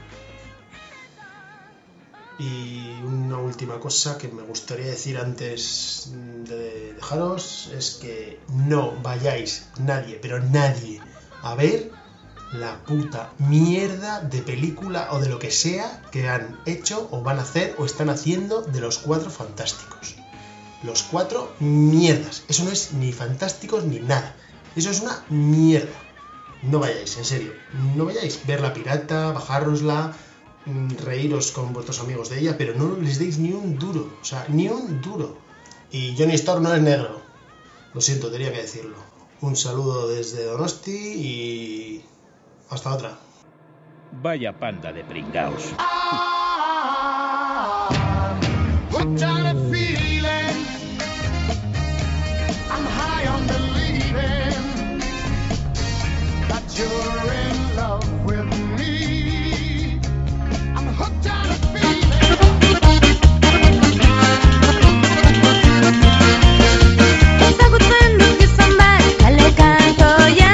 Y una última cosa que me gustaría decir antes de dejaros es que no vayáis nadie, pero nadie, a ver la puta mierda de película o de lo que sea que han hecho o van a hacer o están haciendo de los 4 Fantásticos. Los 4 mierdas. Eso no es ni Fantásticos ni nada. Eso es una mierda. No vayáis, en serio. No vayáis. Ver la pirata, bajárosla, reíros con vuestros amigos de ella, pero no les deis ni un duro, o sea, ni un duro. Y Johnny Storm no es negro, lo siento, tenía que decirlo. Un saludo desde Donosti y hasta otra. Vaya panda de pringaos.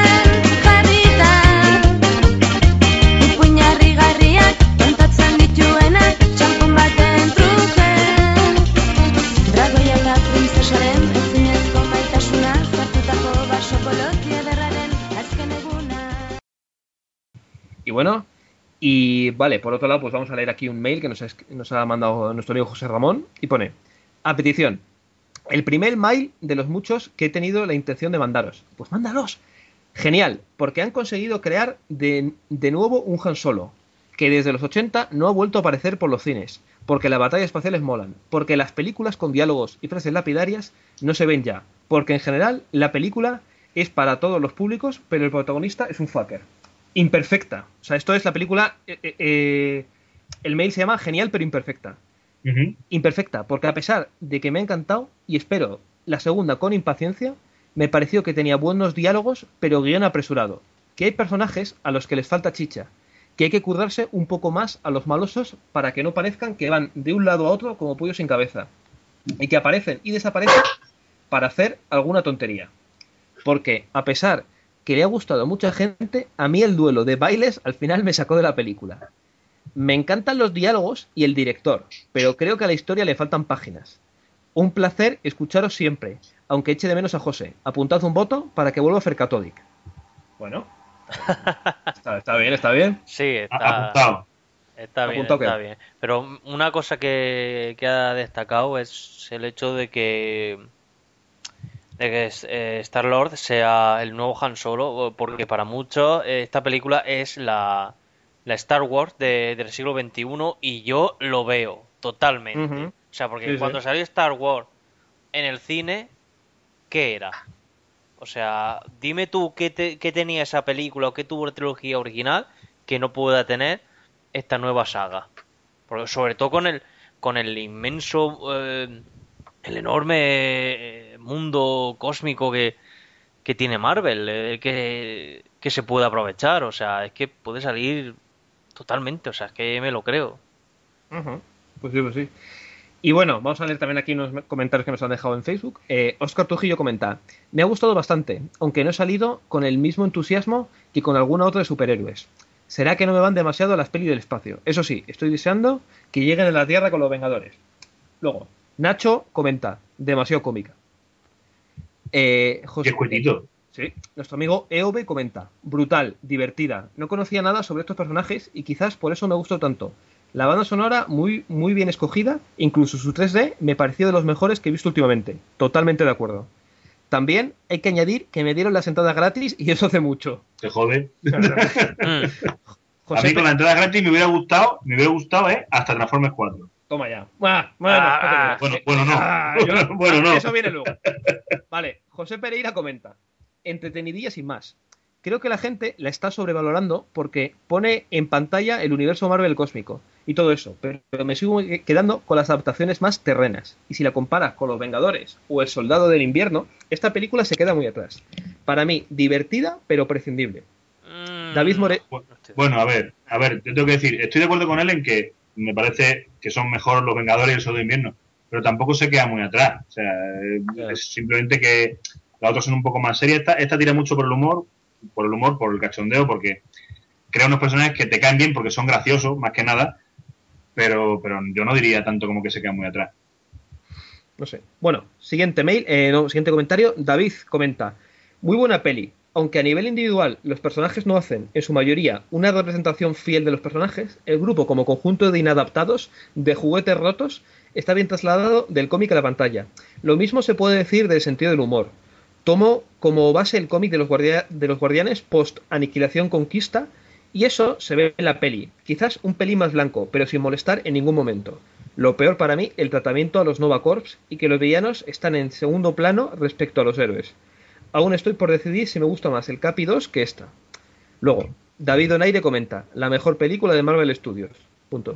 Ipuin harrigarriak kontatzen ditu bueno. Y vale, por otro lado, pues vamos a leer aquí un mail que nos ha mandado nuestro amigo José Ramón y pone: a petición, el primer mail de los muchos que he tenido la intención de mandaros. Pues mándalos. Genial, porque han conseguido crear de nuevo un Han Solo, que desde los 80 no ha vuelto a aparecer por los cines, porque las batallas espaciales molan, porque las películas con diálogos y frases lapidarias no se ven ya, porque en general la película es para todos los públicos, pero el protagonista es un fucker. Imperfecta. O sea, esto es la película... el mail se llama Genial pero imperfecta. Ujú. Imperfecta, porque a pesar de que me ha encantado y espero la segunda con impaciencia, me pareció que tenía buenos diálogos, pero guión apresurado, que hay personajes a los que les falta chicha, que hay que currarse un poco más a los malosos para que no parezcan que van de un lado a otro como pollos sin cabeza, y que aparecen y desaparecen para hacer alguna tontería. Porque, a pesar que le ha gustado a mucha gente, a mí el duelo de bailes al final me sacó de la película. Me encantan los diálogos y el director, pero creo que a la historia le faltan páginas. Un placer escucharos siempre, aunque eche de menos a José. Apuntad un voto para que vuelva a Fercatodic. Bueno, está bien, está bien. Sí, Apuntado. está bien, Apuntado está queda. bien. Pero una cosa que ha destacado es el hecho de que Star-Lord sea el nuevo Han Solo, porque para muchos esta película es la Star Wars del siglo XXI y yo lo veo totalmente. Ujú. O sea, porque Sí, sí. cuando salió Star Wars en el cine, ¿qué era? O sea, dime tú qué tenía esa película o qué tuvo la trilogía original que no pueda tener esta nueva saga. Porque sobre todo con el inmenso, el enorme mundo cósmico que tiene Marvel, que se puede aprovechar. O sea, es que puede salir totalmente. O sea, es que me lo creo. Ujú. Pues sí, pues sí. Y bueno, vamos a leer también aquí unos comentarios que nos han dejado en Facebook. Óscar Trujillo comenta: me ha gustado bastante, aunque no he salido con el mismo entusiasmo que con alguna otra de superhéroes. ¿Será que no me van demasiado las pelis del espacio? Eso sí, estoy deseando que lleguen a la Tierra con los Vengadores. Luego, Nacho comenta: demasiado cómica. José, Qué cuetito. sí, nuestro amigo EOB comenta: brutal, divertida. No conocía nada sobre estos personajes y quizás por eso me gustó tanto. La banda sonora muy bien escogida, incluso su 3D me pareció de los mejores que he visto últimamente. Totalmente de acuerdo. También hay que añadir que me dieron la entrada gratis y eso hace mucho. Te jode. Mm. A mí con la entrada gratis me hubiera gustado, hasta Transformers 4. Toma ya. Bueno, no. Bueno, no. Eso viene luego. Vale, José Pereira comenta: entretenidilla sin más. Creo que la gente la está sobrevalorando porque pone en pantalla el universo Marvel cósmico y todo eso, pero me sigo quedando con las adaptaciones más terrenas. Y si la comparas con Los Vengadores o El Soldado del Invierno, esta película se queda muy atrás. Para mí, divertida, pero prescindible. David More... Bueno, a ver, yo tengo que decir, estoy de acuerdo con él en que me parece que son mejor Los Vengadores y El Soldado de Invierno, pero tampoco se queda muy atrás. O sea, es simplemente que las otras son un poco más serias. Esta tira mucho por el humor, por el cachondeo, porque crea unos personajes que te caen bien porque son graciosos, más que nada, pero yo no diría tanto como que se queda muy atrás. No sé. Bueno, siguiente mail, siguiente comentario. David comenta: muy buena peli, aunque a nivel individual los personajes no hacen, en su mayoría, una representación fiel de los personajes, el grupo como conjunto de inadaptados, de juguetes rotos, está bien trasladado del cómic a la pantalla. Lo mismo se puede decir del sentido del humor. Tomo como base el cómic de los Guardianes post-Aniquilación Conquista, y eso se ve en la peli. Quizás un pelín más blanco, pero sin molestar en ningún momento. Lo peor para mí, el tratamiento a los Nova Corps y que los villanos están en segundo plano respecto a los héroes. Aún estoy por decidir si me gusta más el Capi 2 que esta. Luego, David Donaire comenta: la mejor película de Marvel Studios. Punto.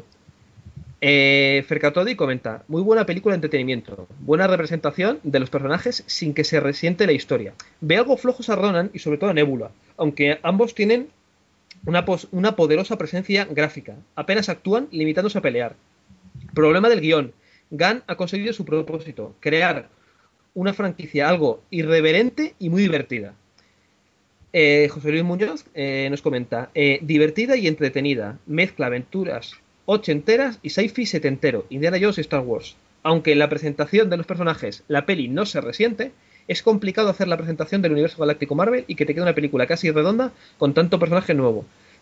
Fercatodi comenta: muy buena película de entretenimiento, buena representación de los personajes sin que se resiente la historia. Ve algo flojos a Ronan y sobre todo a Nebula, aunque ambos tienen una poderosa presencia gráfica. Apenas actúan limitándose a pelear. Problema del guión: Gunn ha conseguido su propósito, crear una franquicia algo irreverente y muy divertida. José Luis Muñoz nos comenta: divertida y entretenida, mezcla aventuras ochenteras y sci-fi setentero, Indiana Jones y Star Wars. Aunque en la presentación de los personajes la peli no se resiente, es complicado hacer la presentación del universo galáctico Marvel y que te quede una película casi redonda con tanto personaje nuevo.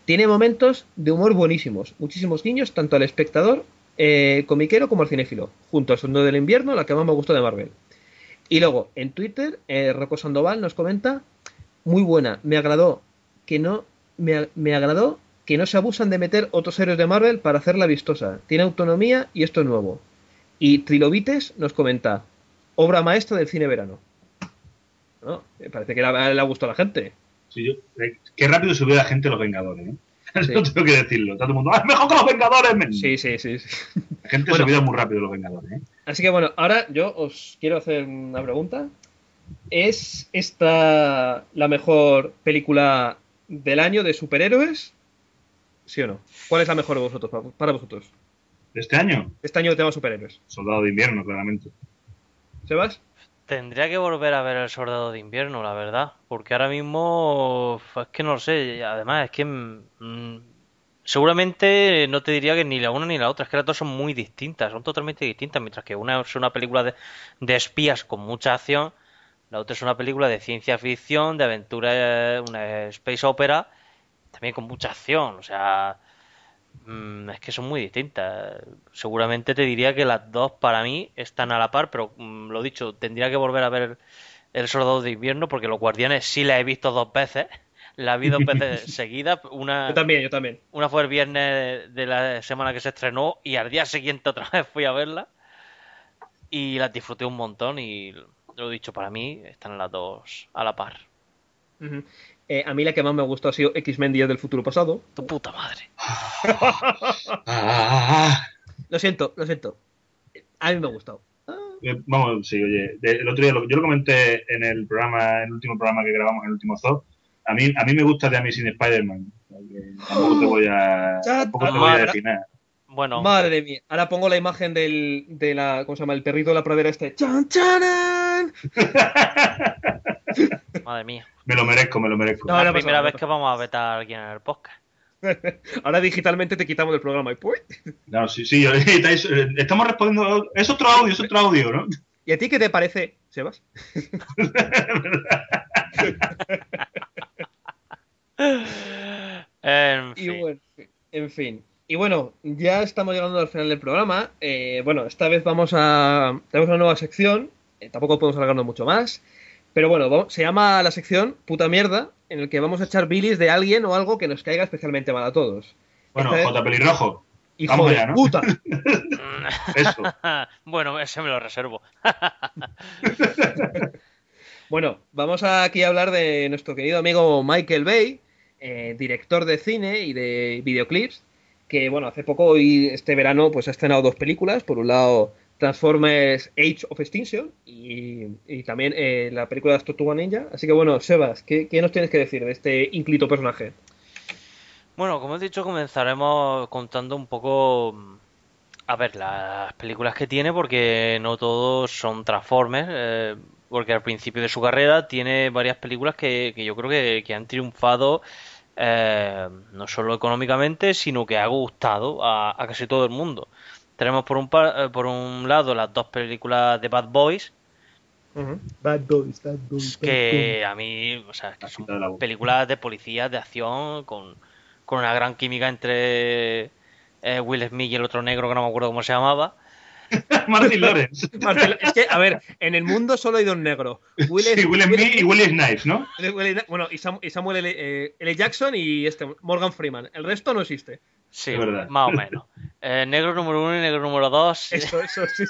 Tiene momentos de humor buenísimos, muchísimos guiños, tanto al espectador comiquero como al cinéfilo, junto al Soldado del Invierno, la que más me gustó de Marvel. Y luego, en Twitter, Rocco Sandoval nos comenta, muy buena, me agradó que no se abusan de meter otros héroes de Marvel para hacerla vistosa. Tiene autonomía y esto es nuevo. Y Trilobites nos comenta, obra maestra del cine verano. ¿No? Parece que le ha gustado a la gente. Sí, qué rápido subió la gente a los Vengadores, ¿eh? Sí. No tengo que decirlo. Está todo el mundo, ¡ah, mejor que los Vengadores! Sí. La gente se olvida muy rápido de los Vengadores, ¿eh? Así que bueno, ahora yo os quiero hacer una pregunta. ¿Es esta la mejor película del año de superhéroes? ¿Sí o no? ¿Cuál es la mejor de vosotros, para vosotros? ¿De este año? Este año de tema superhéroes. Soldado de Invierno, claramente. ¿Sebas? Tendría que volver a ver El Soldado de Invierno, la verdad. Porque ahora mismo es que no lo sé. Además, es que seguramente no te diría que ni la una ni la otra. Es que las dos son muy distintas. Son totalmente distintas. Mientras que una es una película de espías con mucha acción. La otra es una película de ciencia ficción, de aventura, una space opera. También con mucha acción. O sea, es que son muy distintas. Seguramente te diría que las dos para mí están a la par, pero lo dicho, tendría que volver a ver El Soldado de Invierno porque Los Guardianes sí la he visto 2 veces. La vi 2 veces seguidas. Yo también. Una fue el viernes de la semana que se estrenó y al día siguiente otra vez fui a verla y las disfruté un montón y lo dicho, para mí están las dos a la par. Uh-huh. A mí la que más me gustó ha sido X-Men Días del Futuro Pasado. Tu puta madre. Lo siento. A mí me ha gustado. Vamos, sí, oye, el otro día yo lo comenté en el último programa que grabamos, en el último Zoo. A mí me gusta The Amazing Spider-Man. Tampoco te voy a decir nada. Bueno. Madre mía. Ahora pongo la imagen de la, ¿cómo se llama? El perrito de la pradera este. ¡Chan, chanan! Madre mía. Me lo merezco. No, la primera vez que vamos a vetar a alguien en el podcast. Ahora digitalmente te quitamos del programa. Y pues... No, sí, estamos respondiendo. Es otro audio, ¿no? ¿Y a ti qué te parece, Sebas? En fin. Y bueno, ya estamos llegando al final del programa. Bueno, esta vez tenemos una nueva sección. Tampoco podemos alargarnos mucho más. Pero bueno, se llama la sección Puta Mierda, en el que vamos a echar bilis de alguien o algo que nos caiga especialmente mal a todos. Bueno, J. Pelirrojo. ¡Hijo vamos de allá, ¿no? puta! Eso. Bueno, ese me lo reservo. Bueno, vamos aquí a hablar de nuestro querido amigo Michael Bay, director de cine y de videoclips, que bueno, hace poco y este verano pues ha estrenado 2 películas. Por un lado, Transformers Age of Extinction y también la película de Tortuga Ninja. Así que bueno, Sebas, ¿qué nos tienes que decir de este ínclito personaje? Bueno, como he dicho, comenzaremos contando un poco, a ver, las películas que tiene, porque no todos son Transformers, porque al principio de su carrera tiene varias películas que yo creo que han triunfado, no solo económicamente, sino que ha gustado a casi todo el mundo. Tenemos por un lado las 2 películas de Bad Boys. Uh-huh. Bad Boys. Que a mí, o sea, que son películas de policías, de acción, con una gran química entre Will Smith y el otro negro que no me acuerdo cómo se llamaba. Martin Lawrence. Es que, a ver, en el mundo solo hay 2 negros. Will Smith y Will Snipes, ¿no? Bueno, y Samuel L. Jackson y Morgan Freeman. El resto no existe. Sí, es verdad. Más o menos. Negro número 1 y negro número 2. Eso, sí.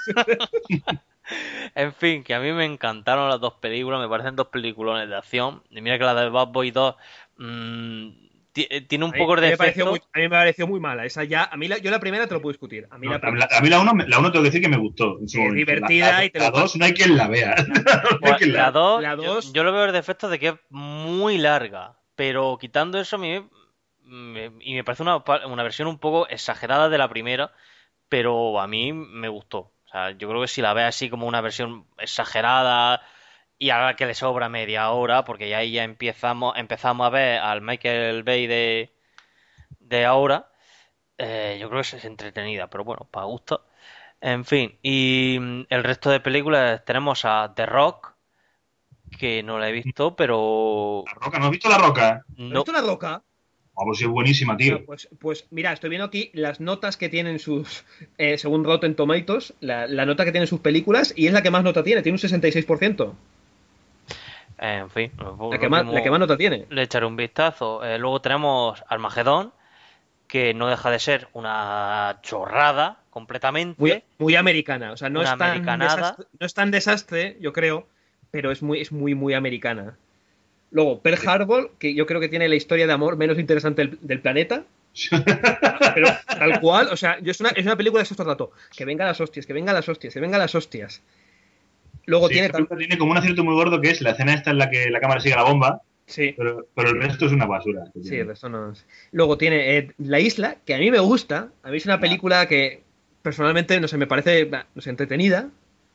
En fin, que a mí me encantaron las 2 películas. Me parecen 2 peliculones de acción. Y mira que la de Bad Boys 2 tiene un poco de defecto. A mí me pareció muy mala. Esa ya, yo la primera te lo puedo discutir. A mí la 1 tengo que decir que me gustó. Es divertida. La 2 no hay quien la vea. La 2, yo lo veo el defecto de que es muy larga. Pero quitando eso, a mí me parece una versión un poco exagerada de la primera, pero a mí me gustó. O sea, yo creo que si la ves así como una versión exagerada y ahora que le sobra media hora, porque ya ahí ya empezamos a ver al Michael Bay de ahora, yo creo que es entretenida, pero bueno, para gusto. En fin, y el resto de películas tenemos a The Rock, que no la he visto, pero... ¿La Roca? ¿No has visto La Roca? ¿No has visto La Roca? Vamos, es buenísima, tío. No, pues mira, estoy viendo aquí las notas que tienen sus, según Rotten Tomatoes, la nota que tienen sus películas, y es la que más nota tiene un 66%. En fin, La que más nota tiene. Le echaré un vistazo. Luego tenemos Armagedón, que no deja de ser una chorrada completamente. Muy americana, o sea, no americanada. es tan desastre, yo creo, pero es muy americana. Luego, Pearl Harbor, que yo creo que tiene la historia de amor menos interesante del planeta. Pero tal cual, o sea, es una película de esos trato. Que vengan las hostias, que vengan las hostias, que vengan las hostias. Luego tiene como un acierto muy gordo, que es la escena esta en la que la cámara sigue la bomba. Sí. Pero el resto es una basura. Sí, el resto no es. Luego tiene La Isla, que a mí me gusta. A mí es una película que personalmente, no sé, me parece entretenida.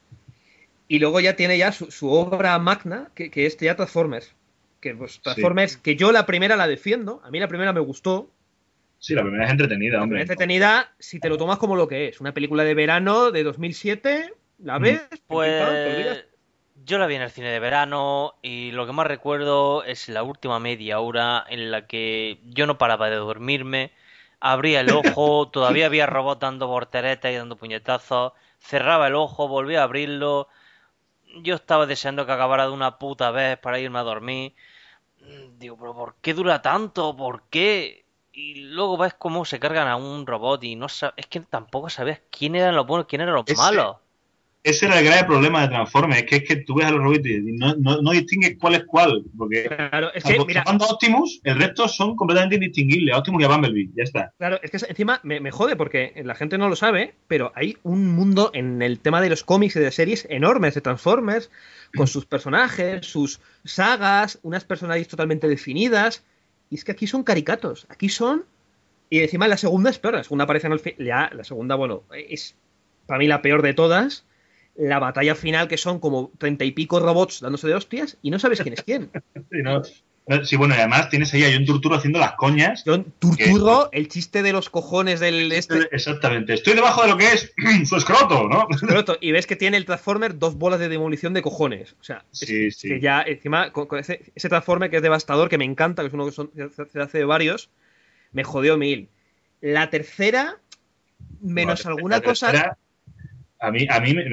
Y luego ya tiene su obra magna, que es ya Transformers. Que pues, Transformers, que yo la primera la defiendo. A mí la primera me gustó. Sí, la primera es entretenida, hombre. Es entretenida si te lo tomas como lo que es. Una película de verano de 2007. ¿La ves? Pues yo la vi en el cine de verano y lo que más recuerdo es la última media hora en la que yo no paraba de dormirme, abría el ojo, todavía había robots dando volteretas y dando puñetazos, cerraba el ojo, volvía a abrirlo, yo estaba deseando que acabara de una puta vez para irme a dormir. Digo, pero ¿por qué dura tanto? ¿Por qué? Y luego ves cómo se cargan a un robot y no es que tampoco sabías quién eran los buenos, quién eran los malos. Ese era el grave problema de Transformers, es que tú ves a los robots y no distingues cuál es cuál, porque claro, es que mira, cuando Optimus, el resto son completamente indistinguibles, a Optimus y a Bumblebee, ya está. Claro, es que encima me jode porque la gente no lo sabe, pero hay un mundo en el tema de los cómics y de series enormes de Transformers, con sus personajes, sus sagas, unas personalidades totalmente definidas, y es que aquí son caricatos, aquí son, y encima la segunda es peor, la segunda aparece en el ya, la segunda, bueno, es para mí la peor de todas. La batalla final, que son como 30 y pico robots dándose de hostias y no sabes quién es quién. Sí, bueno, y además tienes ahí a John Turturro haciendo las coñas. John Turturro, el chiste de los cojones del Exactamente. Estoy debajo de lo que es su escroto, ¿no? Escroto. Y ves que tiene el Transformer 2 bolas de demolición de cojones. O sea, sí. Que ya encima, con ese Transformer que es devastador, que me encanta, que es uno que se hace de varios, me jodió mil. La tercera, menos alguna cosa... A mí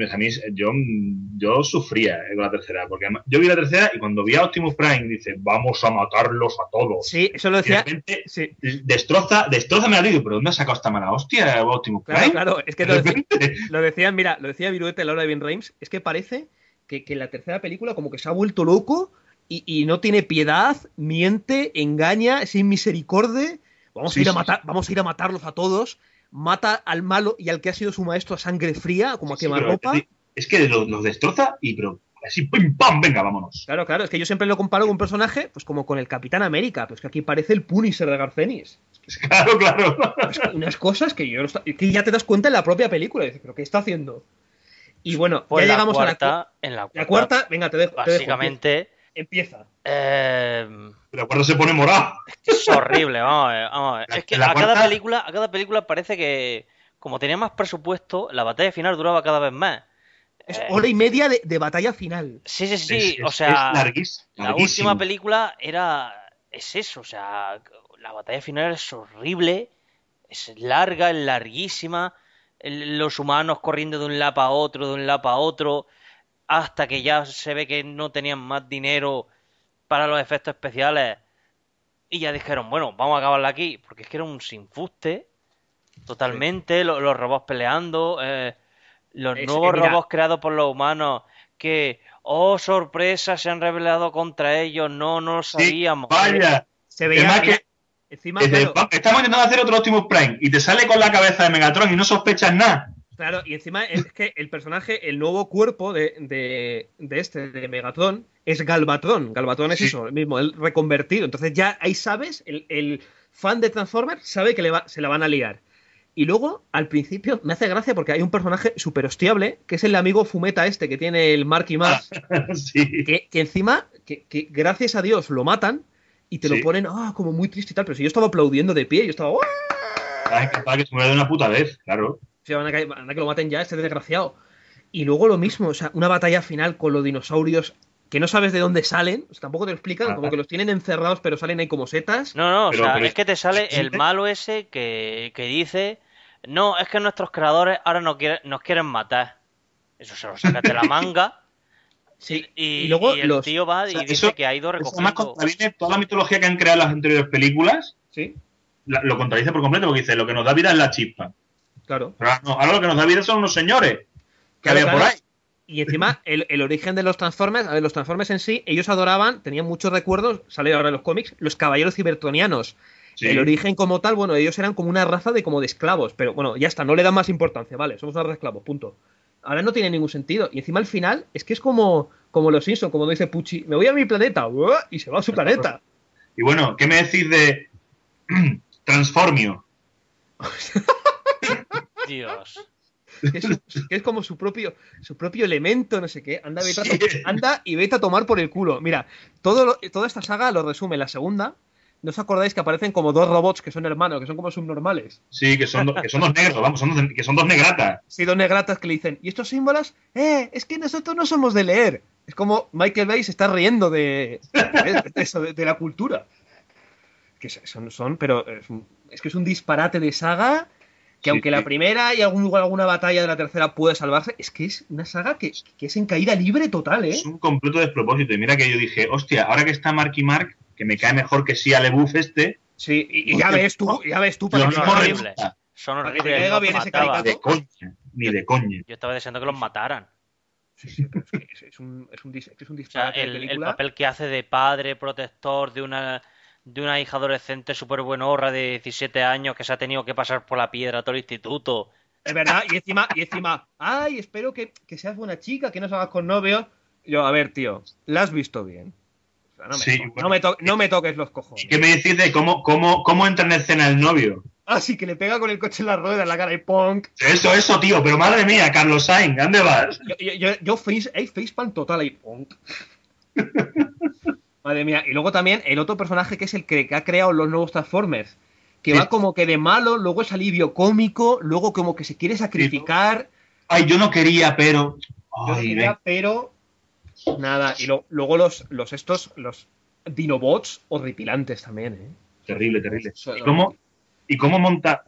yo sufría con la tercera, porque yo vi la tercera y cuando vi a Optimus Prime dice, vamos a matarlos a todos. Sí, eso lo decía. Y de repente, destrozame la vida, pero ¿dónde ha sacado esta mala hostia Optimus Prime? Claro, es que lo decía Viruete a la hora de Ben Reims, es que parece que la tercera película como que se ha vuelto loco y no tiene piedad, miente, engaña, sin misericordia. Vamos a ir a matarlos a todos. Mata al malo y al que ha sido su maestro a sangre fría, como a quemarropa. Es que los destroza y pero así pim pam, venga, vámonos. Claro, es que yo siempre lo comparo con un personaje, pues como con el Capitán América, pues que aquí parece el Punisher de Garcenis. Claro. Es que unas cosas que que ya te das cuenta en la propia película, y dices, pero ¿qué está haciendo? Y bueno, pues ya llegamos a la cuarta, venga, te dejo. Básicamente empieza. Pero cuando se pone morado. Es horrible, vamos a ver. Es que a cada película parece que, como tenía más presupuesto, la batalla final duraba cada vez más. Es hora y media de batalla final. Sí. O sea, es larguísimo. La última película es eso. O sea, la batalla final es horrible, es larga, es larguísima. Los humanos corriendo de un lado a otro, hasta que ya se ve que no tenían más dinero para los efectos especiales y ya dijeron, bueno, vamos a acabarla aquí, porque es que era un sinfuste totalmente, los robots peleando, los nuevos robots creados por los humanos que, oh sorpresa, se han rebelado contra ellos, no lo sabíamos. Vaya, se veía que encima estamos intentando hacer otro Optimus Prime y te sale con la cabeza de Megatron y no sospechas nada. Claro, y encima es que el personaje, el nuevo cuerpo de Megatron es Galvatron. Galvatron es eso, el mismo, el reconvertido. Entonces ya ahí sabes, el fan de Transformers sabe que se la van a liar. Y luego, al principio, me hace gracia porque hay un personaje súper hostiable, que es el amigo Fumeta que tiene el Marky Mark. Sí. Que encima, que gracias a Dios lo matan y te lo ponen como muy triste y tal. Pero si yo estaba aplaudiendo de pie, yo estaba... Ay, que se muera de una puta vez, claro. O sea, van a que lo maten ya, este desgraciado. Y luego lo mismo, o sea, una batalla final con los dinosaurios que no sabes de dónde salen, o sea, tampoco te lo explican, como que los tienen encerrados pero salen ahí como setas. No, Pero- o sea, pero- es que te sale el malo ese que dice, no, es que nuestros creadores ahora nos quieren matar. Eso se lo sacas de la manga. Sí, Y luego el los... tío va o sea, y dice eso- que ha ido Eso además recogiendo. contradice toda la mitología que han creado las anteriores películas, Sí, lo contradice por completo, porque dice, lo que nos da vida es la chispa. claro. Pero ahora lo que nos da vida son unos señores que Claro, había por claro. ahí. Y encima, el origen de los Transformers, a ver, los Transformers en sí, ellos adoraban, tenían muchos recuerdos, sale ahora en los cómics, los caballeros cibertronianos. Sí. El origen como tal, bueno, ellos eran como una raza de como de esclavos, pero bueno, ya está, no le dan más importancia, vale, somos una raza de esclavos, punto. Ahora no tiene ningún sentido. Y encima al final, es que es como los Simpsons, como dice Pucci, me voy a mi planeta, y se va a su planeta. Y bueno, ¿qué me decís de Transformio? Dios. Que es como su propio elemento, no sé qué. Sí. Anda y vete a tomar por el culo. Mira, toda esta saga lo resume la segunda. ¿No os acordáis que aparecen como dos robots que son hermanos, que son como subnormales? Sí, que son dos negros, vamos, que son dos negratas. Sí, dos negratas que le dicen, ¿y estos símbolos? Es que nosotros no somos de leer. Es como Michael Bay se está riendo de eso, de la cultura. Que pero es que es un disparate de saga que Sí, aunque la sí. primera y alguna batalla de la tercera puede salvarse, es que es una saga que es en caída libre total, ¿eh? Es un completo despropósito. Y mira que yo dije, hostia, ahora que está Marky Mark, que me cae mejor que sí a LeBouf este, Sí, y ya ves tú, lo para que mismo te caiga horrible. resulta. Son Para que te horribles. caiga Los bien ese mataba. caricato. De coña, ni de coña. Yo estaba deseando que los mataran. Sí, sí, pero es que es un O sea, disparate de el película. papel que hace de padre protector de una hija adolescente súper buenorra de 17 años que se ha tenido que pasar por la piedra todo el instituto. Es verdad, y encima, ay, espero que seas buena chica, que no salgas con novio. Yo, a ver, tío, la has visto bien. O sea, Sí, bueno. no me toques los cojones. ¿Y qué me decís de cómo entra en escena el novio? Ah, sí, que le pega con el coche en la rueda en la cara y punk. Eso, tío, pero madre mía, Carlos Sainz, ¿dónde vas? Yo facepalm total ahí, punk. Madre mía, y luego también el otro personaje que es el que ha creado los nuevos Transformers, que Sí. va como que de malo, luego es alivio cómico, luego como que se quiere sacrificar. Ay, yo no quería, pero... Yo Ay, quería, ven. pero nada, y luego los Dinobots horripilantes también, ¿eh? Terrible, terrible. Eso- ¿Y cómo monta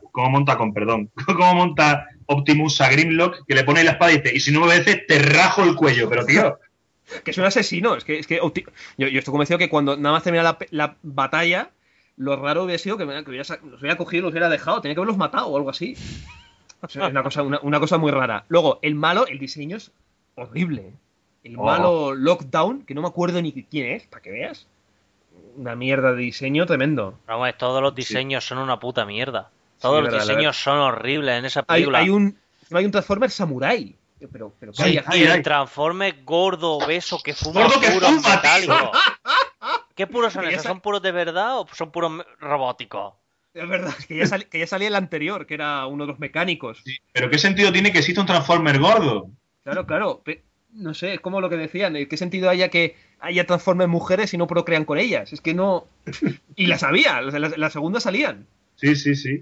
cómo monta Optimus a Grimlock, que le pone la espada y dice, y si no me obedeces, te rajo el cuello? Pero, tío, Que es un asesino, es que yo estoy convencido que cuando nada más termina la batalla, lo raro hubiera sido que los hubiera cogido y los hubiera dejado, tenía que haberlos matado o algo así. O sea, es una cosa muy rara. Luego, el malo, el diseño es horrible. El malo Lockdown, que no me acuerdo ni quién es, para que veas. Una mierda de diseño tremendo. Vamos, todos los diseños son una puta mierda. Todos los verdad, la diseños son horribles en esa Hay película. un Transformer Samurai. Pero ¿qué Sí, hay y aquí? el Transforme gordo, obeso, que fuma Gordo que puros fuma, metálicos. ¿Qué puros son Que ya esos? sa- ¿Son puros de verdad o son puros robóticos? Es verdad, que ya salía el anterior, que era uno de los mecánicos. ¿pero qué sentido tiene que exista un Transformer gordo? Claro. No sé, es como lo que decían. ¿Qué sentido haya que haya Transformers mujeres y no procrean con ellas? Es que no. Y las había, la segunda salían. Sí.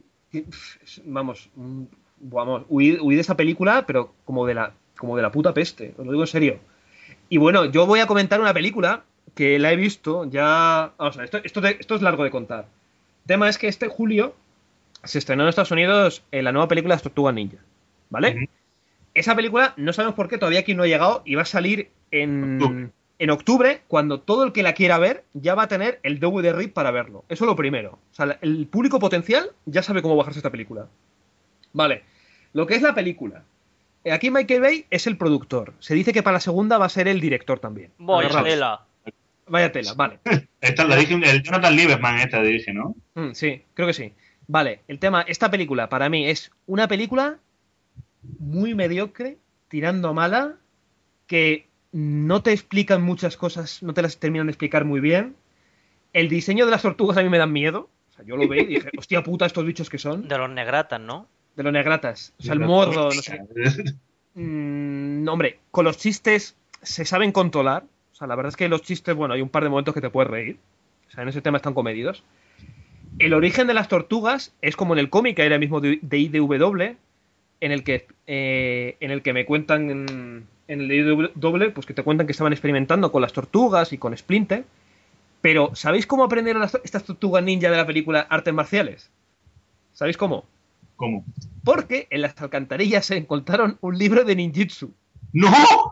Vamos, huid de esa película, pero como de la puta peste, os lo digo en serio. Y bueno, yo voy a comentar una película que la he visto ya. Vamos a ver, esto es largo de contar. El tema es que este julio se estrenó en Estados Unidos la nueva película de Tortugas Ninja, ¿vale? Ujú. Esa película, no sabemos por qué, todavía aquí no ha llegado y va a salir Octubre. en octubre, cuando todo el que la quiera ver ya va a tener el DVD RIP para verlo. Eso es lo primero. O sea, el público potencial ya sabe cómo bajarse esta película. Vale, lo que es la película. Aquí Michael Bay es el productor. Se dice que para la segunda va a ser el director también. Voy, Agarraos. tela. Vaya tela, vale. Esta la dije, el Jonathan Lieberman esta dirige, ¿no? Sí, creo que sí. Vale, el tema, esta película para mí es una película muy mediocre, tirando a mala, que no te explican muchas cosas, no te las terminan de explicar muy bien. El diseño de las tortugas a mí me dan miedo. O sea, yo lo veía y dije, hostia puta, estos bichos que son. De los negratas, ¿no? De los negratas. O sea, el mordo, no sé. Hombre, con los chistes se saben controlar. O sea, la verdad es que los chistes, bueno, hay un par de momentos que te puedes reír. O sea, en ese tema están comedidos. El origen de las tortugas es como en el cómic, que era el mismo de IDW, en el que me cuentan en el DW, pues que te cuentan que estaban experimentando con las tortugas y con Splinter. Pero, ¿sabéis cómo aprendieron estas tortugas ninja de la película artes marciales? ¿Sabéis cómo? ¿Cómo? Porque en las alcantarillas se encontraron un libro de ninjutsu. ¡No!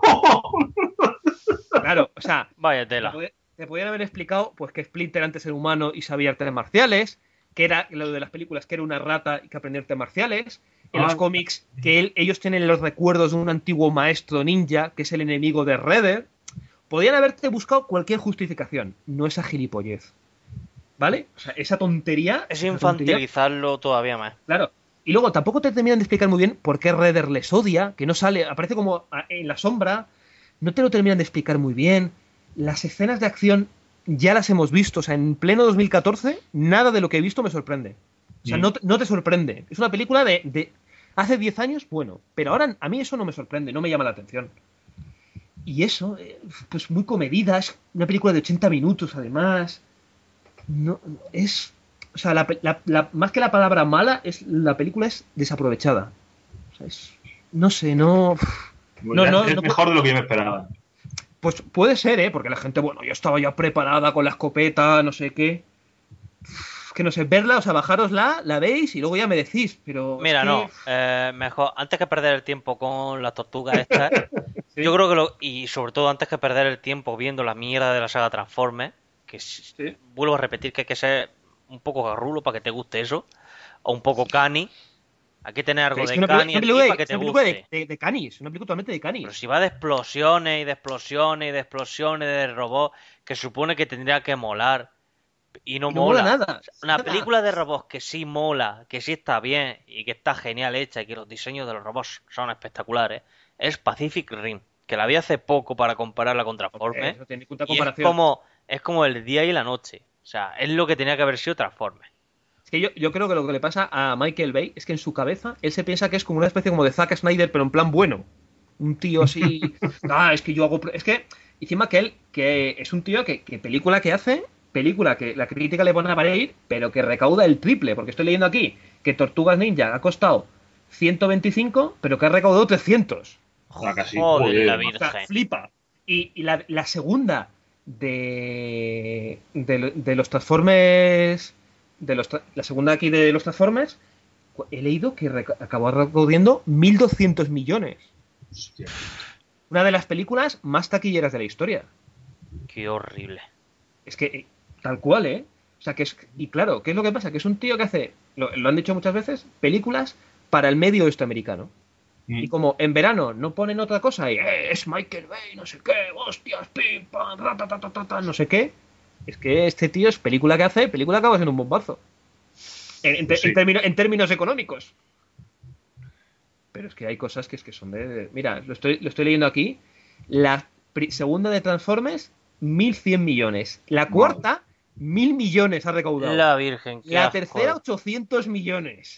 Claro, o sea, Vaya tela. te podían haber explicado pues que Splinter antes era humano y sabía artes marciales, que era lo de las películas, que era una rata y que aprendía artes marciales. En los cómics, que ellos tienen los recuerdos de un antiguo maestro ninja, que es el enemigo de Redder. Podían haberte buscado cualquier justificación. No esa gilipollez. ¿Vale? O sea, esa tontería... Es esa infantilizarlo tontería, todavía más. claro. Y luego tampoco te terminan de explicar muy bien por qué Redder les odia, que no sale, aparece como en la sombra. No te lo terminan de explicar muy bien. Las escenas de acción ya las hemos visto. O sea, en pleno 2014, nada de lo que he visto me sorprende. O sea, no te sorprende. Es una película de hace 10 años, bueno. Pero ahora a mí eso no me sorprende, no me llama la atención. Y eso, pues muy comedida, es una película de 80 minutos además. No, es... O sea, más que la palabra mala, la película es desaprovechada. O sea, no sé, no... Es mejor de lo que yo me esperaba. Pues puede ser, porque la gente, bueno, yo estaba ya preparada con la escopeta, no sé qué. Que no sé, verla, o sea, bajárosla, la veis y luego ya me decís, pero... Mira, es que... no, mejor, antes que perder el tiempo con las tortugas estas, Sí. yo creo que y sobre todo antes que perder el tiempo viendo la mierda de la saga Transformers, que Sí. vuelvo a repetir que hay que ser un poco garrulo para que te guste eso, o un poco cani, hay que tener algo Es de que una cani película aquí para que te película guste. de canis, una película totalmente de canis. Pero si va de explosiones y de explosiones y de explosiones de robots, que supone que tendría que molar. Y no Y no mola mola. nada. Una Nada. película de robots que sí mola, que sí está bien y que está genial hecha y que los diseños de los robots son espectaculares, es Pacific Rim, que la vi hace poco para compararla con Transformers. Eso tiene punta de Y comparación. es como el día y la noche. O sea, es lo que tenía que haber sido Transformers. Es que yo creo que lo que le pasa a Michael Bay es que en su cabeza él se piensa que es como una especie como de Zack Snyder, pero en plan bueno. Un tío así... es que yo hago... Es que encima que es un tío que película que hace, película que la crítica le pone a parir, pero que recauda el triple. Porque estoy leyendo aquí que Tortugas Ninja ha costado 125, pero que ha recaudado 300. Casi. Joder, la O sea, Virgen. flipa. Y la segunda de los Transformers... la segunda aquí de los Transformers, he leído que acabó recaudando 1.200 millones. Hostia. Una de las películas más taquilleras de la historia. Qué horrible. Es que, tal cual, ¿eh? O sea, que es... Y claro, ¿qué es lo que pasa? Que es un tío que hace, lo han dicho muchas veces, películas para el medio oeste americano. Y como en verano no ponen otra cosa y es Michael Bay, no sé qué, hostias, pim, pam, no sé qué. Es que este tío es película que hace, película que acaba siendo un bombazo. En términos económicos. Pero es que hay cosas que son de... Mira, lo estoy leyendo aquí. La segunda de Transformers, 1.100 millones. La cuarta, 1.000 millones ha recaudado. La Virgen. Qué La asco. tercera, 800 millones.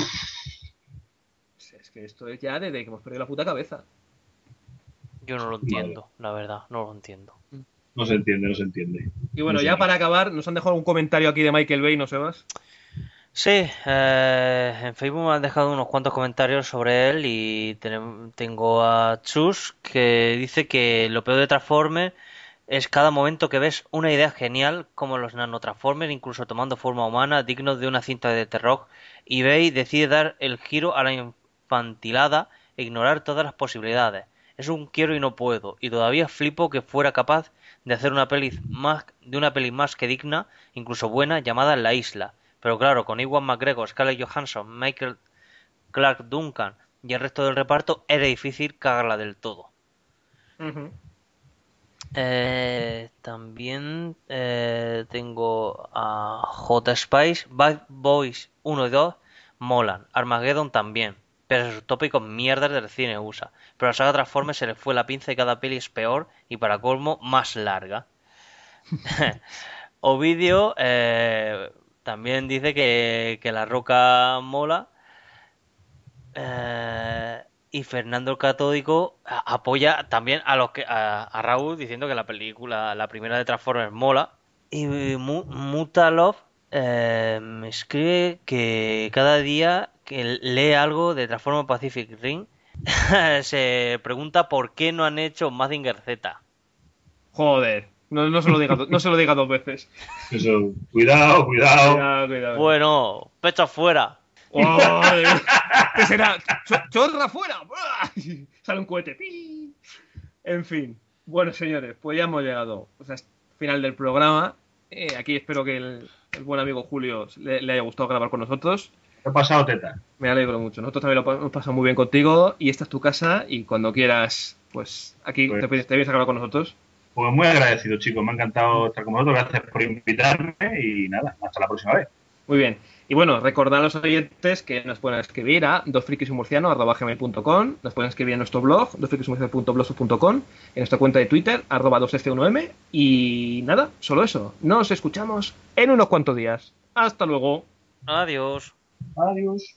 Es que esto es ya desde que hemos perdido la puta cabeza. Yo no lo entiendo, la verdad, no lo entiendo. No se entiende, no se entiende. Y bueno, No sé. ya para acabar, nos han dejado un comentario aquí de Michael Bay, ¿no, Sebas? Sí, en Facebook me han dejado unos cuantos comentarios sobre él y tengo a Chus que dice que lo peor de Transformers es cada momento que ves una idea genial como los nanotransformers, incluso tomando forma humana, dignos de una cinta de terror, y Bay decide dar el giro a la infantilada e ignorar todas las posibilidades. Es un quiero y no puedo, y todavía flipo que fuera capaz de hacer una peli más que digna, incluso buena, llamada La Isla. Pero claro, con Ewan McGregor, Scarlett Johansson, Michael Clarke Duncan y el resto del reparto era difícil cagarla del todo. También tengo a J. Spice, Bad Boys 1 y 2 molan, Armageddon también, pero sus tópicos mierdas del cine USA. Pero a la saga Transformers se le fue la pinza y cada peli es peor y para colmo más larga. Ovidio también dice que La Roca mola. Y Fernando el Catódico apoya también a Raúl diciendo que la película, la primera de Transformers, mola. Y Mutalov me escribe que cada día que lee algo de Transformers Pacific Rim Se pregunta por qué no han hecho Mazinger Z. Joder, no se lo diga dos veces. Eso, cuidado. Cuidado. Bueno, pecho afuera. ¡Oh! ¿Qué será? ¡Chorra afuera! Sale un cohete. ¡Pi! En fin. Bueno, señores, pues ya hemos llegado al final del programa. Aquí espero que el buen amigo Julio le haya gustado grabar con nosotros. ¿Qué ha pasado, teta? Me alegro mucho. Nosotros también lo hemos pasado muy bien contigo y esta es tu casa y cuando quieras, pues aquí te vienes a grabar con nosotros. Pues muy agradecido, chicos. Me ha encantado estar con vosotros. Gracias por invitarme y nada, hasta la próxima vez. Muy bien. Y bueno, recordad a los oyentes que nos pueden escribir a dosfrikisunmurciano@gmail.com, nos pueden escribir en nuestro blog, dosfrikisunmurciano.blogspot.com, en nuestra cuenta de Twitter, @2f1m, y nada, solo eso. Nos escuchamos en unos cuantos días. Hasta luego. Adiós. Adiós.